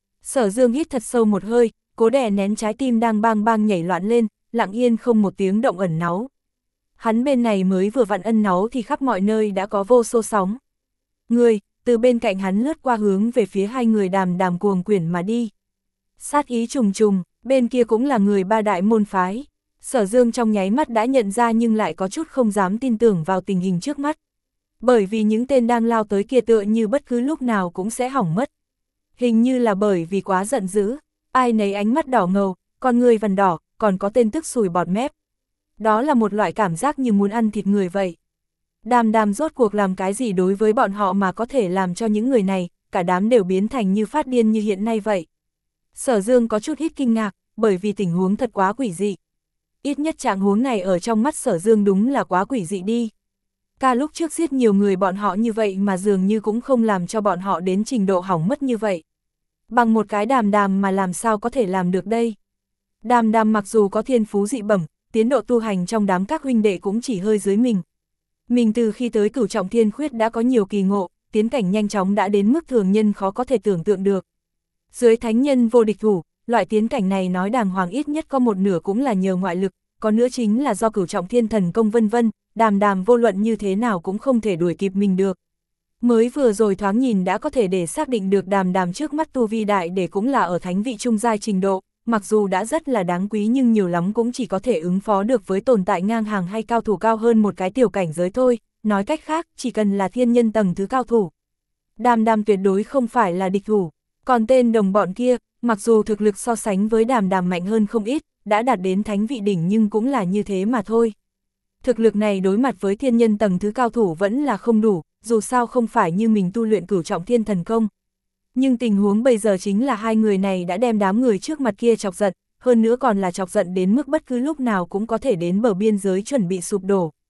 Sở Dương hít thật sâu một hơi, cố đè nén trái tim đang bang bang nhảy loạn lên, lặng yên không một tiếng động ẩn náu. Hắn bên này mới vừa vặn ân náu thì khắp mọi nơi đã có vô số sóng. Người, từ bên cạnh hắn lướt qua hướng về phía hai người Đàm Đàm cuồng quyển mà đi. Sát ý trùng trùng, bên kia cũng là người ba đại môn phái. Sở Dương trong nháy mắt đã nhận ra nhưng lại có chút không dám tin tưởng vào tình hình trước mắt. Bởi vì những tên đang lao tới kia tựa như bất cứ lúc nào cũng sẽ hỏng mất. Hình như là bởi vì quá giận dữ, ai nấy ánh mắt đỏ ngầu, con người vằn đỏ, còn có tên tức sùi bọt mép. Đó là một loại cảm giác như muốn ăn thịt người vậy. Đàm Đàm rốt cuộc làm cái gì đối với bọn họ mà có thể làm cho những người này, cả đám đều biến thành như phát điên như hiện nay vậy. Sở Dương có chút ít kinh ngạc, bởi vì tình huống thật quá quỷ dị. Ít nhất trạng huống này ở trong mắt Sở Dương đúng là quá quỷ dị đi. Ca lúc trước giết nhiều người bọn họ như vậy mà dường như cũng không làm cho bọn họ đến trình độ hỏng mất như vậy. Bằng một cái Đàm Đàm mà làm sao có thể làm được đây? Đàm Đàm mặc dù có thiên phú dị bẩm, tiến độ tu hành trong đám các huynh đệ cũng chỉ hơi dưới mình. Mình từ khi tới Cửu Trọng Thiên Khuyết đã có nhiều kỳ ngộ, tiến cảnh nhanh chóng đã đến mức thường nhân khó có thể tưởng tượng được. Dưới thánh nhân vô địch thủ, loại tiến cảnh này nói đàng hoàng ít nhất có một nửa cũng là nhờ ngoại lực, có nữa chính là do Cửu Trọng Thiên thần công vân vân, Đàm Đàm vô luận như thế nào cũng không thể đuổi kịp mình được. Mới vừa rồi thoáng nhìn đã có thể để xác định được Đàm Đàm trước mắt tu vi đại để cũng là ở thánh vị trung giai trình độ, mặc dù đã rất là đáng quý nhưng nhiều lắm cũng chỉ có thể ứng phó được với tồn tại ngang hàng hay cao thủ cao hơn một cái tiểu cảnh giới thôi, nói cách khác chỉ cần là thiên nhân tầng thứ cao thủ. Đàm Đàm tuyệt đối không phải là địch thủ, còn tên đồng bọn kia, mặc dù thực lực so sánh với Đàm Đàm mạnh hơn không ít, đã đạt đến thánh vị đỉnh nhưng cũng là như thế mà thôi. Thực lực này đối mặt với thiên nhân tầng thứ cao thủ vẫn là không đủ, dù sao không phải như mình tu luyện Cửu Trọng Thiên thần công. Nhưng tình huống bây giờ chính là hai người này đã đem đám người trước mặt kia chọc giận, hơn nữa còn là chọc giận đến mức bất cứ lúc nào cũng có thể đến bờ biên giới chuẩn bị sụp đổ.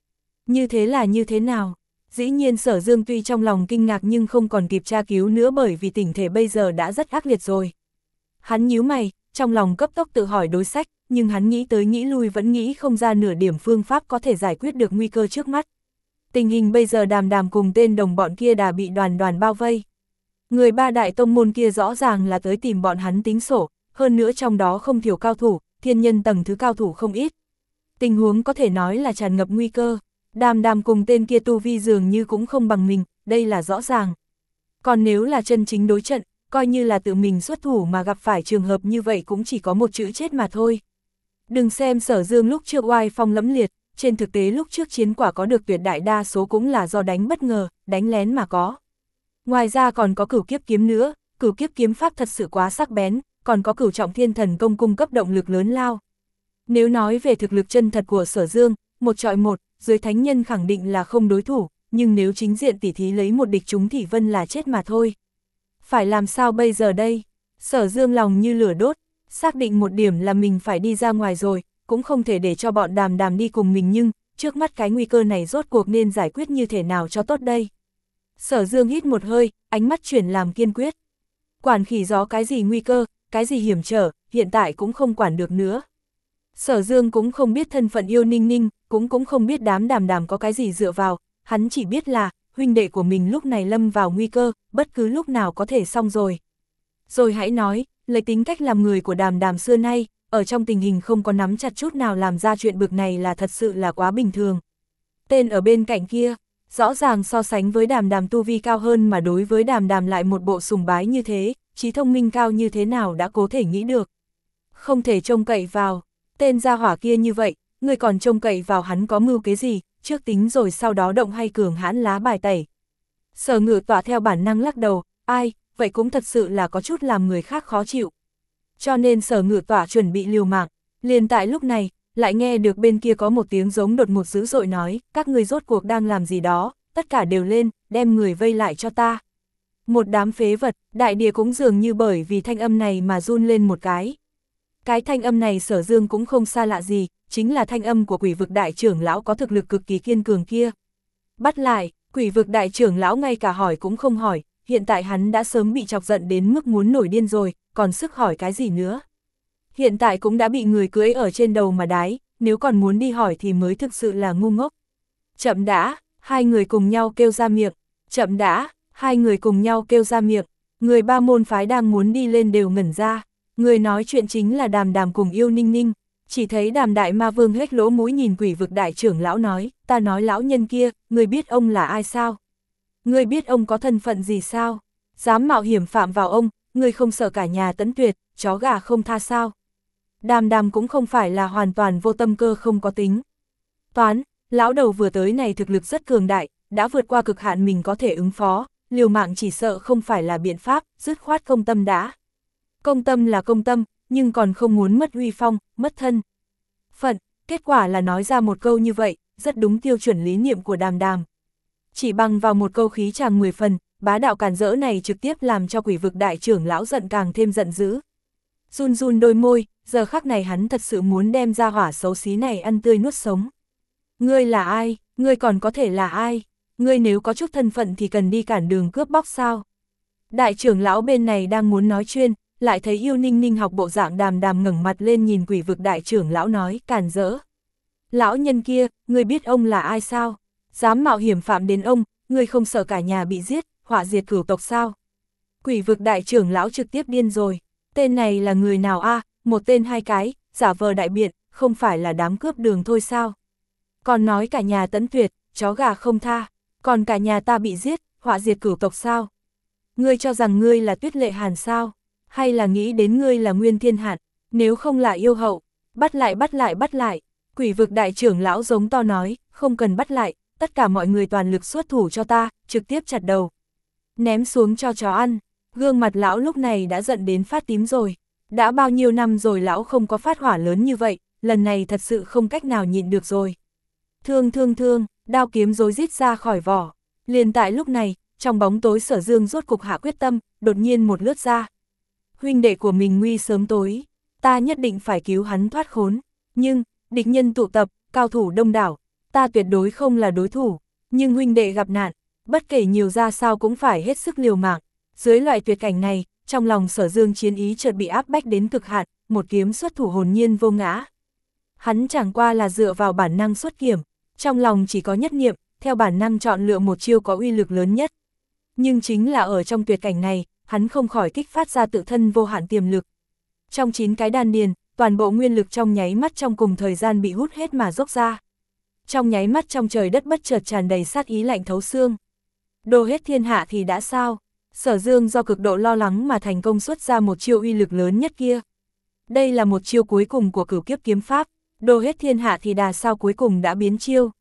Như thế là như thế nào? Dĩ nhiên Sở Dương tuy trong lòng kinh ngạc nhưng không còn kịp tra cứu nữa bởi vì tình thể bây giờ đã rất ác liệt rồi. Hắn nhíu mày, trong lòng cấp tốc tự hỏi đối sách, nhưng hắn nghĩ tới nghĩ lui vẫn nghĩ không ra nửa điểm phương pháp có thể giải quyết được nguy cơ trước mắt. Tình hình bây giờ Đàm Đàm cùng tên đồng bọn kia đã bị đoàn đoàn bao vây. Người ba đại tông môn kia rõ ràng là tới tìm bọn hắn tính sổ, hơn nữa trong đó không thiểu cao thủ, thiên nhân tầng thứ cao thủ không ít. Tình huống có thể nói là tràn ngập nguy cơ. Đàm Đàm cùng tên kia tu vi dường như cũng không bằng mình, đây là rõ ràng. Còn nếu là chân chính đối trận, coi như là tự mình xuất thủ mà gặp phải trường hợp như vậy cũng chỉ có một chữ chết mà thôi. Đừng xem Sở Dương lúc trước oai phong lẫm liệt, trên thực tế lúc trước chiến quả có được tuyệt đại đa số cũng là do đánh bất ngờ, đánh lén mà có. Ngoài ra còn có cửu kiếp kiếm nữa, cửu kiếp kiếm pháp thật sự quá sắc bén, còn có cửu trọng thiên thần công cung cấp động lực lớn lao. Nếu nói về thực lực chân thật của Sở Dương, một trọi một, dưới thánh nhân khẳng định là không đối thủ, nhưng nếu chính diện tỉ thí lấy một địch chúng thì Vân là chết mà thôi. Phải làm sao bây giờ đây? Sở Dương lòng như lửa đốt, xác định một điểm là mình phải đi ra ngoài rồi, cũng không thể để cho bọn Đàm Đàm đi cùng mình nhưng, trước mắt cái nguy cơ này rốt cuộc nên giải quyết như thế nào cho tốt đây? Sở Dương hít một hơi, ánh mắt chuyển làm kiên quyết. Quản khỉ gió cái gì nguy cơ, cái gì hiểm trở, hiện tại cũng không quản được nữa. Sở Dương cũng không biết thân phận Yêu Ninh Ninh, cũng cũng không biết đám Đàm Đàm có cái gì dựa vào, hắn chỉ biết là, huynh đệ của mình lúc này lâm vào nguy cơ, bất cứ lúc nào có thể xong rồi. Rồi hãy nói, lấy tính cách làm người của Đàm Đàm xưa nay, ở trong tình hình không có nắm chặt chút nào làm ra chuyện bực này là thật sự là quá bình thường. Tên ở bên cạnh kia, rõ ràng so sánh với Đàm Đàm tu vi cao hơn mà đối với Đàm Đàm lại một bộ sùng bái như thế, trí thông minh cao như thế nào đã cố thể nghĩ được. Không thể trông cậy vào, tên gia hỏa kia như vậy, người còn trông cậy vào hắn có mưu kế gì, trước tính rồi sau đó động hay cường hãn lá bài tẩy. Sở Ngự Tọa theo bản năng lắc đầu, ai, vậy cũng thật sự là có chút làm người khác khó chịu. Cho nên Sở Ngự Tọa chuẩn bị liều mạng, liền tại lúc này, lại nghe được bên kia có một tiếng giống đột ngột dữ dội nói, các người rốt cuộc đang làm gì đó, tất cả đều lên, đem người vây lại cho ta. Một đám phế vật, đại địa cũng dường như bởi vì thanh âm này mà run lên một cái. Cái thanh âm này Sở Dương cũng không xa lạ gì, chính là thanh âm của quỷ vực đại trưởng lão có thực lực cực kỳ kiên cường kia. Bắt lại, quỷ vực đại trưởng lão ngay cả hỏi cũng không hỏi, hiện tại hắn đã sớm bị chọc giận đến mức muốn nổi điên rồi, còn sức hỏi cái gì nữa. Hiện tại cũng đã bị người cưỡi ở trên đầu mà đái, nếu còn muốn đi hỏi thì mới thực sự là ngu ngốc. Chậm đã, hai người cùng nhau kêu ra miệng, chậm đã, hai người cùng nhau kêu ra miệng, người ba môn phái đang muốn đi lên đều ngẩn ra, người nói chuyện chính là Đàm Đàm cùng Yêu Ninh Ninh, chỉ thấy Đàm Đại Ma Vương hết lỗ mũi nhìn quỷ vực đại trưởng lão nói, ta nói lão nhân kia, người biết ông là ai sao? Người biết ông có thân phận gì sao? Dám mạo hiểm phạm vào ông, người không sợ cả nhà tấn tuyệt, chó gà không tha sao? Đàm Đàm cũng không phải là hoàn toàn vô tâm cơ không có tính. Toán, lão đầu vừa tới này thực lực rất cường đại, đã vượt qua cực hạn mình có thể ứng phó, liều mạng chỉ sợ không phải là biện pháp, dứt khoát công tâm đã. Công tâm là công tâm, nhưng còn không muốn mất uy phong, mất thân phận, kết quả là nói ra một câu như vậy, rất đúng tiêu chuẩn lý niệm của Đàm Đàm. Chỉ bằng vào một câu khí chàng mười phần, bá đạo càn rỡ này trực tiếp làm cho quỷ vực đại trưởng lão giận càng thêm giận dữ. Run run đôi môi, giờ khắc này hắn thật sự muốn đem ra hỏa xấu xí này ăn tươi nuốt sống. Ngươi là ai? Ngươi còn có thể là ai? Ngươi nếu có chút thân phận thì cần đi cản đường cướp bóc sao? Đại trưởng lão bên này đang muốn nói chuyên, lại thấy Yêu Ninh Ninh học bộ dạng Đàm Đàm ngẩng mặt lên nhìn quỷ vực đại trưởng lão nói, càn rỡ. Lão nhân kia, ngươi biết ông là ai sao? Dám mạo hiểm phạm đến ông, ngươi không sợ cả nhà bị giết, họa diệt cửu tộc sao? Quỷ vực đại trưởng lão trực tiếp điên rồi. Tên này là người nào a? À, một tên hai cái, giả vờ đại biện, không phải là đám cướp đường thôi sao? Còn nói cả nhà tấn tuyệt, chó gà không tha, còn cả nhà ta bị giết, họa diệt cửu tộc sao? Ngươi cho rằng ngươi là Tuyết Lệ Hàn sao? Hay là nghĩ đến ngươi là Nguyên Thiên Hạn, nếu không là yêu hậu, bắt lại bắt lại bắt lại. Quỷ vực đại trưởng lão giống to nói, không cần bắt lại, tất cả mọi người toàn lực xuất thủ cho ta, trực tiếp chặt đầu. Ném xuống cho chó ăn, gương mặt lão lúc này đã giận đến phát tím rồi. Đã bao nhiêu năm rồi lão không có phát hỏa lớn như vậy, lần này thật sự không cách nào nhịn được rồi. Thương thương thương, đao kiếm rối rít ra khỏi vỏ. Liền tại lúc này, trong bóng tối Sở Dương rốt cục hạ quyết tâm, đột nhiên một lướt ra. Huynh đệ của mình nguy sớm tối, ta nhất định phải cứu hắn thoát khốn. Nhưng, địch nhân tụ tập, cao thủ đông đảo, ta tuyệt đối không là đối thủ, nhưng huynh đệ gặp nạn, bất kể nhiều ra sao cũng phải hết sức liều mạng. Dưới loại tuyệt cảnh này, trong lòng Sở Dương chiến ý chợt bị áp bách đến cực hạn, một kiếm xuất thủ hồn nhiên vô ngã. Hắn chẳng qua là dựa vào bản năng xuất kiểm, trong lòng chỉ có nhất niệm, theo bản năng chọn lựa một chiêu có uy lực lớn nhất. Nhưng chính là ở trong tuyệt cảnh này, hắn không khỏi kích phát ra tự thân vô hạn tiềm lực. Trong chín cái đan điền, toàn bộ nguyên lực trong nháy mắt trong cùng thời gian bị hút hết mà dốc ra. Trong nháy mắt trong trời đất bất chợt tràn đầy sát ý lạnh thấu xương. Đồ hết thiên hạ thì đã sao? Sở Dương do cực độ lo lắng mà thành công xuất ra một chiêu uy lực lớn nhất kia. Đây là một chiêu cuối cùng của cửu kiếp kiếm pháp, đồ hết thiên hạ thì đà sao cuối cùng đã biến chiêu.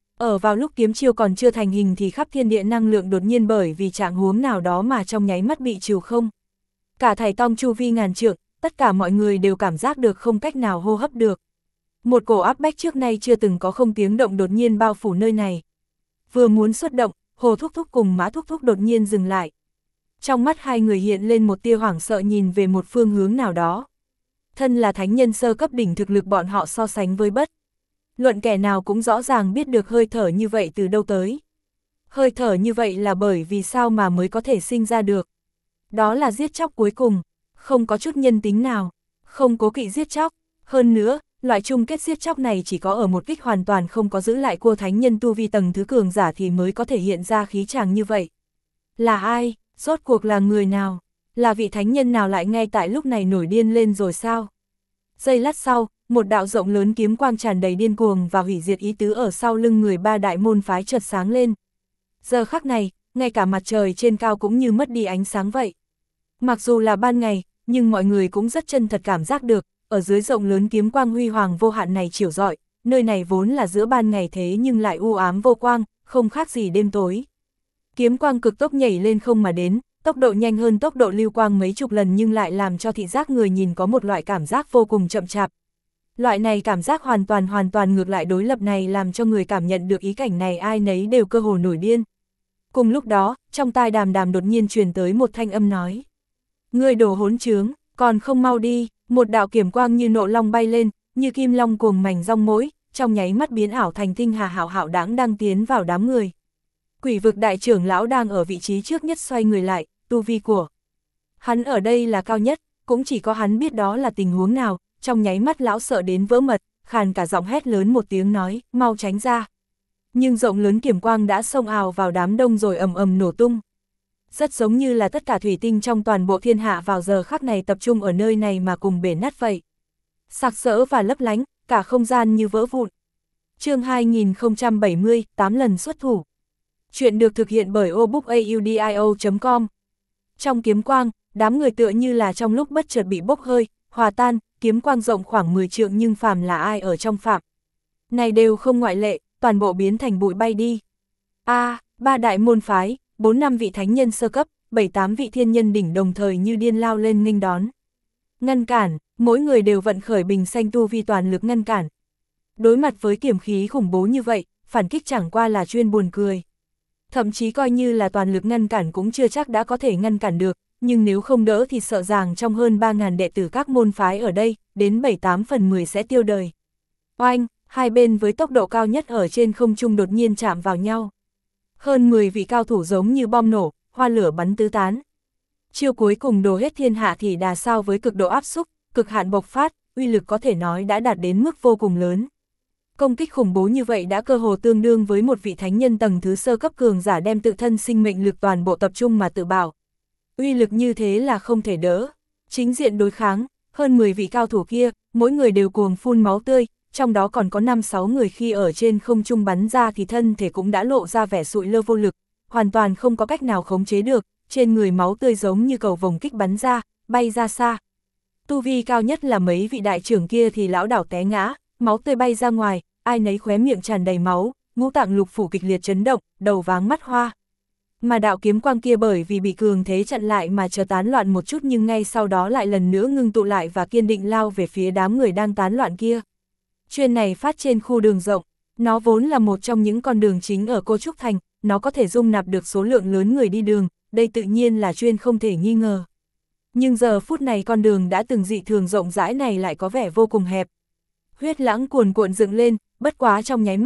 Ở vào lúc kiếm chiêu còn chưa thành hình thì khắp thiên địa năng lượng đột nhiên bởi vì trạng huống nào đó mà trong nháy mắt bị trừ không. Cả thảy tông chu vi ngàn trượng, tất cả mọi người đều cảm giác được không cách nào hô hấp được. Một cổ áp bách trước nay chưa từng có không tiếng động đột nhiên bao phủ nơi này. Vừa muốn xuất động, Hồ Thúc Thúc cùng Mã Thúc Thúc đột nhiên dừng lại. Trong mắt hai người hiện lên một tia hoảng sợ nhìn về một phương hướng nào đó. Thân là thánh nhân sơ cấp đỉnh thực lực bọn họ so sánh với bất luận kẻ nào cũng rõ ràng biết được hơi thở như vậy từ đâu tới. Hơi thở như vậy là bởi vì sao mà mới có thể sinh ra được. Đó là giết chóc cuối cùng, không có chút nhân tính nào, không cố kỵ giết chóc. Hơn nữa, loại chung kết giết chóc này chỉ có ở một kích hoàn toàn không có giữ lại cua thánh nhân tu vi tầng thứ cường giả thì mới có thể hiện ra khí chàng như vậy. Là ai? Rốt cuộc là người nào? Là vị thánh nhân nào lại ngay tại lúc này nổi điên lên rồi sao? Giây lát sau, một đạo rộng lớn kiếm quang tràn đầy điên cuồng và hủy diệt ý tứ ở sau lưng người ba đại môn phái chợt sáng lên. Giờ khắc này, ngay cả mặt trời trên cao cũng như mất đi ánh sáng vậy. Mặc dù là ban ngày, nhưng mọi người cũng rất chân thật cảm giác được, ở dưới rộng lớn kiếm quang huy hoàng vô hạn này chiếu rọi, nơi này vốn là giữa ban ngày thế nhưng lại u ám vô quang, không khác gì đêm tối. Kiếm quang cực tốc nhảy lên không mà đến, tốc độ nhanh hơn tốc độ lưu quang mấy chục lần nhưng lại làm cho thị giác người nhìn có một loại cảm giác vô cùng chậm chạp. Loại này cảm giác hoàn toàn hoàn toàn ngược lại đối lập này làm cho người cảm nhận được ý cảnh này ai nấy đều cơ hồ nổi điên. Cùng lúc đó, trong tai Đàm Đàm đột nhiên truyền tới một thanh âm nói. Ngươi đồ hỗn trướng, còn không mau đi, một đạo kiểm quang như nộ long bay lên, như kim long cuồng mảnh rong mối, trong nháy mắt biến ảo thành tinh hà hảo hảo đáng đang tiến vào đám người. Quỷ vực đại trưởng lão đang ở vị trí trước nhất xoay người lại, tu vi của hắn ở đây là cao nhất, cũng chỉ có hắn biết đó là tình huống nào, trong nháy mắt lão sợ đến vỡ mật, khàn cả giọng hét lớn một tiếng nói, mau tránh ra. Nhưng rộng lớn kiểm quang đã xông ào vào đám đông rồi ầm ầm nổ tung. Rất giống như là tất cả thủy tinh trong toàn bộ thiên hạ vào giờ khắc này tập trung ở nơi này mà cùng bể nát vậy. Sặc sỡ và lấp lánh, cả không gian như vỡ vụn. Chương hai nghìn không trăm bảy mươi, tám lần xuất thủ. Chuyện được thực hiện bởi obookaudio chấm com. Trong kiếm quang, đám người tựa như là trong lúc bất chợt bị bốc hơi, hòa tan, kiếm quang rộng khoảng mười trượng nhưng phàm là ai ở trong phạm này đều không ngoại lệ, toàn bộ biến thành bụi bay đi. A, à, ba đại môn phái, bốn năm vị thánh nhân sơ cấp, bảy tám vị thiên nhân đỉnh đồng thời như điên lao lên nghênh đón. Ngăn cản, mỗi người đều vận khởi bình xanh tu vi toàn lực ngăn cản. Đối mặt với kiếm khí khủng bố như vậy, phản kích chẳng qua là chuyên buồn cười. Thậm chí coi như là toàn lực ngăn cản cũng chưa chắc đã có thể ngăn cản được, nhưng nếu không đỡ thì sợ rằng trong hơn ba nghìn đệ tử các môn phái ở đây, đến bảy tám phần mười sẽ tiêu đời. Oanh, hai bên với tốc độ cao nhất ở trên không trung đột nhiên chạm vào nhau. Hơn mười vị cao thủ giống như bom nổ, hoa lửa bắn tứ tán. Chiêu cuối cùng đồ hết thiên hạ thì đà sao với cực độ áp xúc, cực hạn bộc phát, uy lực có thể nói đã đạt đến mức vô cùng lớn. Công kích khủng bố như vậy đã cơ hồ tương đương với một vị thánh nhân tầng thứ sơ cấp cường giả đem tự thân sinh mệnh lực toàn bộ tập trung mà tự bảo. Uy lực như thế là không thể đỡ. Chính diện đối kháng, hơn mười vị cao thủ kia, mỗi người đều cuồng phun máu tươi, trong đó còn có năm sáu người khi ở trên không trung bắn ra thì thân thể cũng đã lộ ra vẻ sụi lơ vô lực, hoàn toàn không có cách nào khống chế được, trên người máu tươi giống như cầu vồng kích bắn ra, bay ra xa. Tu vi cao nhất là mấy vị đại trưởng kia thì lão đảo té ngã, máu tươi bay ra ngoài, ai nấy khóe miệng tràn đầy máu, ngũ tạng lục phủ kịch liệt chấn động, đầu váng mắt hoa. Mà đạo kiếm quang kia bởi vì bị cường thế chặn lại mà chợt tán loạn một chút nhưng ngay sau đó lại lần nữa ngưng tụ lại và kiên định lao về phía đám người đang tán loạn kia. Chuyên này phát trên khu đường rộng, nó vốn là một trong những con đường chính ở Cô Trúc Thành, nó có thể dung nạp được số lượng lớn người đi đường, đây tự nhiên là chuyên không thể nghi ngờ. Nhưng giờ phút này con đường đã từng dị thường rộng rãi này lại có vẻ vô cùng hẹp. Huyết lãng cuồn cuộn dựng lên, bất quá trong nháy mắt,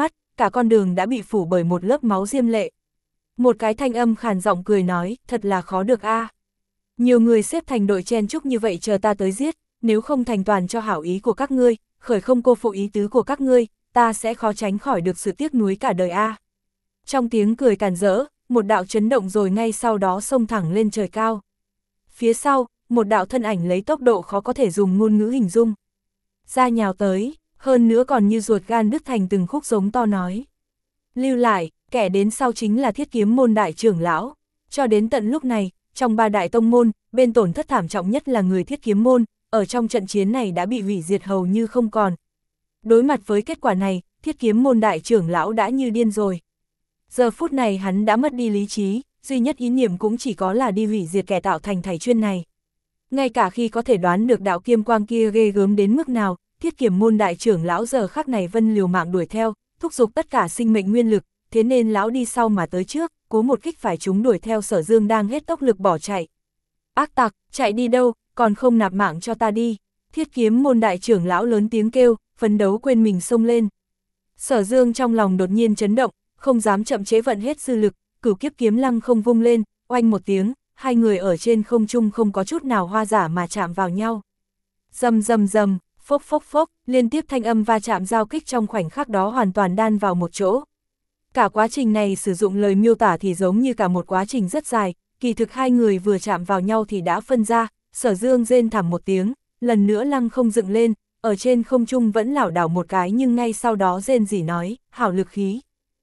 cả con đường đã bị phủ bởi một lớp máu diêm lệ. Một cái thanh âm khàn giọng cười nói, thật là khó được a. Nhiều người xếp thành đội chen chúc như vậy chờ ta tới giết, nếu không thành toàn cho hảo ý của các ngươi, khởi không cô phụ ý tứ của các ngươi, ta sẽ khó tránh khỏi được sự tiếc nuối cả đời a. Trong tiếng cười càn rỡ, một đạo chấn động rồi ngay sau đó xông thẳng lên trời cao. Phía sau, một đạo thân ảnh lấy tốc độ khó có thể dùng ngôn ngữ hình dung. Ra nhào tới, hơn nữa còn như ruột gan đứt thành từng khúc giống to nói. Lưu lại, kẻ đến sau chính là Thiết Kiếm môn đại trưởng lão. Cho đến tận lúc này, trong ba đại tông môn, bên tổn thất thảm trọng nhất là người Thiết Kiếm môn, ở trong trận chiến này đã bị hủy diệt hầu như không còn. Đối mặt với kết quả này, Thiết Kiếm môn đại trưởng lão đã như điên rồi. Giờ phút này hắn đã mất đi lý trí, duy nhất ý niệm cũng chỉ có là đi hủy diệt kẻ tạo thành thảy chuyên này. Ngay cả khi có thể đoán được đạo kiếm quang kia ghê gớm đến mức nào, Thiết Kiếm môn đại trưởng lão giờ khắc này vân liều mạng đuổi theo, thúc giục tất cả sinh mệnh nguyên lực, thế nên lão đi sau mà tới trước, cố một kích phải chúng đuổi theo Sở Dương đang hết tốc lực bỏ chạy. Ác tặc, chạy đi đâu, còn không nạp mạng cho ta đi. Thiết Kiếm môn đại trưởng lão lớn tiếng kêu, phấn đấu quên mình xông lên. Sở Dương trong lòng đột nhiên chấn động, không dám chậm chế vận hết dư lực, cửu kiếp kiếm lăng không vung lên, oanh một tiếng, hai người ở trên không trung không có chút nào hoa giả mà chạm vào nhau. Rầm rầm rầm, phốc phốc phốc, liên tiếp thanh âm va chạm giao kích trong khoảnh khắc đó hoàn toàn đan vào một chỗ. Cả quá trình này sử dụng lời miêu tả thì giống như cả một quá trình rất dài, kỳ thực hai người vừa chạm vào nhau thì đã phân ra, Sở Dương rên thảm một tiếng, lần nữa lăng không dựng lên, ở trên không trung vẫn lảo đảo một cái nhưng ngay sau đó rên rỉ nói, hảo lực khí.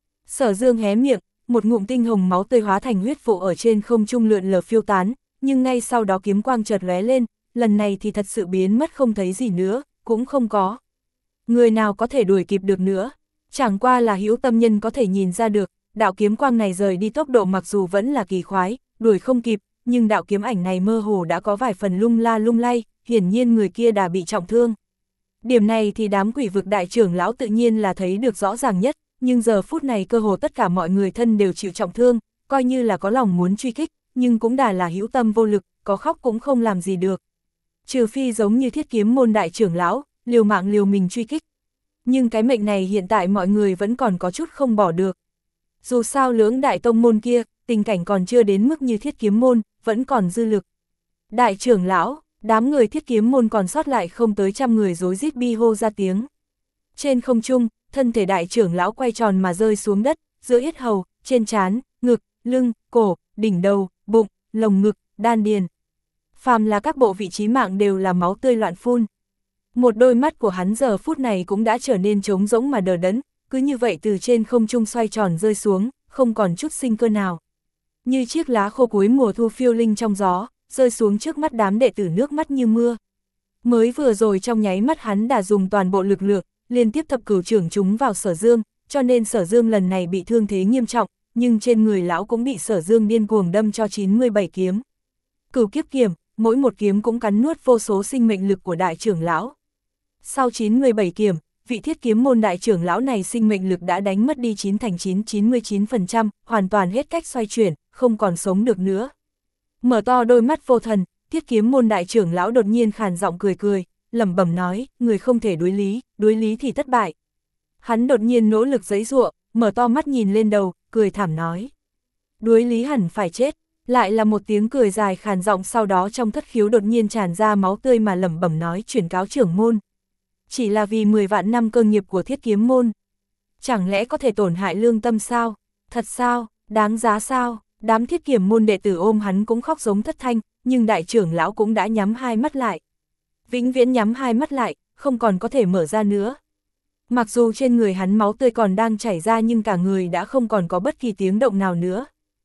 Sở Dương hé miệng, một ngụm tinh hồng máu tươi hóa thành huyết vụ ở trên không trung lượn lờ phiêu tán, nhưng ngay sau đó kiếm quang chợt lóe lên, lần này thì thật sự biến mất không thấy gì nữa, cũng không có. Người nào có thể đuổi kịp được nữa, chẳng qua là hữu tâm nhân có thể nhìn ra được, đạo kiếm quang này rời đi tốc độ mặc dù vẫn là kỳ khoái, đuổi không kịp, nhưng đạo kiếm ảnh này mơ hồ đã có vài phần lung la lung lay, hiển nhiên người kia đã bị trọng thương. Điểm này thì đám quỷ vực đại trưởng lão tự nhiên là thấy được rõ ràng nhất, nhưng giờ phút này cơ hồ tất cả mọi người thân đều chịu trọng thương, coi như là có lòng muốn truy kích, nhưng cũng đã là hữu tâm vô lực, có khóc cũng không làm gì được. Trừ phi giống như Thiết Kiếm môn đại trưởng lão, liều mạng liều mình truy kích. Nhưng cái mệnh này hiện tại mọi người vẫn còn có chút không bỏ được. Dù sao lưỡng đại tông môn kia, tình cảnh còn chưa đến mức như Thiết Kiếm môn, vẫn còn dư lực. Đại trưởng lão, đám người Thiết Kiếm môn còn sót lại không tới trăm người rối rít bi hô ra tiếng. Trên không trung, thân thể đại trưởng lão quay tròn mà rơi xuống đất, giữa yết hầu, trên trán, ngực, lưng, cổ, đỉnh đầu, bụng, lồng ngực, đan điền. Phàm là các bộ vị trí mạng đều là máu tươi loạn phun. Một đôi mắt của hắn giờ phút này cũng đã trở nên trống rỗng mà đờ đẫn, cứ như vậy từ trên không trung xoay tròn rơi xuống, không còn chút sinh cơ nào. Như chiếc lá khô cuối mùa thu phiêu linh trong gió, rơi xuống trước mắt đám đệ tử nước mắt như mưa. Mới vừa rồi trong nháy mắt hắn đã dùng toàn bộ lực lượng, liên tiếp thập cửu trưởng chúng vào Sở Dương, cho nên Sở Dương lần này bị thương thế nghiêm trọng, nhưng trên người lão cũng bị Sở Dương điên cuồng đâm cho chín mươi bảy kiếm. Cửu kiếp kiếm, mỗi một kiếm cũng cắn nuốt vô số sinh mệnh lực của đại trưởng lão. Sau chín mươi bảy kiếm, vị Thiết Kiếm môn đại trưởng lão này sinh mệnh lực đã đánh mất đi chín thành chín chín mươi chín phần trăm, hoàn toàn hết cách xoay chuyển, không còn sống được nữa. Mở to đôi mắt vô thần, Thiết Kiếm môn đại trưởng lão đột nhiên khàn giọng cười cười, lẩm bẩm nói, người không thể đối lý, đối lý thì thất bại. Hắn đột nhiên nỗ lực giãy giụa, mở to mắt nhìn lên đầu, cười thảm nói. Đối lý hẳn phải chết, lại là một tiếng cười dài khàn giọng, sau đó trong thất khiếu đột nhiên tràn ra máu tươi mà lẩm bẩm nói, chuyển cáo trưởng môn. Chỉ là vì mười vạn năm cơ nghiệp của Thiết Kiếm môn. Chẳng lẽ có thể tổn hại lương tâm sao? Thật sao? Đáng giá sao? Đám Thiết Kiếm môn đệ tử ôm hắn cũng khóc giống thất thanh, nhưng đại trưởng lão cũng đã nhắm hai mắt lại. Vĩnh viễn nhắm hai mắt lại, không còn có thể mở ra nữa. Mặc dù trên người hắn máu tươi còn đang chảy ra nhưng cả người đã không còn có bất kỳ tiếng động nào nữa.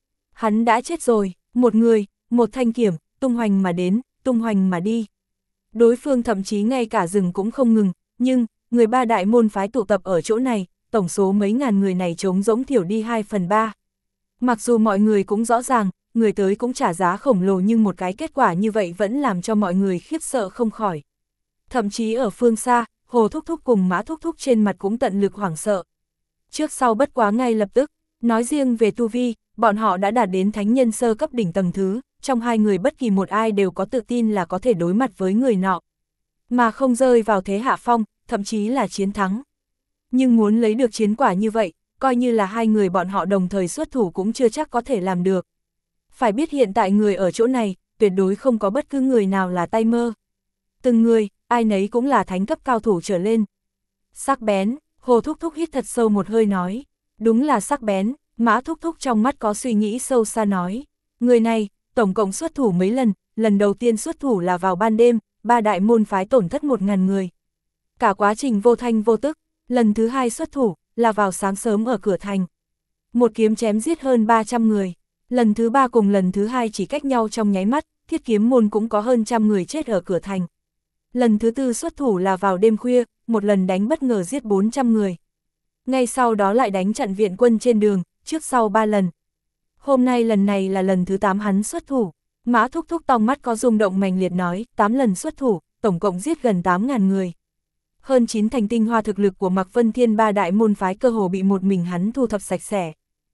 Hắn đã chết rồi, một người, một thanh kiếm, tung hoành mà đến, tung hoành mà đi. Đối phương thậm chí ngay cả rừng cũng không ngừng, nhưng, người ba đại môn phái tụ tập ở chỗ này, tổng số mấy ngàn người này trống rỗng thiểu đi hai phần ba. Mặc dù mọi người cũng rõ ràng, người tới cũng trả giá khổng lồ nhưng một cái kết quả như vậy vẫn làm cho mọi người khiếp sợ không khỏi. Thậm chí ở phương xa, Hồ Thúc Thúc cùng Mã Thúc Thúc trên mặt cũng tận lực hoảng sợ. Trước sau bất quá ngay lập tức, nói riêng về tu vi, bọn họ đã đạt đến thánh nhân sơ cấp đỉnh tầng thứ, trong hai người bất kỳ một ai đều có tự tin là có thể đối mặt với người nọ. Mà không rơi vào thế hạ phong, thậm chí là chiến thắng. Nhưng muốn lấy được chiến quả như vậy, coi như là hai người bọn họ đồng thời xuất thủ cũng chưa chắc có thể làm được. Phải biết hiện tại người ở chỗ này, tuyệt đối không có bất cứ người nào là tay mơ. Từng người, ai nấy cũng là thánh cấp cao thủ trở lên. Sắc bén, Hồ Thúc Thúc hít thật sâu một hơi nói. Đúng là sắc bén, Mã Thúc Thúc trong mắt có suy nghĩ sâu xa nói. Người này, tổng cộng xuất thủ mấy lần, lần đầu tiên xuất thủ là vào ban đêm, ba đại môn phái tổn thất một ngàn người. Cả quá trình vô thanh vô tức, lần thứ hai xuất thủ, là vào sáng sớm ở cửa thành. Một kiếm chém giết hơn ba trăm người. Lần thứ ba cùng lần thứ hai chỉ cách nhau trong nháy mắt, Thiết Kiếm môn cũng có hơn trăm người chết ở cửa thành. Lần thứ tư xuất thủ là vào đêm khuya, một lần đánh bất ngờ giết bốn trăm người. Ngay sau đó lại đánh chặn viện quân trên đường, trước sau ba lần. Hôm nay lần này là lần thứ tám hắn xuất thủ. Mã Thúc Thúc tòng mắt có rung động mạnh liệt nói, tám lần xuất thủ, tổng cộng giết gần tám ngàn người. Hơn chín thành tinh hoa thực lực của Mạc Vân Thiên ba đại môn phái cơ hồ bị một mình hắn thu thập sạch sẽ.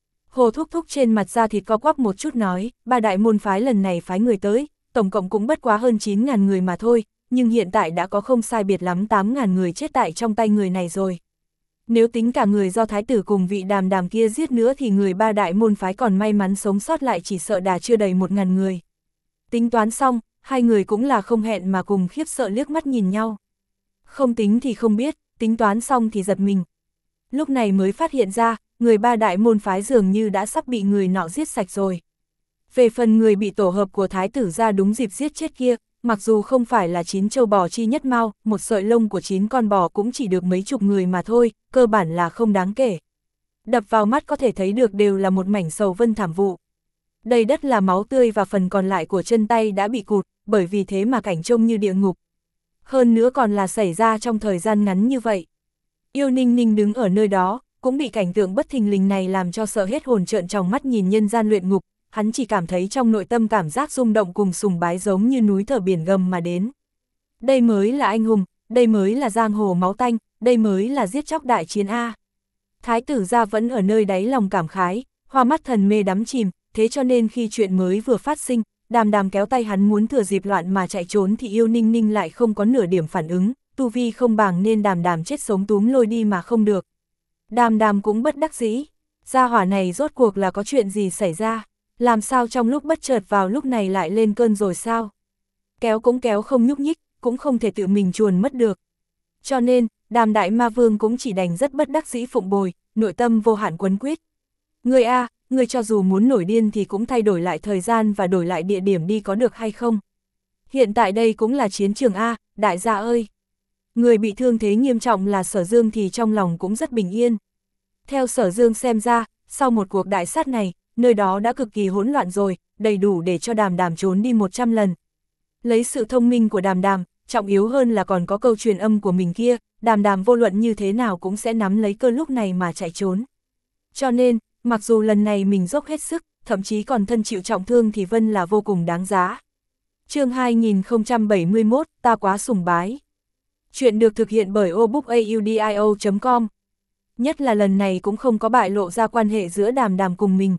Hồ Thúc Thúc trên mặt da thịt co quắp một chút nói, ba đại môn phái lần này phái người tới, tổng cộng cũng bất quá hơn chín ngàn người mà thôi, nhưng hiện tại đã có không sai biệt lắm tám ngàn người chết tại trong tay người này rồi. Nếu tính cả người do thái tử cùng vị Đàm Đàm kia giết nữa thì người ba đại môn phái còn may mắn sống sót lại chỉ sợ đã chưa đầy một ngàn người. Tính toán xong, hai người cũng là không hẹn mà cùng khiếp sợ liếc mắt nhìn nhau. Không tính thì không biết, tính toán xong thì giật mình. Lúc này mới phát hiện ra, người ba đại môn phái dường như đã sắp bị người nọ giết sạch rồi. Về phần người bị tổ hợp của thái tử ra đúng dịp giết chết kia, mặc dù không phải là chín châu bò chi nhất mao, một sợi lông của chín con bò cũng chỉ được mấy chục người mà thôi, cơ bản là không đáng kể. Đập vào mắt có thể thấy được đều là một mảnh sầu vân thảm vụ. Đầy đất là máu tươi và phần còn lại của chân tay đã bị cụt, bởi vì thế mà cảnh trông như địa ngục. Hơn nữa còn là xảy ra trong thời gian ngắn như vậy. Yêu Ninh Ninh đứng ở nơi đó, cũng bị cảnh tượng bất thình lình này làm cho sợ hết hồn trợn tròng mắt nhìn nhân gian luyện ngục, hắn chỉ cảm thấy trong nội tâm cảm giác rung động cùng sùng bái giống như núi thở biển gầm mà đến. Đây mới là anh hùng, đây mới là giang hồ máu tanh, đây mới là giết chóc đại chiến A. Thái tử gia vẫn ở nơi đáy lòng cảm khái, hoa mắt thần mê đắm chìm, thế cho nên khi chuyện mới vừa phát sinh, Đàm Đàm kéo tay hắn muốn thừa dịp loạn mà chạy trốn thì Yêu Ninh Ninh lại không có nửa điểm phản ứng, tu vi không bằng nên Đàm Đàm chết sống túm lôi đi mà không được. Đàm Đàm cũng bất đắc dĩ, gia hỏa này rốt cuộc là có chuyện gì xảy ra, làm sao trong lúc bất chợt vào lúc này lại lên cơn rồi sao? Kéo cũng kéo không nhúc nhích, cũng không thể tự mình chuồn mất được. Cho nên, Đàm Đại Ma Vương cũng chỉ đành rất bất đắc dĩ phụng bồi, nội tâm vô hạn quấn quýt. Người A, người cho dù muốn nổi điên thì cũng thay đổi lại thời gian và đổi lại địa điểm đi có được hay không? Hiện tại đây cũng là chiến trường A, đại gia ơi! Người bị thương thế nghiêm trọng là Sở Dương thì trong lòng cũng rất bình yên. Theo Sở Dương xem ra, sau một cuộc đại sát này, nơi đó đã cực kỳ hỗn loạn rồi, đầy đủ để cho Đàm Đàm trốn đi một trăm lần. Lấy sự thông minh của Đàm Đàm, trọng yếu hơn là còn có câu truyền âm của mình kia, Đàm Đàm vô luận như thế nào cũng sẽ nắm lấy cơ lúc này mà chạy trốn. Cho nên, mặc dù lần này mình dốc hết sức, thậm chí còn thân chịu trọng thương thì Vân là vô cùng đáng giá. Chương hai nghìn không trăm bảy mươi mốt, ta quá sùng bái. Chuyện được thực hiện bởi obookaudio chấm com. Nhất là lần này cũng không có bại lộ ra quan hệ giữa Đàm Đàm cùng mình.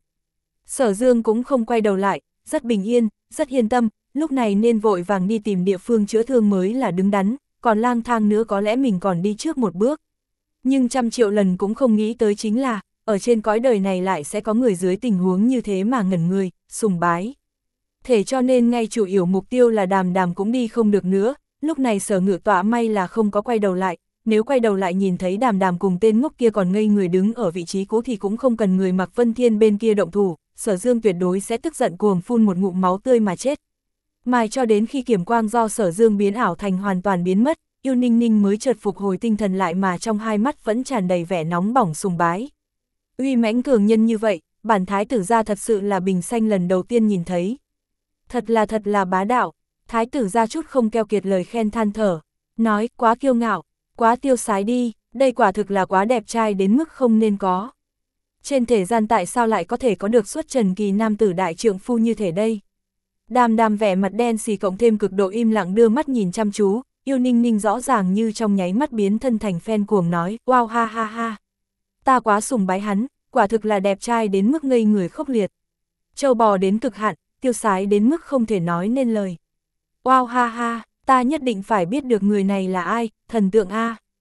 Sở Dương cũng không quay đầu lại, rất bình yên, rất yên tâm, lúc này nên vội vàng đi tìm địa phương chữa thương mới là đứng đắn, còn lang thang nữa có lẽ mình còn đi trước một bước. Nhưng trăm triệu lần cũng không nghĩ tới chính là, ở trên cõi đời này lại sẽ có người dưới tình huống như thế mà ngẩn người, sùng bái. Thế cho nên ngay chủ yếu mục tiêu là Đàm Đàm cũng đi không được nữa, lúc này Sở Ngự Tọa may là không có quay đầu lại, nếu quay đầu lại nhìn thấy Đàm Đàm cùng tên ngốc kia còn ngây người đứng ở vị trí cũ thì cũng không cần người Mạc Vân Thiên bên kia động thủ, Sở Dương tuyệt đối sẽ tức giận cuồng phun một ngụm máu tươi mà chết. Mãi cho đến khi kiểm quang do Sở Dương biến ảo thành hoàn toàn biến mất, Yêu Ninh Ninh mới chợt phục hồi tinh thần lại mà trong hai mắt vẫn tràn đầy vẻ nóng bỏng sùng bái. Uy mãnh cường nhân như vậy, bản thái tử gia thật sự là bình xanh lần đầu tiên nhìn thấy. Thật là thật là bá đạo, thái tử gia chút không keo kiệt lời khen than thở, nói quá kiêu ngạo, quá tiêu sái đi, đây quả thực là quá đẹp trai đến mức không nên có. Trên thế gian tại sao lại có thể có được xuất trần kỳ nam tử đại trượng phu như thế đây? Đàm Đàm vẻ mặt đen xì cộng thêm cực độ im lặng đưa mắt nhìn chăm chú, Yêu Ninh Ninh rõ ràng như trong nháy mắt biến thân thành fan cuồng nói, wow ha ha ha. Ta quá sùng bái hắn, quả thực là đẹp trai đến mức ngây người khốc liệt. Châu bò đến cực hạn, tiêu sái đến mức không thể nói nên lời. Wow ha ha, ta nhất định phải biết được người này là ai, thần tượng A.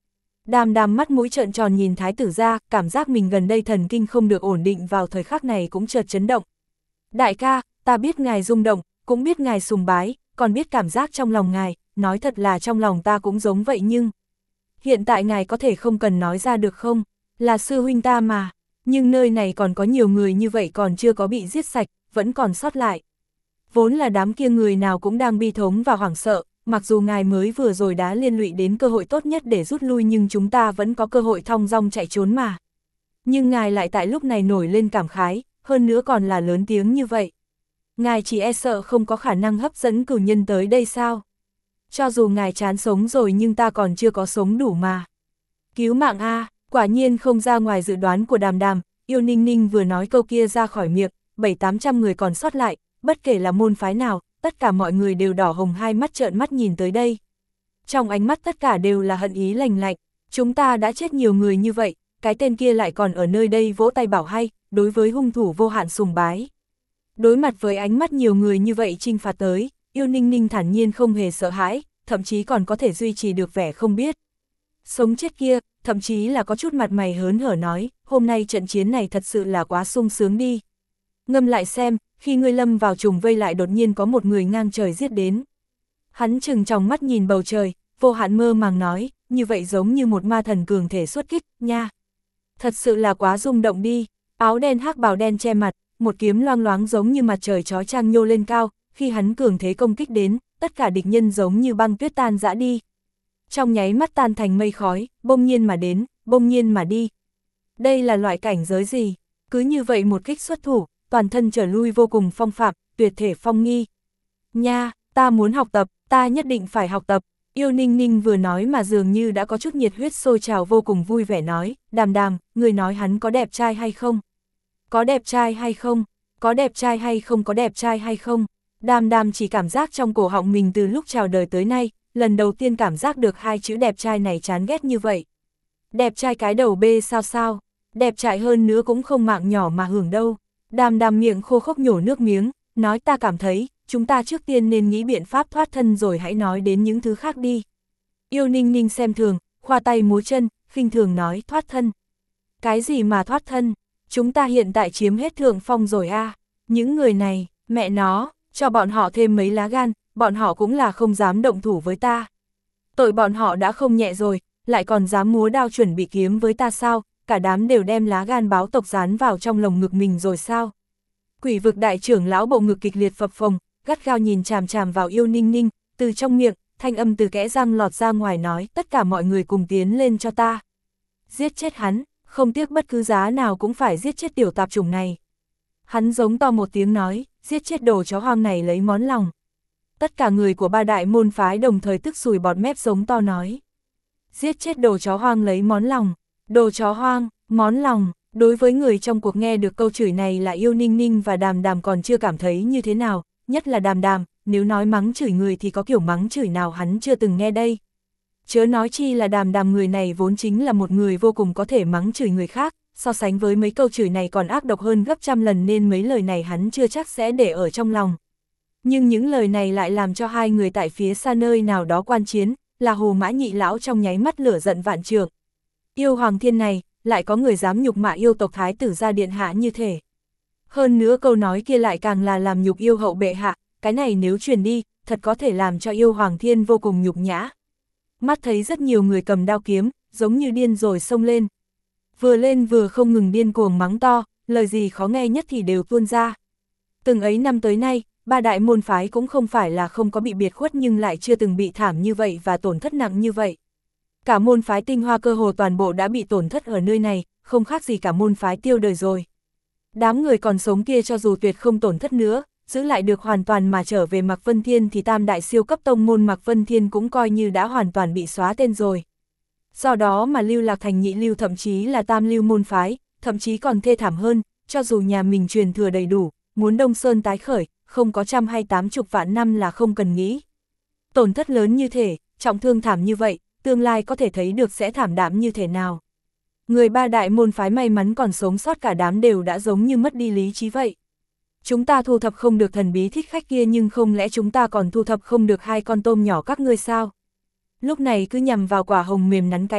Đàm Đàm mắt mũi trợn tròn nhìn thái tử gia, cảm giác mình gần đây thần kinh không được ổn định vào thời khắc này cũng chợt chấn động. Đại ca, ta biết ngài rung động, cũng biết ngài sùng bái, còn biết cảm giác trong lòng ngài, nói thật là trong lòng ta cũng giống vậy nhưng... Hiện tại ngài có thể không cần nói ra được không, là sư huynh ta mà, nhưng nơi này còn có nhiều người như vậy còn chưa có bị giết sạch, vẫn còn sót lại. Vốn là đám kia người nào cũng đang bi thống và hoảng sợ, mặc dù ngài mới vừa rồi đã liên lụy đến cơ hội tốt nhất để rút lui nhưng chúng ta vẫn có cơ hội thong dong chạy trốn mà. Nhưng ngài lại tại lúc này nổi lên cảm khái, hơn nữa còn là lớn tiếng như vậy. Ngài chỉ e sợ không có khả năng hấp dẫn cửu nhân tới đây sao? Cho dù ngài chán sống rồi nhưng ta còn chưa có sống đủ mà. Cứu mạng a, quả nhiên không ra ngoài dự đoán của Đàm Đàm, Yêu Ninh Ninh vừa nói câu kia ra khỏi miệng, bảy tám trăm người còn sót lại, bất kể là môn phái nào, tất cả mọi người đều đỏ hồng hai mắt trợn mắt nhìn tới đây. Trong ánh mắt tất cả đều là hận ý lành lạnh, chúng ta đã chết nhiều người như vậy, cái tên kia lại còn ở nơi đây vỗ tay bảo hay, đối với hung thủ vô hạn sùng bái. Đối mặt với ánh mắt nhiều người như vậy trinh phạt tới, Yêu Ninh Ninh thản nhiên không hề sợ hãi, thậm chí còn có thể duy trì được vẻ không biết. Sống chết kia, thậm chí là có chút mặt mày hớn hở nói, hôm nay trận chiến này thật sự là quá sung sướng đi. Ngâm lại xem, khi ngươi lâm vào trùng vây lại đột nhiên có một người ngang trời giết đến. Hắn trừng tròng mắt nhìn bầu trời, vô hạn mơ màng nói, như vậy giống như một ma thần cường thể xuất kích, nha. Thật sự là quá rung động đi, áo đen hắc bào đen che mặt, một kiếm loang loáng giống như mặt trời chói chang nhô lên cao, khi hắn cường thế công kích đến, tất cả địch nhân giống như băng tuyết tan rã đi. Trong nháy mắt tan thành mây khói, bỗng nhiên mà đến, bỗng nhiên mà đi. Đây là loại cảnh giới gì? Cứ như vậy một kích xuất thủ, toàn thân trở lui vô cùng phong phạm, tuyệt thể phong nghi. Nha, ta muốn học tập, ta nhất định phải học tập. Yêu Ninh Ninh vừa nói mà dường như đã có chút nhiệt huyết sôi trào vô cùng vui vẻ nói, Đàm Đàm, người nói hắn có đẹp trai hay không? Có đẹp trai hay không? Có đẹp trai hay không có đẹp trai hay không? Đàm Đàm chỉ cảm giác trong cổ họng mình từ lúc chào đời tới nay, lần đầu tiên cảm giác được hai chữ đẹp trai này chán ghét như vậy. Đẹp trai cái đầu bê sao sao? Đẹp trai hơn nữa cũng không mạng nhỏ mà hưởng đâu. Đàm Đàm miệng khô khốc nhổ nước miếng, nói ta cảm thấy, chúng ta trước tiên nên nghĩ biện pháp thoát thân rồi hãy nói đến những thứ khác đi. Yêu Ninh Ninh xem thường, khoa tay múa chân, khinh thường nói thoát thân. Cái gì mà thoát thân? Chúng ta hiện tại chiếm hết thượng phong rồi a. À. Những người này, mẹ nó, cho bọn họ thêm mấy lá gan, bọn họ cũng là không dám động thủ với ta. Tội bọn họ đã không nhẹ rồi, lại còn dám múa đao chuẩn bị kiếm với ta sao, cả đám đều đem lá gan báo tộc dán vào trong lồng ngực mình rồi sao. Quỷ vực đại trưởng lão bộ ngực kịch liệt phập phồng, gắt gao nhìn chằm chằm vào Yêu Ninh Ninh, từ trong miệng, thanh âm từ kẽ răng lọt ra ngoài nói tất cả mọi người cùng tiến lên cho ta. Giết chết hắn, không tiếc bất cứ giá nào cũng phải giết chết tiểu tạp chủng này. Hắn giống to một tiếng nói, giết chết đồ chó hoang này lấy món lòng. Tất cả người của ba đại môn phái đồng thời tức sùi bọt mép giống to nói. Giết chết đồ chó hoang lấy món lòng, đồ chó hoang, món lòng. Đối với người trong cuộc nghe được câu chửi này là Yêu Ninh Ninh và Đàm Đàm còn chưa cảm thấy như thế nào, nhất là Đàm Đàm, nếu nói mắng chửi người thì có kiểu mắng chửi nào hắn chưa từng nghe đây. Chớ nói chi là Đàm Đàm người này vốn chính là một người vô cùng có thể mắng chửi người khác, so sánh với mấy câu chửi này còn ác độc hơn gấp trăm lần nên mấy lời này hắn chưa chắc sẽ để ở trong lòng. Nhưng những lời này lại làm cho hai người tại phía xa nơi nào đó quan chiến, là Hồ Mã Nhị lão trong nháy mắt lửa giận vạn trượng. Yêu Hoàng Thiên này, lại có người dám nhục mạ yêu tộc thái tử gia điện hạ như thể. Hơn nữa câu nói kia lại càng là làm nhục yêu hậu bệ hạ, cái này nếu truyền đi, thật có thể làm cho yêu Hoàng Thiên vô cùng nhục nhã. Mắt thấy rất nhiều người cầm đao kiếm, giống như điên rồi xông lên. Vừa lên vừa không ngừng điên cuồng mắng to, lời gì khó nghe nhất thì đều tuôn ra. Từng ấy năm tới nay, ba đại môn phái cũng không phải là không có bị biệt khuất nhưng lại chưa từng bị thảm như vậy và tổn thất nặng như vậy. Cả môn phái tinh hoa cơ hồ toàn bộ đã bị tổn thất ở nơi này, không khác gì cả môn phái tiêu đời rồi. Đám người còn sống kia cho dù tuyệt không tổn thất nữa, giữ lại được hoàn toàn mà trở về Mạc Vân Thiên thì tam đại siêu cấp tông môn Mạc Vân Thiên cũng coi như đã hoàn toàn bị xóa tên rồi. Do đó mà lưu lạc thành nhị lưu thậm chí là tam lưu môn phái, thậm chí còn thê thảm hơn, cho dù nhà mình truyền thừa đầy đủ, muốn Đông Sơn tái khởi, không có trăm hay tám chục vạn năm là không cần nghĩ. Tổn thất lớn như thế, trọng thương thảm như vậy, tương lai có thể thấy được sẽ thảm đạm như thế nào. Người ba đại môn phái may mắn còn sống sót cả đám đều đã giống như mất đi lý trí vậy. Chúng ta thu thập không được thần bí thích khách kia nhưng không lẽ chúng ta còn thu thập không được hai con tôm nhỏ các ngươi sao? Lúc này cứ nhằm vào quả hồng mềm nắn cái đã,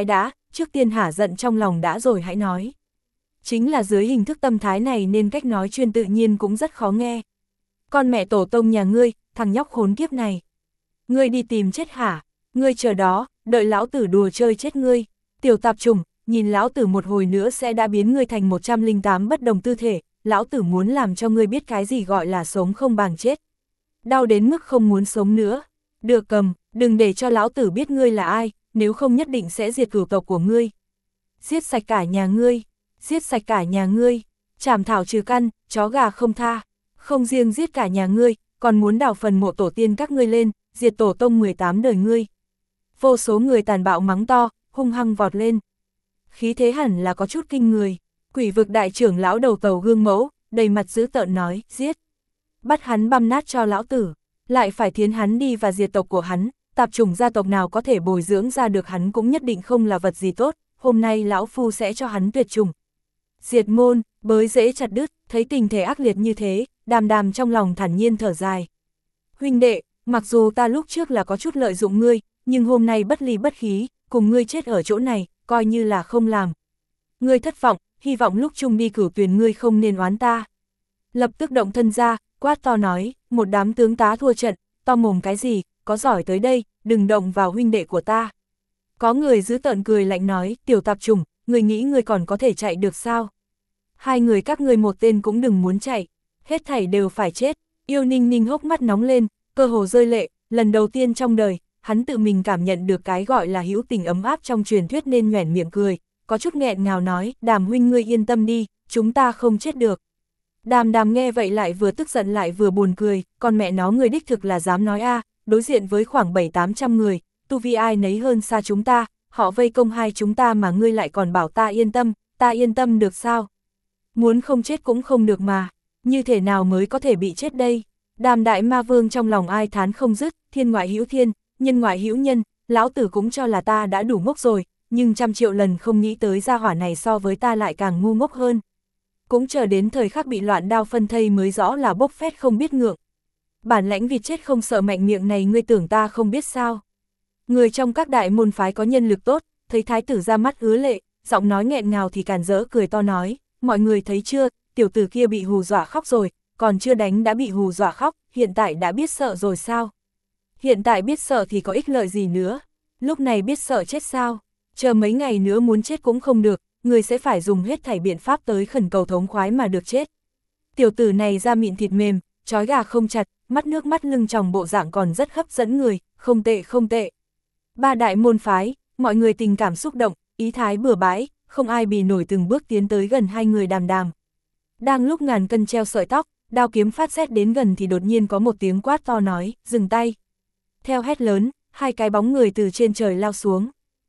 trước tiên hả giận trong lòng đã rồi hãy nói. Chính là dưới hình thức tâm thái này nên cách nói chuyên tự nhiên cũng rất khó nghe. Con mẹ tổ tông nhà ngươi, thằng nhóc khốn kiếp này. Ngươi đi tìm chết hả? Ngươi chờ đó, đợi lão tử đùa chơi chết ngươi. Tiểu tạp trùng, nhìn lão tử một hồi nữa sẽ đã biến ngươi thành một trăm lẻ tám bất đồng tư thể, lão tử muốn làm cho ngươi biết cái gì gọi là sống không bằng chết. Đau đến mức không muốn sống nữa. Được cầm, đừng để cho lão tử biết ngươi là ai, nếu không nhất định sẽ diệt cửu tộc của ngươi. Giết sạch cả nhà ngươi, giết sạch cả nhà ngươi, chảm thảo trừ căn, chó gà không tha. Không riêng giết cả nhà ngươi, còn muốn đào phần mộ tổ tiên các ngươi lên, diệt tổ tông mười tám đời ngươi. Vô số người tàn bạo mắng to, hung hăng vọt lên. Khí thế hẳn là có chút kinh người. Quỷ vực đại trưởng lão đầu tàu gương mẫu, đầy mặt dữ tợn nói, giết. Bắt hắn băm nát cho lão tử, lại phải thiến hắn đi và diệt tộc của hắn, tạp chủng gia tộc nào có thể bồi dưỡng ra được hắn cũng nhất định không là vật gì tốt, hôm nay lão phu sẽ cho hắn tuyệt chủng. Diệt môn, bới rễ chặt đứt, thấy tình thể ác liệt như thế, Đàm Đàm trong lòng thản nhiên thở dài. Huynh đệ, mặc dù ta lúc trước là có chút lợi dụng ngươi, nhưng hôm nay bất ly bất khí, cùng ngươi chết ở chỗ này, coi như là không làm. Ngươi thất vọng, hy vọng lúc chung đi cửu tuyền ngươi không nên oán ta. Lập tức động thân ra, quát to nói, một đám tướng tá thua trận, to mồm cái gì, có giỏi tới đây, đừng động vào huynh đệ của ta. Có người giữ tợn cười lạnh nói, tiểu tạp trùng, ngươi nghĩ ngươi còn có thể chạy được sao? Hai người các ngươi một tên cũng đừng muốn chạy, hết thảy đều phải chết. Yêu Ninh Ninh hốc mắt nóng lên, cơ hồ rơi lệ, lần đầu tiên trong đời, hắn tự mình cảm nhận được cái gọi là hữu tình ấm áp trong truyền thuyết nên nhoẻn miệng cười, có chút nghẹn ngào nói, Đàm huynh ngươi yên tâm đi, chúng ta không chết được. Đàm Đàm nghe vậy lại vừa tức giận lại vừa buồn cười, con mẹ nó người đích thực là dám nói a, đối diện với khoảng bảy tám trăm người, tu vi ai nấy hơn xa chúng ta, họ vây công hai chúng ta mà ngươi lại còn bảo ta yên tâm, ta yên tâm được sao? Muốn không chết cũng không được mà, như thế nào mới có thể bị chết đây? Đàm đại ma vương trong lòng ai thán không dứt, thiên ngoại hữu thiên, nhân ngoại hữu nhân, lão tử cũng cho là ta đã đủ ngốc rồi, nhưng trăm triệu lần không nghĩ tới gia hỏa này so với ta lại càng ngu ngốc hơn. Cũng chờ đến thời khắc bị loạn đao phân thây mới rõ là bốc phét không biết ngượng. Bản lãnh vịt chết không sợ mạnh miệng này ngươi tưởng ta không biết sao. Người trong các đại môn phái có nhân lực tốt, thấy thái tử ra mắt ứa lệ, giọng nói nghẹn ngào thì càn rỡ cười to nói, mọi người thấy chưa, tiểu tử kia bị hù dọa khóc rồi, còn chưa đánh đã bị hù dọa khóc, hiện tại đã biết sợ rồi sao? Hiện tại biết sợ thì có ích lợi gì nữa, lúc này biết sợ chết sao? Chờ mấy ngày nữa muốn chết cũng không được, người sẽ phải dùng hết thảy biện pháp tới khẩn cầu thống khoái mà được chết. Tiểu tử này da mịn thịt mềm, trói gà không chặt, mắt nước mắt lưng tròng bộ dạng còn rất hấp dẫn người, không tệ không tệ. Ba đại môn phái, mọi người tình cảm xúc động, ý thái bừa bãi, không ai bì nổi từng bước tiến tới gần hai người Đàm Đàm. Đang lúc ngàn cân treo sợi tóc, đao kiếm phát rét đến gần thì đột nhiên có một tiếng quát to nói, dừng tay. Theo hét lớn, hai cái bóng người từ trên trời lao xuống.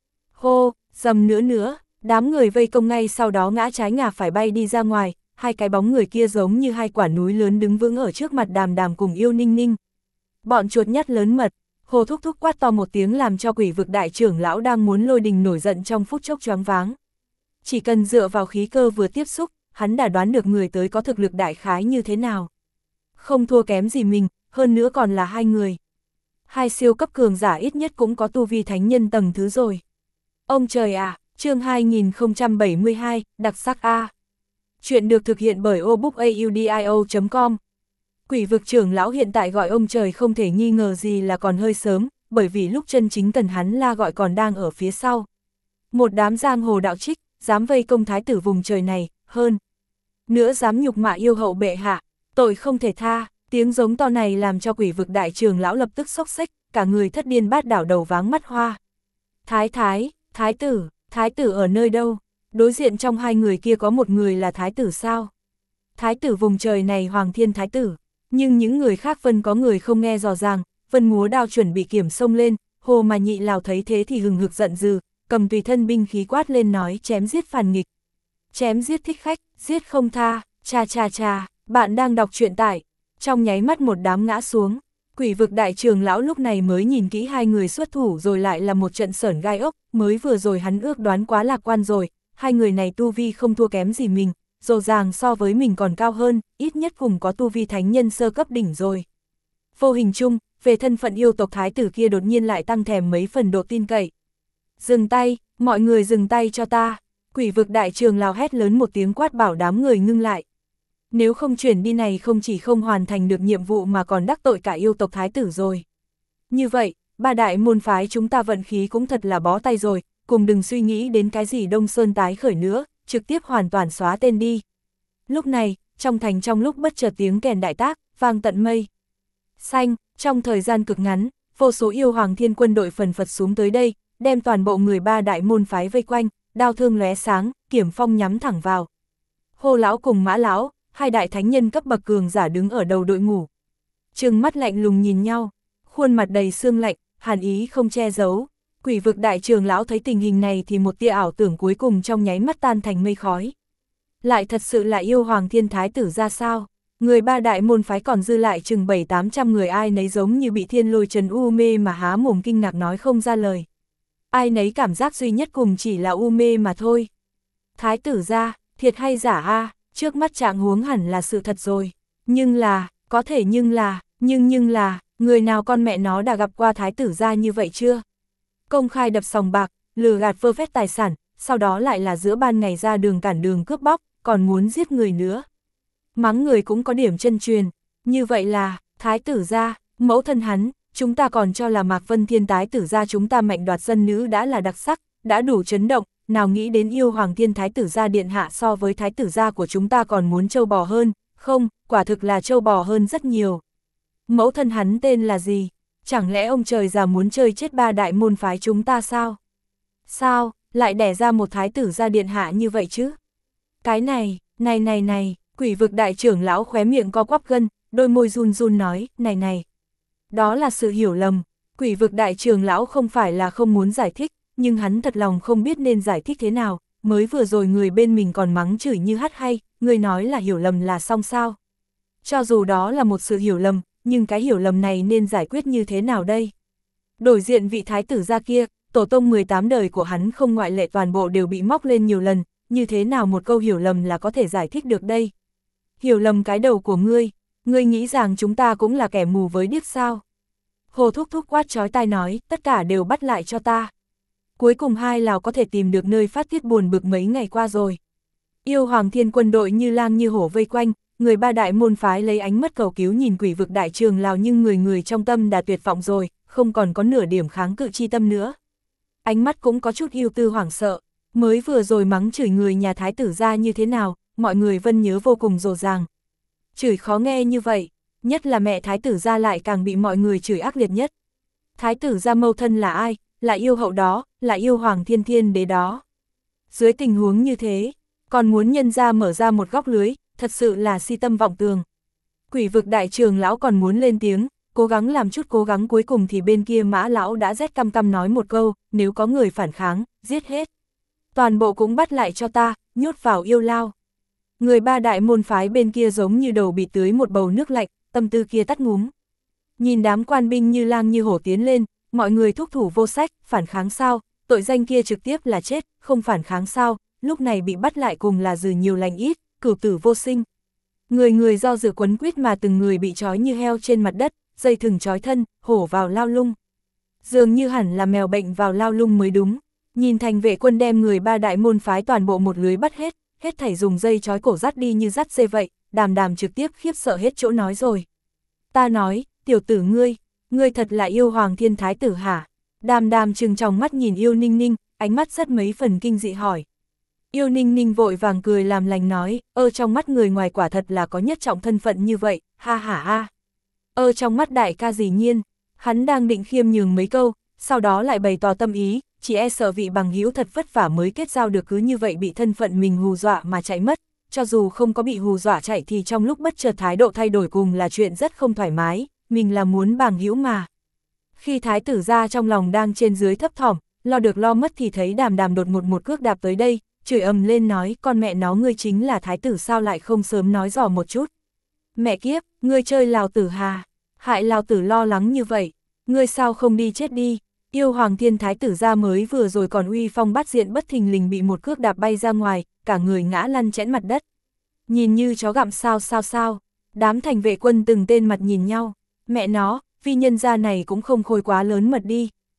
Hô, dầm nữa nữa, đám người vây công ngay sau đó ngã trái ngả phải bay đi ra ngoài, hai cái bóng người kia giống như hai quả núi lớn đứng vững ở trước mặt Đàm Đàm cùng Yêu Ninh Ninh. Bọn chuột nhắt lớn mật, Hồ thúc thúc quát to một tiếng làm cho quỷ vực đại trưởng lão đang muốn lôi đình nổi giận trong phút chốc choáng váng. Chỉ cần dựa vào khí cơ vừa tiếp xúc, hắn đã đoán được người tới có thực lực đại khái như thế nào. Không thua kém gì mình, hơn nữa còn là hai người. Hai siêu cấp cường giả ít nhất cũng có tu vi thánh nhân tầng thứ rồi. Ông trời à, chương hai nghìn không trăm bảy mươi hai, đặc sắc A. Chuyện được thực hiện bởi obookaudio chấm com. Quỷ vực trưởng lão hiện tại gọi ông trời không thể nghi ngờ gì là còn hơi sớm, bởi vì lúc chân chính cần hắn la gọi còn đang ở phía sau. Một đám giang hồ đạo trích, dám vây công thái tử vùng trời này, hơn nữa dám nhục mạ yêu hậu bệ hạ, tội không thể tha. Tiếng giống to này làm cho quỷ vực đại trưởng lão lập tức sốc xích, cả người thất điên bát đảo đầu váng mắt hoa. Thái thái, thái tử, thái tử ở nơi đâu? Đối diện trong hai người kia có một người là thái tử sao? Thái tử vùng trời này Hoàng Thiên thái tử, nhưng những người khác Vân có người không nghe dò dàng, Vân múa đao chuẩn bị kiểm xông lên, Hồ mà Nhị Lào thấy thế thì hừng hực giận dữ, cầm tùy thân binh khí quát lên nói chém giết phản nghịch. Chém giết thích khách, giết không tha, cha cha cha, bạn đang đọc truyện tải. Trong nháy mắt một đám ngã xuống, quỷ vực đại trưởng lão lúc này mới nhìn kỹ hai người xuất thủ rồi lại là một trận sởn gai ốc, mới vừa rồi hắn ước đoán quá lạc quan rồi, hai người này tu vi không thua kém gì mình, dồ dàng so với mình còn cao hơn, ít nhất cùng có tu vi thánh nhân sơ cấp đỉnh rồi. Vô hình chung, về thân phận yêu tộc thái tử kia đột nhiên lại tăng thèm mấy phần độ tin cậy. Dừng tay, Mọi người dừng tay cho ta. Quỷ vực đại trường lão hét lớn một tiếng quát bảo đám người ngưng lại. Nếu không chuyển đi này không chỉ không hoàn thành được nhiệm vụ mà còn đắc tội cả yêu tộc thái tử rồi. Như vậy, ba đại môn phái chúng ta vận khí cũng thật là bó tay rồi, cùng đừng suy nghĩ đến cái gì Đông Sơn tái khởi nữa, trực tiếp hoàn toàn xóa tên đi. Lúc này, trong thành trong lúc bất chợt tiếng kèn đại tác, vang tận mây. Xanh, trong thời gian cực ngắn, vô số yêu hoàng thiên quân đội phần phật xuống tới đây, đem toàn bộ người ba đại môn phái vây quanh, đao thương lóe sáng, kiểm phong nhắm thẳng vào. Hô lão cùng Mã lão, hai đại thánh nhân cấp bậc cường giả đứng ở đầu đội ngũ. Trừng mắt lạnh lùng nhìn nhau, khuôn mặt đầy sương lạnh, hàn ý không che giấu. Quỷ vực đại trường lão thấy tình hình này thì một tia ảo tưởng cuối cùng trong nháy mắt tan thành mây khói. Lại thật sự là yêu hoàng thiên thái tử ra sao? Người ba đại môn phái còn dư lại chừng bảy tám trăm người, ai nấy giống như bị thiên lôi trần u mê mà há mồm kinh ngạc nói không ra lời. Ai nấy cảm giác duy nhất cùng chỉ là u mê mà thôi. Thái tử ra, thiệt hay giả a? Trước mắt trạng huống hẳn là sự thật rồi. Nhưng là, có thể nhưng là, nhưng nhưng là, người nào con mẹ nó đã gặp qua thái tử ra như vậy chưa? Công khai đập sòng bạc, lừa gạt vơ vét tài sản, sau đó lại là giữa ban ngày ra đường cản đường cướp bóc, còn muốn giết người nữa. Mắng người cũng có điểm chân truyền, như vậy là, thái tử gia, mẫu thân hắn, chúng ta còn cho là Mạc Vân Thiên thái tử gia chúng ta mạnh đoạt dân nữ đã là đặc sắc, đã đủ chấn động, nào nghĩ đến yêu hoàng thiên thái tử gia điện hạ so với thái tử gia của chúng ta còn muốn trâu bò hơn, không, quả thực là trâu bò hơn rất nhiều. Mẫu thân hắn tên là gì? Chẳng lẽ ông trời già muốn chơi chết ba đại môn phái chúng ta sao? Sao, lại đẻ ra một thái tử gia điện hạ như vậy chứ? Cái này, này này này, quỷ vực đại trưởng lão khóe miệng co quắp gân, đôi môi run run nói, này này. Đó là sự hiểu lầm, quỷ vực đại trưởng lão không phải là không muốn giải thích, nhưng hắn thật lòng không biết nên giải thích thế nào, mới vừa rồi người bên mình còn mắng chửi như hát hay, người nói là hiểu lầm là xong sao. Cho dù đó là một sự hiểu lầm, nhưng cái hiểu lầm này nên giải quyết như thế nào đây? Đổi diện vị thái tử gia kia, tổ tông mười tám đời của hắn không ngoại lệ toàn bộ đều bị móc lên nhiều lần, như thế nào một câu hiểu lầm là có thể giải thích được đây? Hiểu lầm cái đầu của ngươi, ngươi nghĩ rằng chúng ta cũng là kẻ mù với điếc sao? Hồ thúc thúc quát chói tai nói, tất cả đều bắt lại cho ta. Cuối cùng hai lào có thể tìm được nơi phát tiết buồn bực mấy ngày qua rồi. Yêu hoàng thiên quân đội như lang như hổ vây quanh, người ba đại môn phái lấy ánh mắt cầu cứu nhìn quỷ vực đại trường Lào, nhưng người người trong tâm đã tuyệt vọng rồi, không còn có nửa điểm kháng cự chi tâm nữa. Ánh mắt cũng có chút ưu tư hoảng sợ, mới vừa rồi mắng chửi người nhà thái tử ra như thế nào, mọi người vẫn nhớ vô cùng rồ ràng. Chửi khó nghe như vậy, nhất là mẹ thái tử ra lại càng bị mọi người chửi ác liệt nhất. Thái tử ra mâu thân là ai? Là yêu hậu đó, là yêu hoàng thiên thiên đế đó. Dưới tình huống như thế, còn muốn nhân ra mở ra một góc lưới, thật sự là si tâm vọng tường. Quỷ vực đại trường lão còn muốn lên tiếng, cố gắng làm chút cố gắng, cuối cùng thì bên kia Mã lão đã rét căm căm nói một câu, nếu có người phản kháng, giết hết. Toàn bộ cũng bắt lại cho ta, nhốt vào yêu lao. Người ba đại môn phái bên kia giống như đầu bị tưới một bầu nước lạnh, tâm tư kia tắt ngúm. Nhìn đám quan binh như lang như hổ tiến lên, mọi người thúc thủ vô sách, phản kháng sao, tội danh kia trực tiếp là chết, không phản kháng sao, lúc này bị bắt lại cùng là dừ nhiều lành ít, cửu tử vô sinh. Người người do dự quấn quýt mà từng người bị trói như heo trên mặt đất, dây thừng trói thân, hổ vào lao lung. Dường như hẳn là mèo bệnh vào lao lung mới đúng. Nhìn thành vệ quân đem người ba đại môn phái toàn bộ một lưới bắt hết, hết thảy dùng dây trói cổ dắt đi như dắt dê vậy, Đàm Đàm trực tiếp khiếp sợ hết chỗ nói rồi. Ta nói, tiểu tử ngươi, ngươi thật là yêu hoàng thiên thái tử hả? Đàm Đàm trừng tròng mắt nhìn Yêu Ninh Ninh, ánh mắt rất mấy phần kinh dị hỏi. Yêu Ninh Ninh vội vàng cười làm lành nói, ơ trong mắt người ngoài quả thật là có nhất trọng thân phận như vậy, ha ha ha. Ơ trong mắt đại ca dĩ nhiên, hắn đang định khiêm nhường mấy câu, sau đó lại bày tỏ tâm ý, chỉ e sợ vị bằng hữu thật vất vả mới kết giao được cứ như vậy bị thân phận mình hù dọa mà chạy mất, cho dù không có bị hù dọa chạy thì trong lúc bất chợt thái độ thay đổi cùng là chuyện rất không thoải mái, mình là muốn bằng hữu mà. Khi thái tử ra trong lòng đang trên dưới thấp thỏm, lo được lo mất thì thấy Đàm Đàm đột ngột một cước đạp tới đây, chửi ầm lên nói, con mẹ nó ngươi chính là thái tử sao lại không sớm nói dò một chút. Mẹ kiếp, ngươi chơi Lào tử hà, hại Lào tử lo lắng như vậy, ngươi sao không đi chết đi. Yêu hoàng thiên thái tử ra mới vừa rồi còn uy phong bát diện bất thình lình bị một cước đạp bay ra ngoài, cả người ngã lăn chẽn mặt đất. Nhìn như chó gặm sao sao sao, đám thành vệ quân từng tên mặt nhìn nhau, mẹ nó, vì nhân gia này cũng không khôi quá lớn mật đi.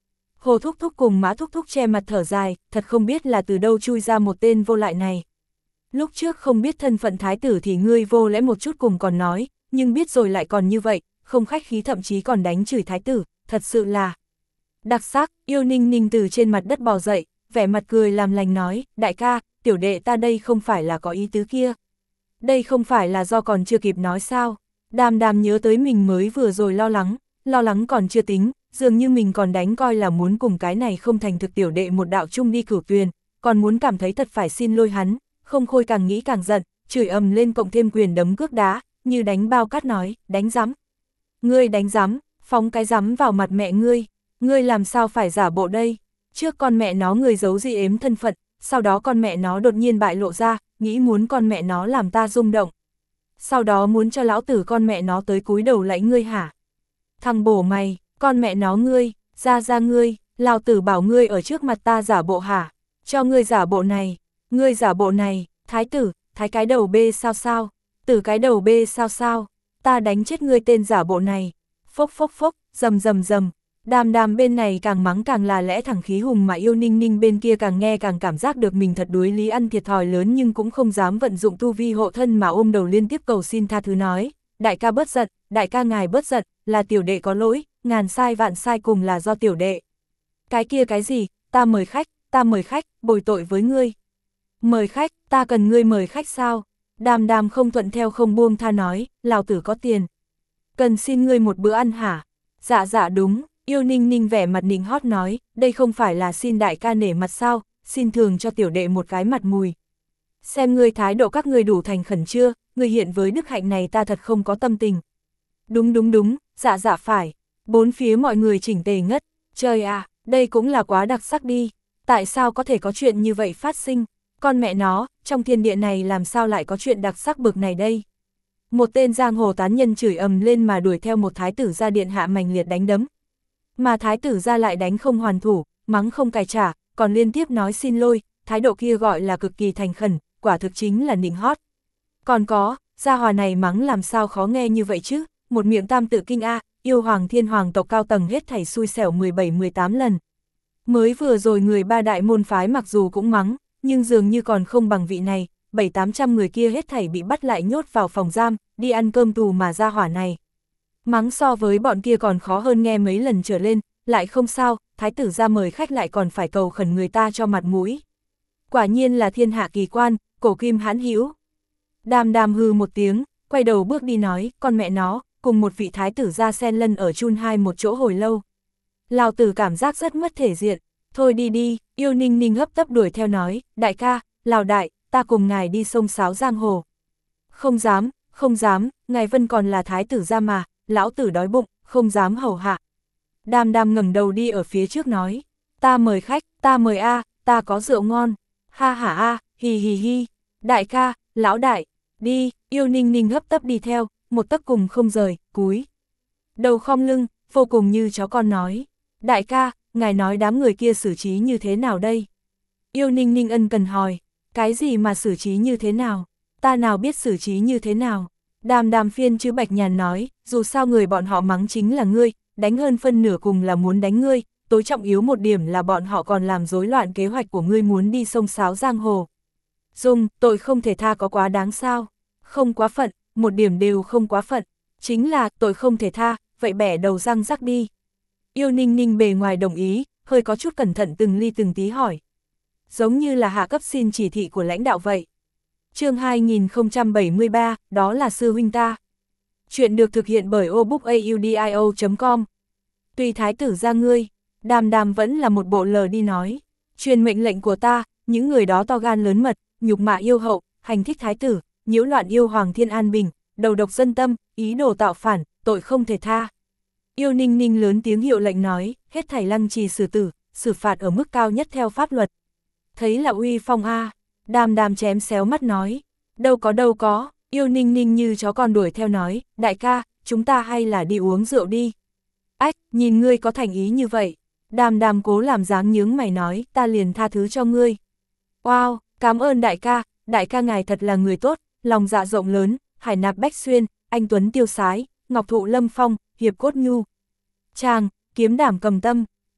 Hồ Thúc Thúc cùng Mã Thúc Thúc che mặt thở dài, thật không biết là từ đâu chui ra một tên vô lại này. Lúc trước không biết thân phận thái tử thì ngươi vô lẽ một chút cùng còn nói, nhưng biết rồi lại còn như vậy, không khách khí thậm chí còn đánh chửi thái tử, thật sự là đặc sắc. Yêu Ninh Ninh từ trên mặt đất bò dậy, vẻ mặt cười làm lành nói, đại ca, tiểu đệ ta đây không phải là có ý tứ kia. Đây không phải là do còn chưa kịp nói sao. Đàm Đàm nhớ tới mình mới vừa rồi lo lắng, lo lắng còn chưa tính, dường như mình còn đánh coi là muốn cùng cái này không thành thực tiểu đệ một đạo chung đi cửu tuyền, còn muốn cảm thấy thật phải xin lôi hắn. Không Khôi càng nghĩ càng giận, chửi ầm lên cộng thêm quyền đấm cước đá, như đánh bao cát nói, đánh rắm. Ngươi đánh rắm, phóng cái rắm vào mặt mẹ ngươi, ngươi làm sao phải giả bộ đây? Trước con mẹ nó người giấu dị ếm thân phận, sau đó con mẹ nó đột nhiên bại lộ ra, nghĩ muốn con mẹ nó làm ta rung động. Sau đó muốn cho lão tử con mẹ nó tới cúi đầu lạy ngươi hả? Thằng bổ mày, con mẹ nó ngươi, ra ra ngươi, lão tử bảo ngươi ở trước mặt ta giả bộ hả? Cho ngươi giả bộ này, ngươi giả bộ này, thái tử, thái cái đầu bê sao sao, tử cái đầu bê sao sao, ta đánh chết ngươi tên giả bộ này. Phốc phốc phốc, rầm rầm rầm. Đàm Đàm bên này càng mắng càng là lẽ thẳng khí hùng, mà Yêu Ninh Ninh bên kia càng nghe càng cảm giác được mình thật đuối lý ăn thiệt thòi lớn, nhưng cũng không dám vận dụng tu vi hộ thân mà ôm đầu liên tiếp cầu xin tha thứ nói, đại ca bớt giận, đại ca ngài bớt giận, là tiểu đệ có lỗi, ngàn sai vạn sai cùng là do tiểu đệ. Cái kia cái gì, ta mời khách, ta mời khách, bồi tội với ngươi. Mời khách, ta cần ngươi mời khách sao? Đàm Đàm không thuận theo không buông tha nói, lão tử có tiền. Cần xin ngươi một bữa ăn hả? Dạ dạ đúng. Yêu Ninh Ninh vẻ mặt nịnh hót nói, đây không phải là xin đại ca nể mặt sao, xin thường cho tiểu đệ một cái mặt mùi. Xem ngươi thái độ các ngươi đủ thành khẩn chưa, ngươi hiện với đức hạnh này ta thật không có tâm tình. Đúng đúng đúng, dạ dạ phải. Bốn phía mọi người chỉnh tề ngất, trời à, đây cũng là quá đặc sắc đi. Tại sao có thể có chuyện như vậy phát sinh? Con mẹ nó, trong thiên địa này làm sao lại có chuyện đặc sắc bực này đây? Một tên giang hồ tán nhân chửi ầm lên mà đuổi theo một thái tử ra điện hạ mành liệt đánh đấm. Mà thái tử ra lại đánh không hoàn thủ, mắng không cài trả, còn liên tiếp nói xin lỗi, thái độ kia gọi là cực kỳ thành khẩn, quả thực chính là nịnh hót. Còn có, gia hòa này mắng làm sao khó nghe như vậy chứ, một miệng tam tự kinh a, yêu hoàng thiên hoàng tộc cao tầng hết thảy xui xẻo mười bảy mười tám lần. Mới vừa rồi người ba đại môn phái mặc dù cũng mắng, nhưng dường như còn không bằng vị này, bảy tám trăm người kia hết thảy bị bắt lại nhốt vào phòng giam, đi ăn cơm tù mà gia hỏa này. Mắng so với bọn kia còn khó hơn nghe mấy lần trở lên, lại không sao, thái tử ra mời khách lại còn phải cầu khẩn người ta cho mặt mũi. Quả nhiên là thiên hạ kỳ quan, cổ kim hãn hữu. Đàm Đàm hư một tiếng, quay đầu bước đi nói, con mẹ nó, cùng một vị thái tử ra xen lân ở chun hai một chỗ hồi lâu. Lão tử cảm giác rất mất thể diện, thôi đi đi. Yêu Ninh Ninh hấp tấp đuổi theo nói, đại ca, Lào đại, ta cùng ngài đi sông sáo giang hồ. Không dám, không dám, ngài Vân còn là thái tử ra mà, lão tử đói bụng, không dám hầu hạ. Đàm Đàm ngẩng đầu đi ở phía trước nói, ta mời khách, ta mời a, ta có rượu ngon, ha ha a, hì hì hi, đại ca, lão đại, đi. Yêu Ninh Ninh hấp tấp đi theo, một tấc cùng không rời, cúi đầu khom lưng, vô cùng như chó con nói, đại ca, ngài nói đám người kia xử trí như thế nào đây? Yêu Ninh Ninh ân cần hỏi, cái gì mà xử trí như thế nào? Ta nào biết xử trí như thế nào? Đàm Đàm phiên chứ bạch nhàn nói, dù sao người bọn họ mắng chính là ngươi, đánh hơn phân nửa cùng là muốn đánh ngươi, tối trọng yếu một điểm là bọn họ còn làm rối loạn kế hoạch của ngươi muốn đi sông sáo giang hồ. Dung, tội không thể tha có quá đáng sao? Không quá phận, một điểm đều không quá phận, chính là tội không thể tha, vậy bẻ đầu răng rắc đi. Yêu Ninh Ninh bề ngoài đồng ý, hơi có chút cẩn thận từng ly từng tí hỏi. Giống như là hạ cấp xin chỉ thị của lãnh đạo vậy. Chương hai nghìn không trăm bảy mươi ba, đó là sư huynh ta. Chuyện được thực hiện bởi obookaudio chấm com. Tùy thái tử ra ngươi, Đàm Đàm vẫn là một bộ lờ đi nói. Truyền mệnh lệnh của ta, những người đó to gan lớn mật, nhục mạ yêu hậu, hành thích thái tử, nhiễu loạn yêu hoàng thiên an bình, đầu độc dân tâm, ý đồ tạo phản, tội không thể tha. Yêu Ninh Ninh lớn tiếng hiệu lệnh nói, hết thảy lăng trì xử tử, xử phạt ở mức cao nhất theo pháp luật. Thấy là uy phong a. Đàm Đàm chém xéo mắt nói, đâu có đâu có. Yêu Ninh Ninh như chó con đuổi theo nói, đại ca, chúng ta hay là đi uống rượu đi. Ách, nhìn ngươi có thành ý như vậy. Đàm Đàm cố làm dáng nhướng mày nói, ta liền tha thứ cho ngươi. Wow, cảm ơn đại ca, đại ca ngài thật là người tốt, lòng dạ rộng lớn, hải nạp bách xuyên, anh tuấn tiêu sái, ngọc thụ lâm phong, hiệp cốt nhu. Chàng, kiếm đảm cầm tâm,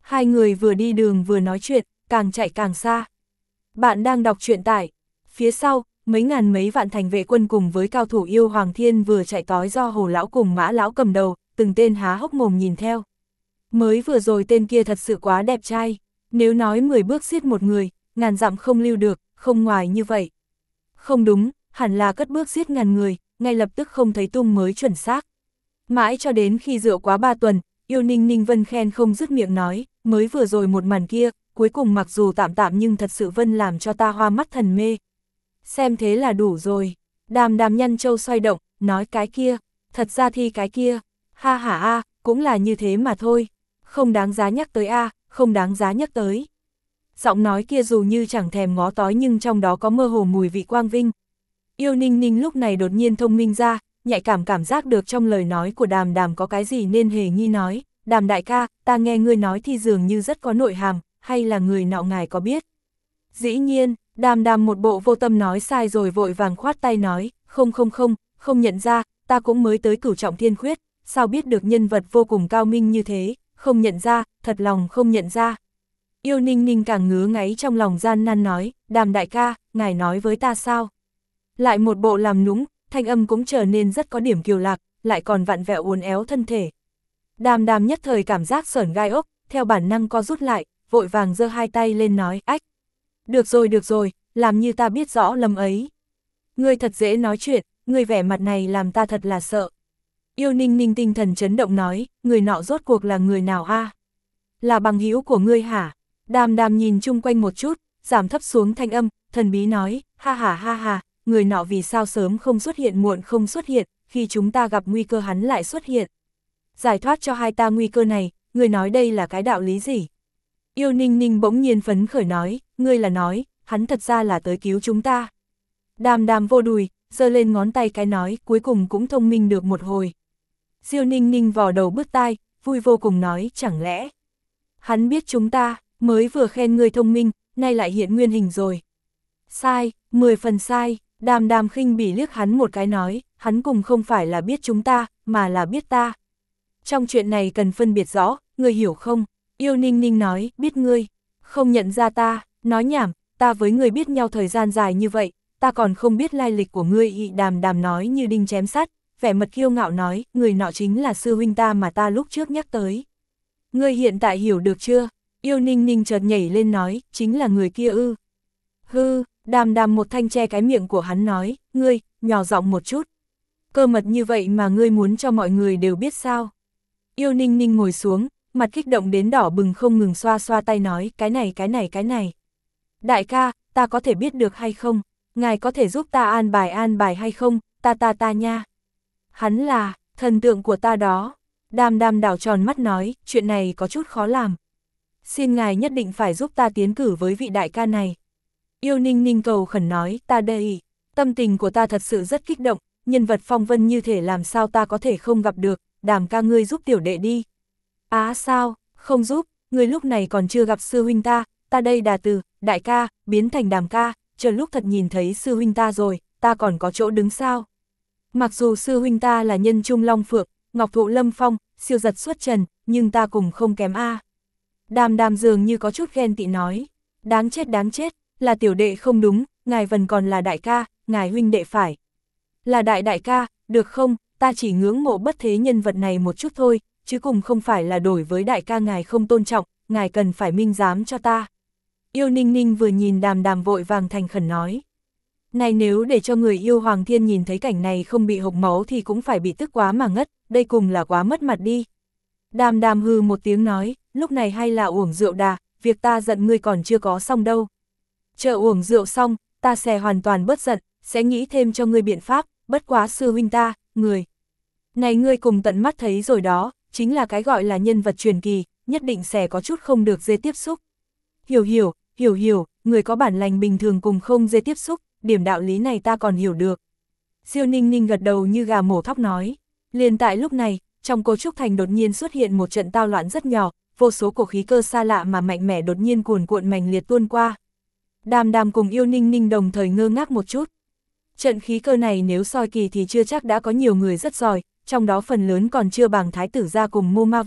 Hai người vừa đi đường vừa nói chuyện, càng chạy càng xa. Bạn đang đọc truyện tại phía sau, mấy ngàn mấy vạn thành vệ quân cùng với cao thủ yêu Hoàng Thiên vừa chạy tói do Hồ Lão cùng Mã Lão cầm đầu, từng tên há hốc mồm nhìn theo. Mới vừa rồi tên kia thật sự quá đẹp trai, nếu nói mười bước giết một người, ngàn dặm không lưu được, không ngoài như vậy. Không đúng, hẳn là cất bước giết ngàn người, ngay lập tức không thấy tung mới chuẩn xác. Mãi cho đến khi rượu quá ba tuần, Yêu Ninh Ninh Vân khen không dứt miệng nói, mới vừa rồi một màn kia, cuối cùng mặc dù tạm tạm nhưng thật sự Vân làm cho ta hoa mắt thần mê. Xem thế là đủ rồi. Đàm Đàm nhăn châu xoay động, nói cái kia, thật ra thì cái kia, ha ha a, cũng là như thế mà thôi, không đáng giá nhắc tới a, không đáng giá nhắc tới. Giọng nói kia dù như chẳng thèm ngó tói nhưng trong đó có mơ hồ mùi vị quang vinh. Yêu Ninh Ninh lúc này đột nhiên thông minh ra, nhạy cảm cảm giác được trong lời nói của Đàm Đàm có cái gì nên hề nghi nói, Đàm đại ca, ta nghe ngươi nói thì dường như rất có nội hàm, hay là người nọ ngài có biết? Dĩ nhiên, Đàm Đàm một bộ vô tâm nói sai rồi vội vàng khoát tay nói, không không không, không nhận ra, ta cũng mới tới Cửu Trọng Thiên Khuyết, sao biết được nhân vật vô cùng cao minh như thế, không nhận ra, thật lòng không nhận ra. Yêu Ninh Ninh càng ngứa ngáy trong lòng gian nan nói, Đàm đại ca, ngài nói với ta sao? Lại một bộ làm núng, thanh âm cũng trở nên rất có điểm kiều lạc, lại còn vặn vẹo uốn éo thân thể. Đàm Đàm nhất thời cảm giác sởn gai ốc, theo bản năng co rút lại, vội vàng giơ hai tay lên nói, ách. Được rồi được rồi, làm như ta biết rõ lầm ấy. Ngươi thật dễ nói chuyện, ngươi vẻ mặt này làm ta thật là sợ. Yêu Ninh Ninh tinh thần chấn động nói, người nọ rốt cuộc là người nào a? Là bằng hữu của ngươi hả? Đàm Đàm nhìn chung quanh một chút, giảm thấp xuống thanh âm, thần bí nói, ha ha ha ha, người nọ vì sao sớm không xuất hiện muộn không xuất hiện, khi chúng ta gặp nguy cơ hắn lại xuất hiện. Giải thoát cho hai ta nguy cơ này, ngươi nói đây là cái đạo lý gì? Yêu Ninh Ninh bỗng nhiên phấn khởi nói, ngươi là nói, hắn thật ra là tới cứu chúng ta. Đàm Đàm vô đùi, giơ lên ngón tay cái nói, cuối cùng cũng thông minh được một hồi. Diêu Ninh Ninh vò đầu bứt tai, vui vô cùng nói, chẳng lẽ hắn biết chúng ta, mới vừa khen ngươi thông minh, nay lại hiện nguyên hình rồi. Sai, mười phần sai. Đàm Đàm khinh bỉ liếc hắn một cái nói, hắn cùng không phải là biết chúng ta, mà là biết ta. Trong chuyện này cần phân biệt rõ, ngươi hiểu không? Yêu Ninh Ninh nói, biết ngươi, không nhận ra ta, nói nhảm, ta với ngươi biết nhau thời gian dài như vậy, ta còn không biết lai lịch của ngươi. Ị Đàm Đàm nói như đinh chém sắt, vẻ mặt kiêu ngạo nói, người nọ chính là sư huynh ta mà ta lúc trước nhắc tới. Ngươi hiện tại hiểu được chưa? Yêu Ninh Ninh chợt nhảy lên nói, chính là người kia ư. Hư, Đàm Đàm một thanh che cái miệng của hắn nói, ngươi, nhỏ giọng một chút. Cơ mật như vậy mà ngươi muốn cho mọi người đều biết sao? Yêu Ninh Ninh ngồi xuống, mặt kích động đến đỏ bừng không ngừng xoa xoa tay nói, cái này cái này cái này. Đại ca, ta có thể biết được hay không? Ngài có thể giúp ta an bài an bài hay không? Ta ta ta nha. Hắn là, thần tượng của ta đó. Đàm Đàm đảo tròn mắt nói, chuyện này có chút khó làm. Xin ngài nhất định phải giúp ta tiến cử với vị đại ca này. Yêu Ninh Ninh cầu khẩn nói, ta đây, tâm tình của ta thật sự rất kích động, nhân vật phong vân như thể làm sao ta có thể không gặp được, Đàm ca ngươi giúp tiểu đệ đi. Á à, sao, không giúp, ngươi lúc này còn chưa gặp sư huynh ta, ta đây đà từ, đại ca, biến thành Đàm ca, chờ lúc thật nhìn thấy sư huynh ta rồi, ta còn có chỗ đứng sao. Mặc dù sư huynh ta là nhân trung long phượng, ngọc thụ lâm phong, siêu giật xuất trần, nhưng ta cùng không kém a. Đàm Đàm dường như có chút ghen tị nói, đáng chết đáng chết, là tiểu đệ không đúng, ngài vẫn còn là đại ca, ngài huynh đệ phải. Là đại đại ca, được không, ta chỉ ngưỡng mộ bất thế nhân vật này một chút thôi, chứ cùng không phải là đổi với đại ca ngài không tôn trọng, ngài cần phải minh giám cho ta. Yêu Ninh Ninh vừa nhìn Đàm Đàm vội vàng thành khẩn nói. Này nếu để cho người yêu Hoàng Thiên nhìn thấy cảnh này không bị hộc máu thì cũng phải bị tức quá mà ngất, đây cùng là quá mất mặt đi. Đàm Đàm hừ một tiếng nói, lúc này hay là uổng rượu đà, việc ta giận ngươi còn chưa có xong đâu. Chờ uổng rượu xong, ta sẽ hoàn toàn bớt giận, sẽ nghĩ thêm cho ngươi biện pháp, bất quá sư huynh ta, người. Này ngươi cùng tận mắt thấy rồi đó, chính là cái gọi là nhân vật truyền kỳ, nhất định sẽ có chút không được dê tiếp xúc. Hiểu hiểu, hiểu hiểu, người có bản lành bình thường cùng không dê tiếp xúc, điểm đạo lý này ta còn hiểu được. Diêu Ninh Ninh gật đầu như gà mổ thóc nói. Liền tại lúc này, trong Cô Trúc Thành đột nhiên xuất hiện một trận tao loạn rất nhỏ, vô số cổ khí cơ xa lạ mà mạnh mẽ đột nhiên cuồn cuộn mãnh liệt tuôn qua. Đàm Đàm cùng Yêu Ninh Ninh đồng thời ngơ ngác một chút. Trận khí cơ này nếu soi kỳ thì chưa chắc đã có nhiều người rất giỏi, trong đó phần lớn còn chưa bằng Thái tử gia cùng Mô Ma Vương,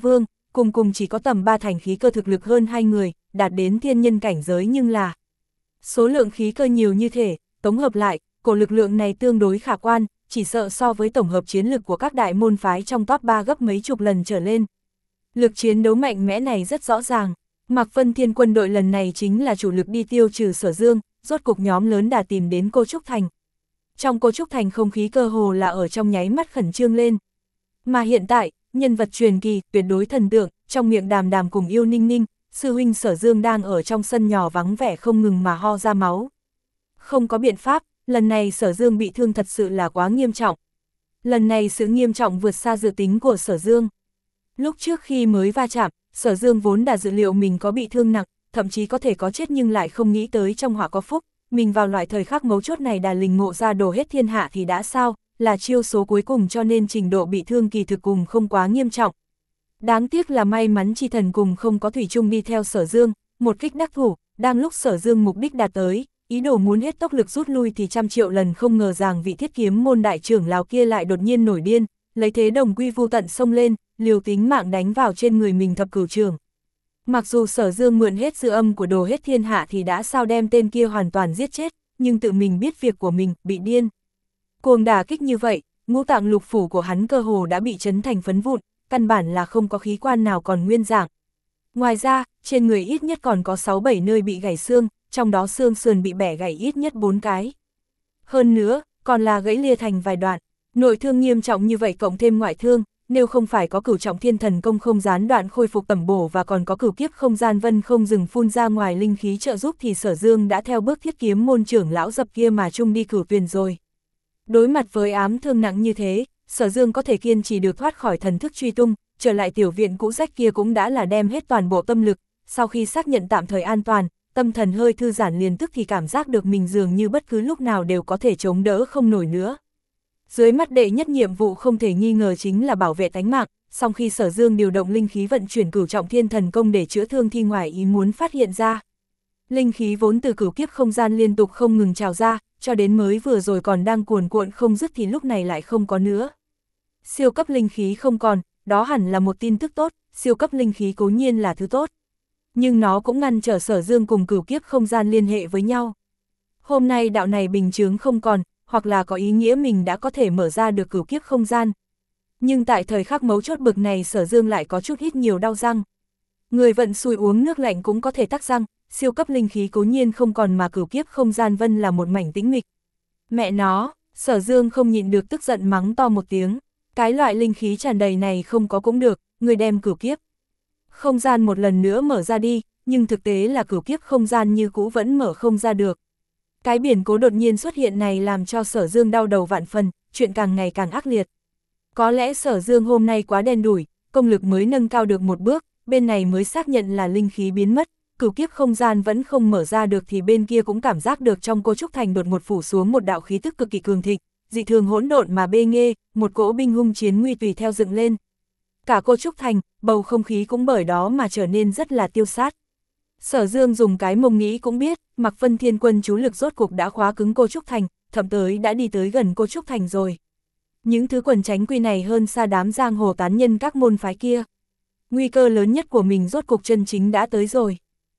cùng cùng chỉ có tầm ba thành khí cơ thực lực hơn hai người, đạt đến thiên nhân cảnh giới nhưng là số lượng khí cơ nhiều như thế, tổng hợp lại, cổ lực lượng này tương đối khả quan, chỉ sợ so với tổng hợp chiến lực của các đại môn phái trong top ba gấp mấy chục lần trở lên. Lực chiến đấu mạnh mẽ này rất rõ ràng, Mạc Vân Thiên quân đội lần này chính là chủ lực đi tiêu trừ Sở Dương, rốt cục nhóm lớn đã tìm đến Cô Trúc Thành. Trong Cô Trúc Thành không khí cơ hồ là ở trong nháy mắt khẩn trương lên. Mà hiện tại, nhân vật truyền kỳ, tuyệt đối thần tượng, trong miệng Đàm Đàm cùng Yêu Ninh Ninh, sư huynh Sở Dương đang ở trong sân nhỏ vắng vẻ không ngừng mà ho ra máu. Không có biện pháp, lần này Sở Dương bị thương thật sự là quá nghiêm trọng. Lần này sự nghiêm trọng vượt xa dự tính của Sở Dương. Lúc trước khi mới va chạm, Sở Dương vốn đã dự liệu mình có bị thương nặng, thậm chí có thể có chết nhưng lại không nghĩ tới trong họa có phúc, mình vào loại thời khắc mấu chốt này đã lình ngộ ra đồ hết thiên hạ thì đã sao, là chiêu số cuối cùng cho nên trình độ bị thương kỳ thực cùng không quá nghiêm trọng. Đáng tiếc là may mắn chi thần cùng không có thủy chung đi theo Sở Dương, một kích đắc thủ, đang lúc Sở Dương mục đích đạt tới, ý đồ muốn hết tốc lực rút lui thì trăm triệu lần không ngờ rằng vị Thiết Kiếm môn đại trưởng lão kia lại đột nhiên nổi điên, lấy thế đồng quy vu tận xông lên, liều tính mạng đánh vào trên người mình thập cửu trường. Mặc dù Sở Dương mượn hết dư âm của đồ hết thiên hạ thì đã sao đem tên kia hoàn toàn giết chết, nhưng tự mình biết việc của mình, bị điên. Cuồng đả kích như vậy, ngũ tạng lục phủ của hắn cơ hồ đã bị chấn thành phấn vụn, căn bản là không có khí quan nào còn nguyên dạng. Ngoài ra, trên người ít nhất còn có sáu bảy nơi bị gãy xương, trong đó xương sườn bị bẻ gãy ít nhất bốn cái. Hơn nữa, còn là gãy lìa thành vài đoạn. Nội thương nghiêm trọng như vậy cộng thêm ngoại thương, nếu không phải có cửu trọng thiên thần công không gián đoạn khôi phục tẩm bổ và còn có cửu kiếp không gian vân không dừng phun ra ngoài linh khí trợ giúp thì Sở Dương đã theo bước Thiết Kiếm môn trưởng lão dập kia mà chung đi cửu tuyền rồi. Đối mặt với ám thương nặng như thế, Sở Dương có thể kiên trì được thoát khỏi thần thức truy tung, trở lại tiểu viện cũ rách kia cũng đã là đem hết toàn bộ tâm lực, sau khi xác nhận tạm thời an toàn, tâm thần hơi thư giãn liền tức thì cảm giác được mình dường như bất cứ lúc nào đều có thể chống đỡ không nổi nữa. Dưới mắt đệ nhất nhiệm vụ không thể nghi ngờ chính là bảo vệ tánh mạng, sau khi Sở Dương điều động linh khí vận chuyển cửu trọng thiên thần công để chữa thương thì ngoài ý muốn phát hiện ra. Linh khí vốn từ cửu kiếp không gian liên tục không ngừng trào ra, cho đến mới vừa rồi còn đang cuồn cuộn không dứt thì lúc này lại không có nữa. Siêu cấp linh khí không còn, đó hẳn là một tin tức tốt, siêu cấp linh khí cố nhiên là thứ tốt. Nhưng nó cũng ngăn trở Sở Dương cùng cửu kiếp không gian liên hệ với nhau. Hôm nay đạo này bình chướng không còn, hoặc là có ý nghĩa mình đã có thể mở ra được cửu kiếp không gian. Nhưng tại thời khắc mấu chốt bực này Sở Dương lại có chút ít nhiều đau răng. Người vận xui uống nước lạnh cũng có thể tắc răng, siêu cấp linh khí cố nhiên không còn mà cửu kiếp không gian vân là một mảnh tĩnh mịch. Mẹ nó, Sở Dương không nhịn được tức giận mắng to một tiếng, cái loại linh khí tràn đầy này không có cũng được, người đem cửu kiếp không gian một lần nữa mở ra đi, nhưng thực tế là cửu kiếp không gian như cũ vẫn mở không ra được. Cái biển cố đột nhiên xuất hiện này làm cho Sở Dương đau đầu vạn phần, chuyện càng ngày càng ác liệt. Có lẽ Sở Dương hôm nay quá đen đủi, công lực mới nâng cao được một bước, bên này mới xác nhận là linh khí biến mất, cửu kiếp không gian vẫn không mở ra được thì bên kia cũng cảm giác được trong Cô Trúc Thành đột một phủ xuống một đạo khí tức cực kỳ cường thịnh, dị thường hỗn độn mà bê nghê, một cỗ binh hung chiến nguy tùy theo dựng lên. Cả Cô Trúc Thành, bầu không khí cũng bởi đó mà trở nên rất là tiêu sát. Sở Dương dùng cái mông nghĩ cũng biết, Mạc Vân Thiên quân chú lực rốt cuộc đã khóa cứng Cô Trúc Thành, thậm tới đã đi tới gần Cô Trúc Thành rồi. Những thứ quần tránh quy này hơn xa đám giang hồ tán nhân các môn phái kia. Nguy cơ lớn nhất của mình rốt cuộc chân chính đã tới rồi.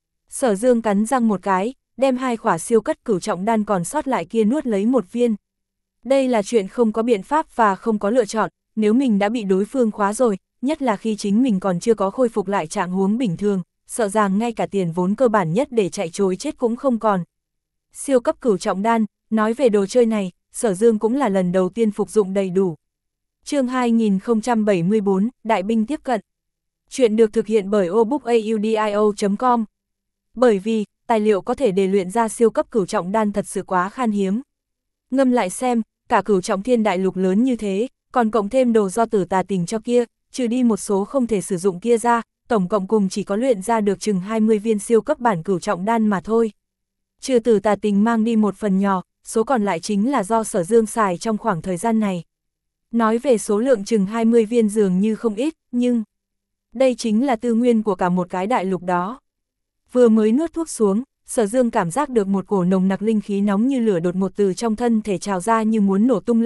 Sở Dương cắn răng một cái, đem hai khỏa siêu cất cửu trọng đan còn sót lại kia nuốt lấy một viên. Đây là chuyện không có biện pháp và không có lựa chọn, nếu mình đã bị đối phương khóa rồi, nhất là khi chính mình còn chưa có khôi phục lại trạng huống bình thường, sợ rằng ngay cả tiền vốn cơ bản nhất để chạy trối chết cũng không còn. Siêu cấp cửu trọng đan, nói về đồ chơi này, Sở Dương cũng là lần đầu tiên phục dụng đầy đủ. Chương hai nghìn không trăm bảy mươi tư, Đại binh tiếp cận. Chuyện được thực hiện bởi obookaudio chấm com. Bởi vì, tài liệu có thể để luyện ra siêu cấp cửu trọng đan thật sự quá khan hiếm. Ngâm lại xem, cả cửu trọng thiên đại lục lớn như thế, còn cộng thêm đồ do Tử Tà Tình cho kia, trừ đi một số không thể sử dụng kia ra, tổng cộng cùng chỉ có luyện ra được chừng hai mươi viên siêu cấp bản cửu trọng đan mà thôi. Trừ Tử Tà Tình mang đi một phần nhỏ, số còn lại chính là do Sở Dương xài trong khoảng thời gian này. Nói về số lượng chừng hai mươi viên dường như không ít, nhưng đây chính là tư nguyên của cả một cái đại lục đó. Vừa mới nuốt thuốc xuống, Sở Dương cảm giác được một cổ nồng nặc linh khí nóng như lửa đột một từ trong thân thể trào ra như muốn nổ tung lên,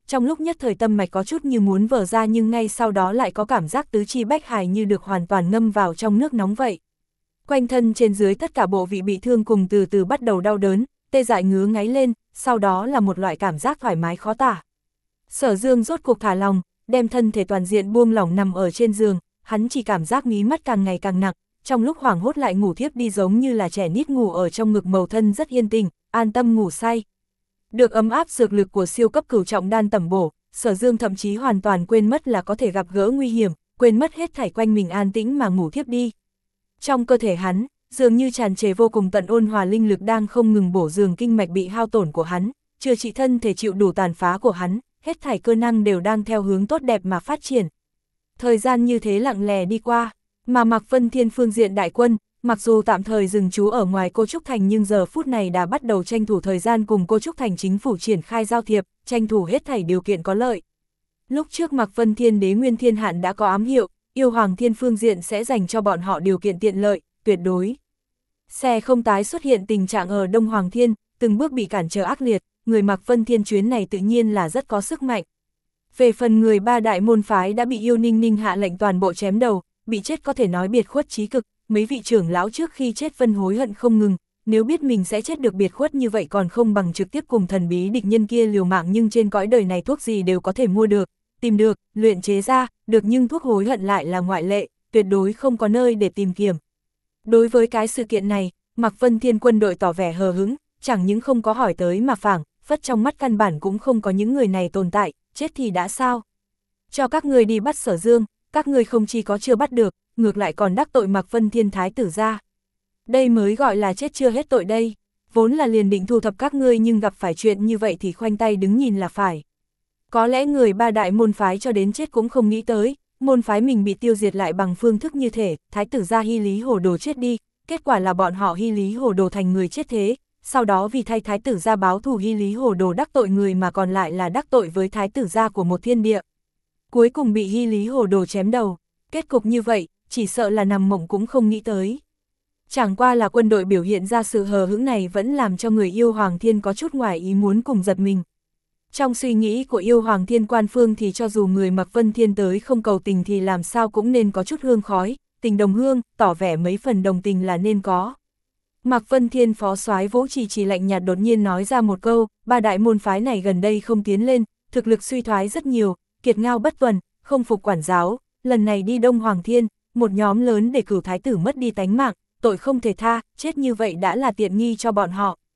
trong lúc nhất thời tâm mạch có chút như muốn vỡ ra nhưng ngay sau đó lại có cảm giác tứ chi bách hải như được hoàn toàn ngâm vào trong nước nóng vậy. Quanh thân trên dưới tất cả bộ vị bị thương cùng từ từ bắt đầu đau đớn, tê dại ngứa ngáy lên, sau đó là một loại cảm giác thoải mái khó tả. Sở Dương rốt cuộc thả lòng, đem thân thể toàn diện buông lỏng nằm ở trên giường, hắn chỉ cảm giác mí mắt càng ngày càng nặng, trong lúc hoảng hốt lại ngủ thiếp đi giống như là trẻ nít ngủ ở trong ngực màu thân rất yên tình, an tâm ngủ say. Được ấm áp dược lực của siêu cấp cửu trọng đan tẩm bổ, Sở Dương thậm chí hoàn toàn quên mất là có thể gặp gỡ nguy hiểm, quên mất hết thảy quanh mình an tĩnh mà ngủ thiếp đi. Trong cơ thể hắn, dường như tràn trề vô cùng tận ôn hòa linh lực đang không ngừng bổ dường kinh mạch bị hao tổn của hắn, chữa trị thân thể chịu đủ tàn phá của hắn, hết thảy cơ năng đều đang theo hướng tốt đẹp mà phát triển. Thời gian như thế lặng lè đi qua, mà Mạc Vân Thiên phương diện đại quân, mặc dù tạm thời dừng trú ở ngoài Cô Trúc Thành nhưng giờ phút này đã bắt đầu tranh thủ thời gian cùng Cô Trúc Thành chính phủ triển khai giao thiệp, tranh thủ hết thảy điều kiện có lợi. Lúc trước Mạc Vân Thiên đế nguyên thiên hạn đã có ám hiệu, yêu hoàng thiên phương diện sẽ dành cho bọn họ điều kiện tiện lợi, tuyệt đối. Xe không tái xuất hiện tình trạng ở Đông Hoàng Thiên, từng bước bị cản trở ác liệt, người Mạc Vân Thiên chuyến này tự nhiên là rất có sức mạnh. Về phần người ba đại môn phái đã bị Yêu Ninh Ninh hạ lệnh toàn bộ chém đầu, bị chết có thể nói biệt khuất chí cực, mấy vị trưởng lão trước khi chết vân hối hận không ngừng, nếu biết mình sẽ chết được biệt khuất như vậy còn không bằng trực tiếp cùng thần bí địch nhân kia liều mạng, nhưng trên cõi đời này thuốc gì đều có thể mua được, tìm được, luyện chế ra, được, nhưng thuốc hối hận lại là ngoại lệ, tuyệt đối không có nơi để tìm kiếm. Đối với cái sự kiện này, Mạc Vân Thiên quân đội tỏ vẻ hờ hững, chẳng những không có hỏi tới mà phảng phất trong mắt căn bản cũng không có những người này tồn tại, chết thì đã sao? Cho các người đi bắt Sở Dương, các người không chỉ có chưa bắt được, ngược lại còn đắc tội Mạc Vân Thiên thái tử ra. Đây mới gọi là chết chưa hết tội đây, vốn là liền định thu thập các ngươi nhưng gặp phải chuyện như vậy thì khoanh tay đứng nhìn là phải. Có lẽ người ba đại môn phái cho đến chết cũng không nghĩ tới, môn phái mình bị tiêu diệt lại bằng phương thức như thể, thái tử gia Hy Lý Hồ Đồ chết đi, kết quả là bọn họ Hy Lý Hồ Đồ thành người chết thế, sau đó vì thay thái tử gia báo thù Hy Lý Hồ Đồ đắc tội người mà còn lại là đắc tội với thái tử gia của một thiên địa. Cuối cùng bị Hy Lý Hồ Đồ chém đầu, kết cục như vậy, chỉ sợ là nằm mộng cũng không nghĩ tới. Chẳng qua là quân đội biểu hiện ra sự hờ hững này vẫn làm cho người yêu Hoàng Thiên có chút ngoài ý muốn cùng giật mình. Trong suy nghĩ của yêu Hoàng Thiên quan phương thì cho dù người Mạc Vân Thiên tới không cầu tình thì làm sao cũng nên có chút hương khói, tình đồng hương, tỏ vẻ mấy phần đồng tình là nên có. Mạc Vân Thiên phó soái Vỗ Trì chỉ lạnh nhạt đột nhiên nói ra một câu, ba đại môn phái này gần đây không tiến lên, thực lực suy thoái rất nhiều, kiệt ngao bất tuần, không phục quản giáo, lần này đi Đông Hoàng Thiên, một nhóm lớn để cửu thái tử mất đi tánh mạng, tội không thể tha, chết như vậy đã là tiện nghi cho bọn họ,